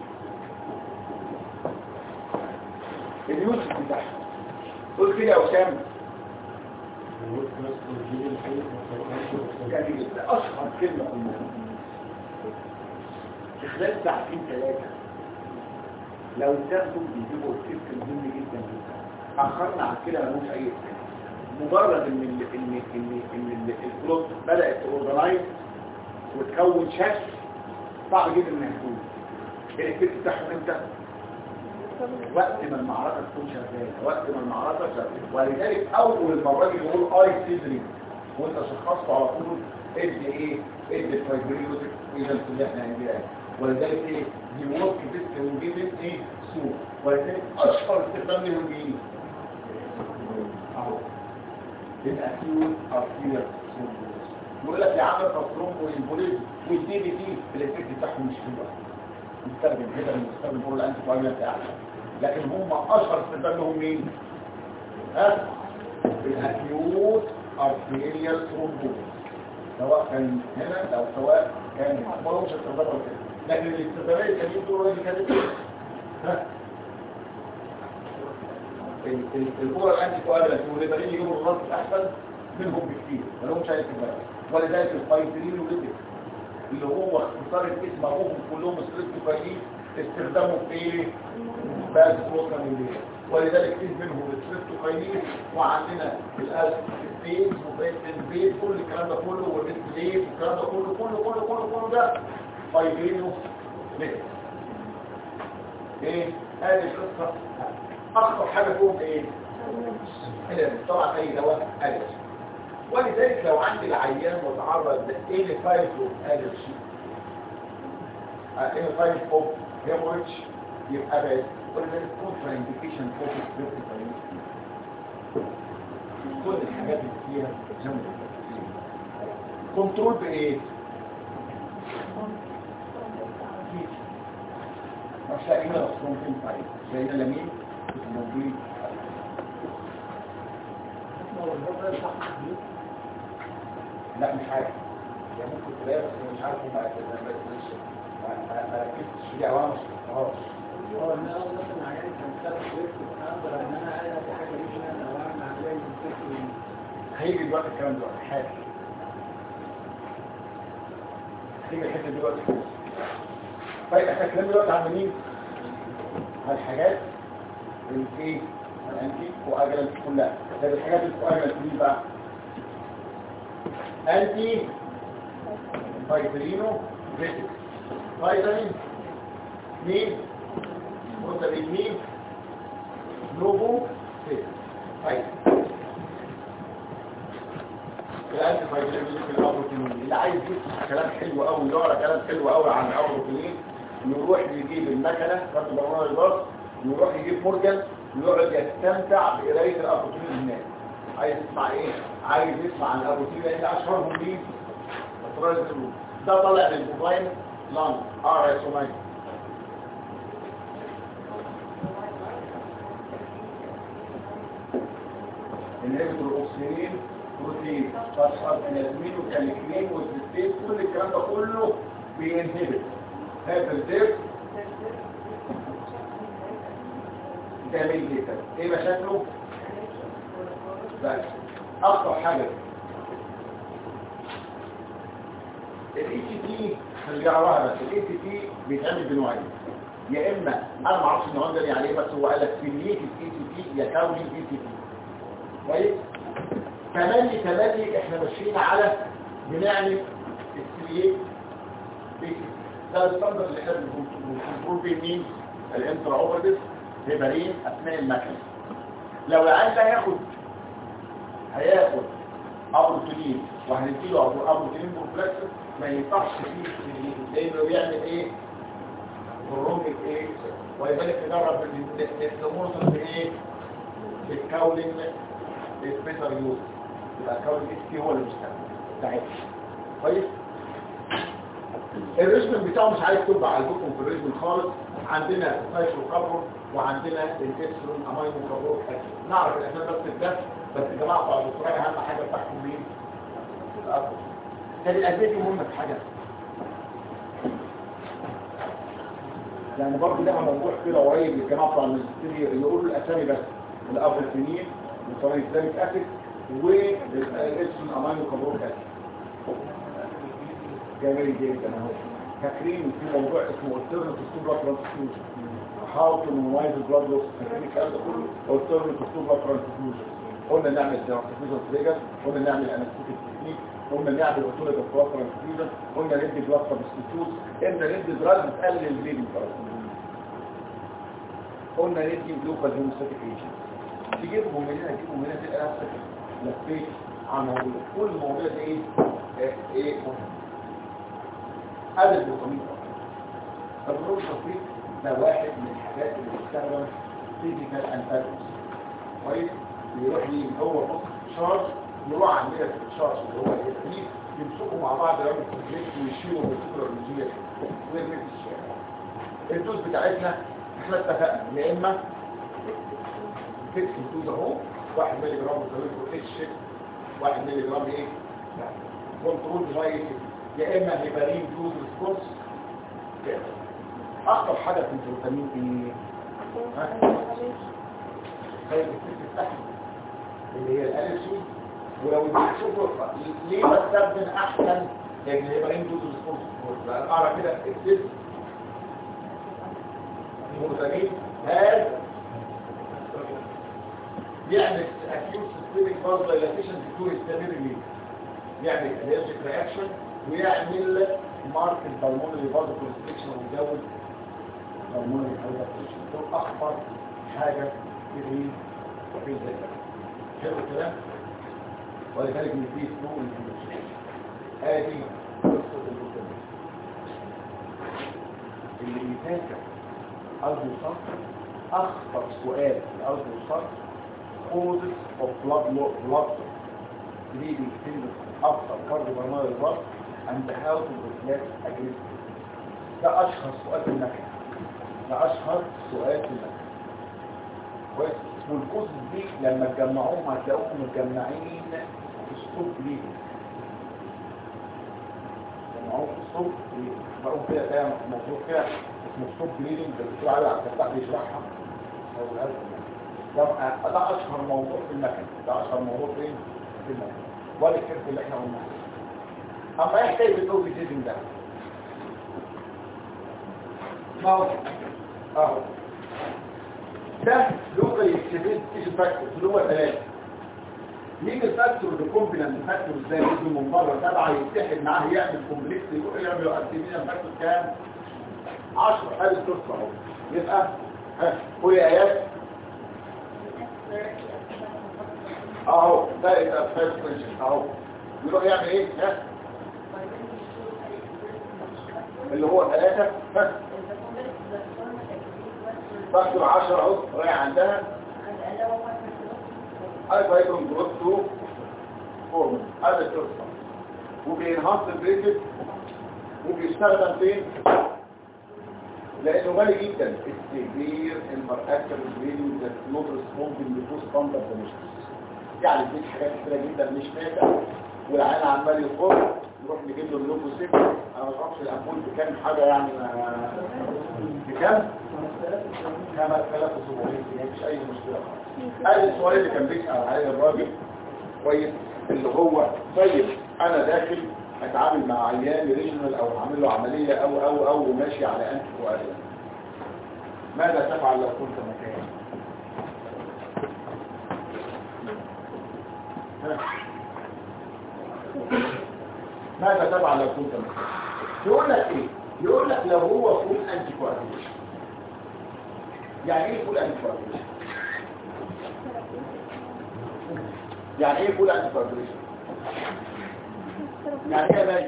اليوسف بتاعهم قول كده يا أسامة يعني أشهر كلمة في خلال ساعتين 3 لو تاخدوا بيجيبوا السيستم مهم جدا جدا اخرنا عن كده ملوش اي اسم مجرد ان البلوت بدات تورجنايز وتكون شكل صعب جدا انها تكون الاكتيف بتاعهم امتى؟ وقت ما المعركه تكون شغاله وقت ما المعركه شغاله ولذلك اول ما الراجل يقول اي سيزرينج وانت شخصته على طول ادي ايه؟ ادي الفايبريلوتيك ايجنت اللي احنا عندنا ولذلك ايه؟ دي وورك بيست ونجيب ايه؟ سوق ولذلك اشهر استخدام للمجيين اهو الاكيوت ارتيريال سيروز يقول لك يا عم الفاستروم والبوليز والدي بي تي الافكت بتاعهم مش حلو، نستخدم كده نستخدم كل الانتي فايروس اعلى، لكن هم اشهر استخدام لهم مين؟ ها؟ الاكيوت ارتيريال ثرومبوز، سواء كان هنا او سواء كان ما لهمش استخدام ولا كده، لكن الاستخدامات التانيين دول راجل كانت ها؟ الكورة الانتي كوابلنت والليبرين يجيبوا الرصد احسن منهم بكتير، ما لهمش اي استخدام. ولذلك الفايترين والليبرين اللي هو اختصار الاسم ابوهم كلهم ستريبتوكاين استخدامه في ايه؟ بس بروكاميلين، ولذلك فيه منهم الستريبتوكاين وعندنا الاسبيز وبيت كل الكلام ده كله والريسليت والكلام ده كله ده فايترين ليه؟ ايه؟ هذه القصه اخطر حاجه فيهم ايه؟ طبعا اي دواء الرجي، ولذلك لو عندي العيان متعرض ل A5 الرجي A5 اوف هيموريدج يبقى بس، ولذلك كونترا انديكيشن فوق كل الحاجات اللي فيها جنب كنترول بايه؟ مش لاقيين اصلا فين طيب زينا لمين موجودين. لا مش عارف، يعني ممكن تلاقي بس مش عارف هم ما ركزتش فيها وانا مش فهمتهاش. هو ان انا مثلا عيان كان سبب ويكتب اقدر ان انا اعمل حاجه دي او اعمل عمليه من هيجي دلوقتي الكلام ده حاجه هيجي الحته دلوقتي. طيب احنا اتكلمنا دلوقتي عن مين؟ عن الحاجات اللي ايه؟ الانتي كواجلنت كلها. طب الحاجات الكواجلنت دي بقى انتي فايبرينو فيتك فايتامين مين؟ متابعين مين؟ نوبو فيتك. طيب الانتي فايبرينو في الابروتين اللي عايز يسمع كلام حلو قوي يقرا كلام حلو قوي عن الابروتين يروح يجيب المكنه بتاعت برنامج الباص، يروح يجيب مورجان ويقعد يستمتع بقرايه الابروتين هناك. عايز يسمع ايه؟ عايز يسمع عن الابروتين لان اشهرهم مين؟ الترايزولون. ده طالع بالموبايل لانج ار اس او انهبيتور الاكسجين بروتين فاسفات بلازمين وكاليكلين والزيتين كل الكلام ده كله بينهبت هذا الزيت. جميل جدا. ايه مشاكله؟ بس اخطر حاجه الاي سي تي خليها وراها. بس الاي سي تي بيتعمل بنوعين، يا اما انا ما اعرفش النوع ده يعني ايه، بس هو قال لك كميه الاي سي تي يا كوني اي سي تي. كويس. تملي احنا ماشيين على بنعمل السليك ده الستاندرد اللي احنا بنقول بيه مين؟ الانترا اوبرتيف هيبرين اثناء المكنه. لو العيان ده هياخد ابروتين وهنديله ابروتين بروفلاكسس ما ينفعش فيه السليك لانه بيعمل ايه؟ بروميك ايه؟ ويبالك نجرب الامور بايه؟ بالكاولين سبيشال يوز. يبقى الكاولين اس تي هو اللي بيستخدم ساعتها. كويس. الريجمنت بتاعه مش عايز تبقى على البوكم في الريجمنت خالص. عندنا نايترو كاربون وعندنا الكسرون امينو كاربون اسيد. نعرف الاساس بس ده، بس يا جماعه بتوع الدكتوراه اهم حاجه بتاعتكم مين؟ الابر. كان الادويه دي مهمه في حاجه يعني برضه ده موضوع كده قريب للجماعه بتوع الماجستير يقولوا الاسامي بس. الابرتينين والترانيزاميك اسيد والكسرون امينو كاربون اسيد. جميل جدا اهو. فاكرين في موضوع اسمه alternative to blood transfusion how to minimize the blood loss. فاكرين الكلام ده كله alternative to blood transfusion. قلنا نعمل transfusion trigger، قلنا نعمل anesthetic technique، قلنا نعمل automated blood transfusion، قلنا ندي blood substitutes، قلنا ندي دراج تقلل البليدنج، قلنا ندي local hemostatic agents. تجيبهم من هنا تلقى نفسك لفيت على موضوع كل المواضيع دي ايه مهم. هذا البروتين البروتين ده واحد من الحاجات اللي بتستخدم فيزيكال انتاجونست. كويس. بيروح لي هو بص شارج يروح عندنا في الشارج اللي هو الإلكتريك يمسكوا مع بعض يعملوا كونفليكت ويشيلوا بالسكر الرمزية ويرمي في الشارع. الدوز بتاعتنا احنا اتفقنا يا اما فيكس الدوز اهو 1 مللي جرام بتساوي اتش 1 مللي جرام ايه؟ كنترول ديفايس يا اما هيبارين دوز ريسبونس كده. اخطر حاجه في الفيتامين ايه؟ طيب الست بتاعتي اللي هي الاليسون ولو تشوفوا ليه بستخدم احسن الهيبارين دوز ريسبونس لان اقرا كده الست المرتبين هذا يعمل acute systemic vasodilation بتكون استمرارية يعمل allergic reaction ويعمل marked pulmonary vasoconstriction ويزود pulmonary hypertension دول أخطر حاجة في الذكر حلو الكلام ولذلك نفيد نوع الانفلوشن هذه قصة المرتبين اللي يتاكل أرض الصرف أخطر سؤال في أرض الصرف causes of blood bleeding syndrome after cardiopulmonary blood and how to reflect against it. ده أشهر سؤال في المكان ده أشهر سؤال في المكان كويس والكوز دي لما تجمعوهم هتلاقوهم متجمعين في ستوب بليدنج جمعوهم في ستوب بليدنج بقوا كده ده موضوع كده اسمه ستوب بليدنج ده بتقول عليه على الفتاح بيشرحها ده اشهر موضوع في المكان ده اشهر موضوع فين في المكان ولا الكرف اللي احنا قلناه اما ايه حكايه الستوب بليدنج ده اهو ده لوكال اكتيفيت تيشو فاكتور اللي هو 3 مين الفاكتور الكومبلمنت فاكتور ازاي يجي من بره تبع يتحد معاه يعمل كومبلكس يروح يعمل اكتيفيشن فاكتور كام 10 ادي القصه اهو يبقى قول يا ايات اهو ده يبقى فاكتور اهو يروح يعمل ايه اللي هو 3 فاكتور 10 اهو رايح عندها هايبرون جروث 2 فورم هذا القصه وبينهض البريكت وبيستخدم فين لانه غالي جدا السيفير المركب البريدنج ذات نوت ريسبوندنج لتو ستاندرد يعني دي حاجات كتيره جدا مش فاكره والعين عمال يخر نروح نجيب له اللوكوسيت انا ما اعرفش الامبول بكام حاجه يعني بكام 5700 جنيه مش اي مشكله خالص السؤال اللي كان بيسال عليه الراجل كويس اللي هو طيب انا داخل اتعامل مع عيان ريجنال او هعمل له عمليه او وماشي على انتي كواجولانت ماذا تفعل لو كنت مكاني ماذا تفعل لو كنت مكاني يقول لك ايه يقول لك لو هو فول انتي كواجوليشن يعني ايه فول انتي كواجوليشن يعني ايه فول انتي كواجوليشن يعني ايه باقي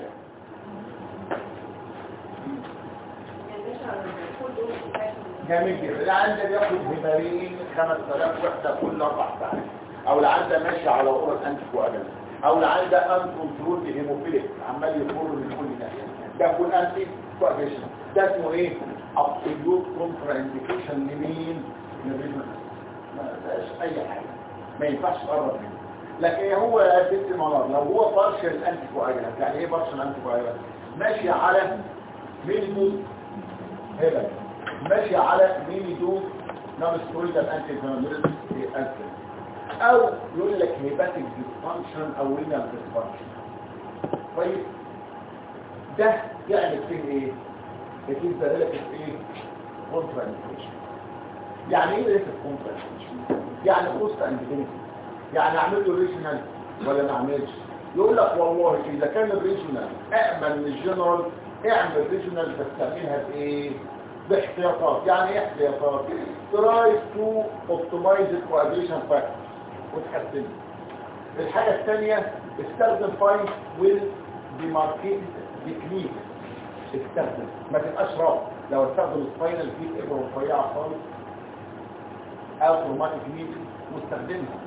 جميل جدا العيان ده بياخد هيبارين 5000 وحده كل 4 ساعات او العيان ده ماشي على قرص انتي كواجولانت او العيان ده ان كنترول هيموفيليك عمال يفور من كل ناحيه ده فول انتي كواجوليشن ده اسمه ايه ابسوليوت كونترا انديكيشن لمين للريجنال ما فيهاش اي حاجه ما ينفعش تقرب منه لكن هو يا ست مرض لو هو بارشل انتي كواجولانت يعني ايه بارشل انتي كواجولانت ماشي على مينيدوز هبل ماشي على مينيدوز نون سترويدال انتي انفلاماتوري او يقول لك هيباتيك ديسفانكشن او رينال ديسفانكشن طيب ده يعني فيه ايه يكون ذلك ايه كونترا انديكيشن يعني ايه ريسك كونترا انديكيشن يعني كوست انديكيشن يعني اعمل له ريجنال ولا ما اعملش يقول لك والله اذا كان الريجنال اامن من الجنرال اعمل ريجنال بس تعملها بايه باحتياطات يعني ايه احتياطات تراي تو اوبتمايز الكواجوليشن فاكتور وتحسن الحاجه الثانيه استخدم فاين ويل ديماركيتد تكنيك استخدم ما تبقاش راب لو استخدم الفاينل فيت ابره رفيعه خالص او تروماتيك نيدل واستخدمها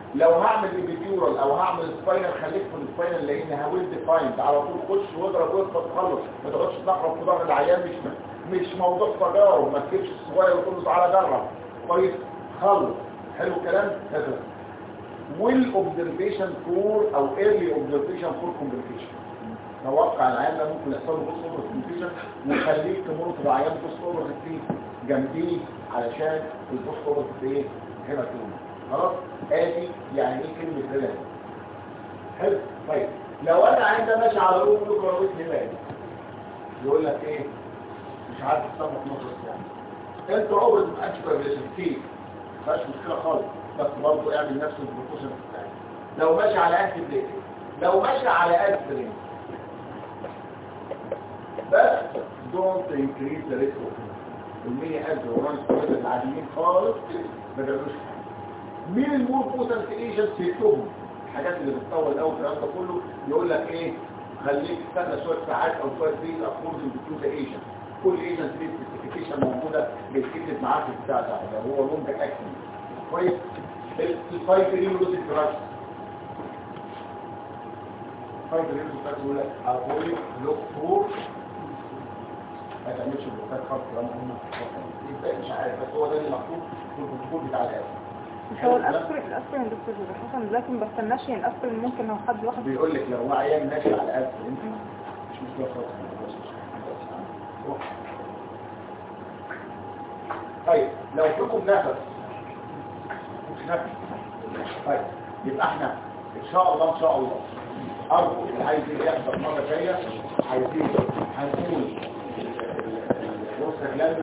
لو هعمل ايبيديورال او هعمل سباينال خليك في السباينال لان هاويل ديفايند على طول خش واضرب واضرب تخلص ما تقعدش تنقرب في ظهر العيان مش موضوع تجارب ما تجيبش الصغير وتقول له تعالى جرب كويس خلص حلو الكلام كذا والاوبزرفيشن فور او ايرلي اوبزرفيشن فور كومبليكيشن توقع العيان ده ممكن يحصل له بوست اوفر كومبليكيشن وخليك تمر في العيان بوست اوفر فيه جنبيه علشان البوست اوفر ايه هنا تقول خلاص ادي يعني ايه كلمه ريلاكس حلو طيب لو انا عايز ماشي على روح لوكرويت هنا يقول لك ايه مش عارف تصرف نص ساعه انت عمرك ما انت كويس كتير مفيش مشكله خالص بس برضه اعمل نفس البروبوشن بتاعك لو ماشي على اكل بريك لو ماشي على اسبرين بس don't increase the risk of المية أجل وران السويدة العاديين خالص ما بيعملوش حاجة مين المور بوتنت ايجنت سيكتهم الحاجات اللي بتطول الاول الكلام ده كله يقول لك ايه خليك تستنى شويه ساعات او شويه دقايق اكوردنج تو ذا ايجنت كل ايجنت ليه سبيسيفيكيشن موجوده بتكتب معاك في البتاع ده لو هو لونج اكشن كويس الفايبرين لوز الكراش فايبرين لوز الكراش يقول لك اقول لوك فور ما تعملش بلوكات خالص لما هم مش عارف بس هو ده اللي مكتوب في البروتوكول بتاع الاسم مش هو الاسبرين دكتور حسن لكن ما بستناش يعني الاسبرين ممكن لو حد واخد بيقول لك لو هو عيان ماشي على اسبرين مش مشكله خالص طيب لو فيكم نفس مش نفس طيب يبقى احنا ان شاء الله ارجو اللي عايز يحضر مره جايه عايزين هنقول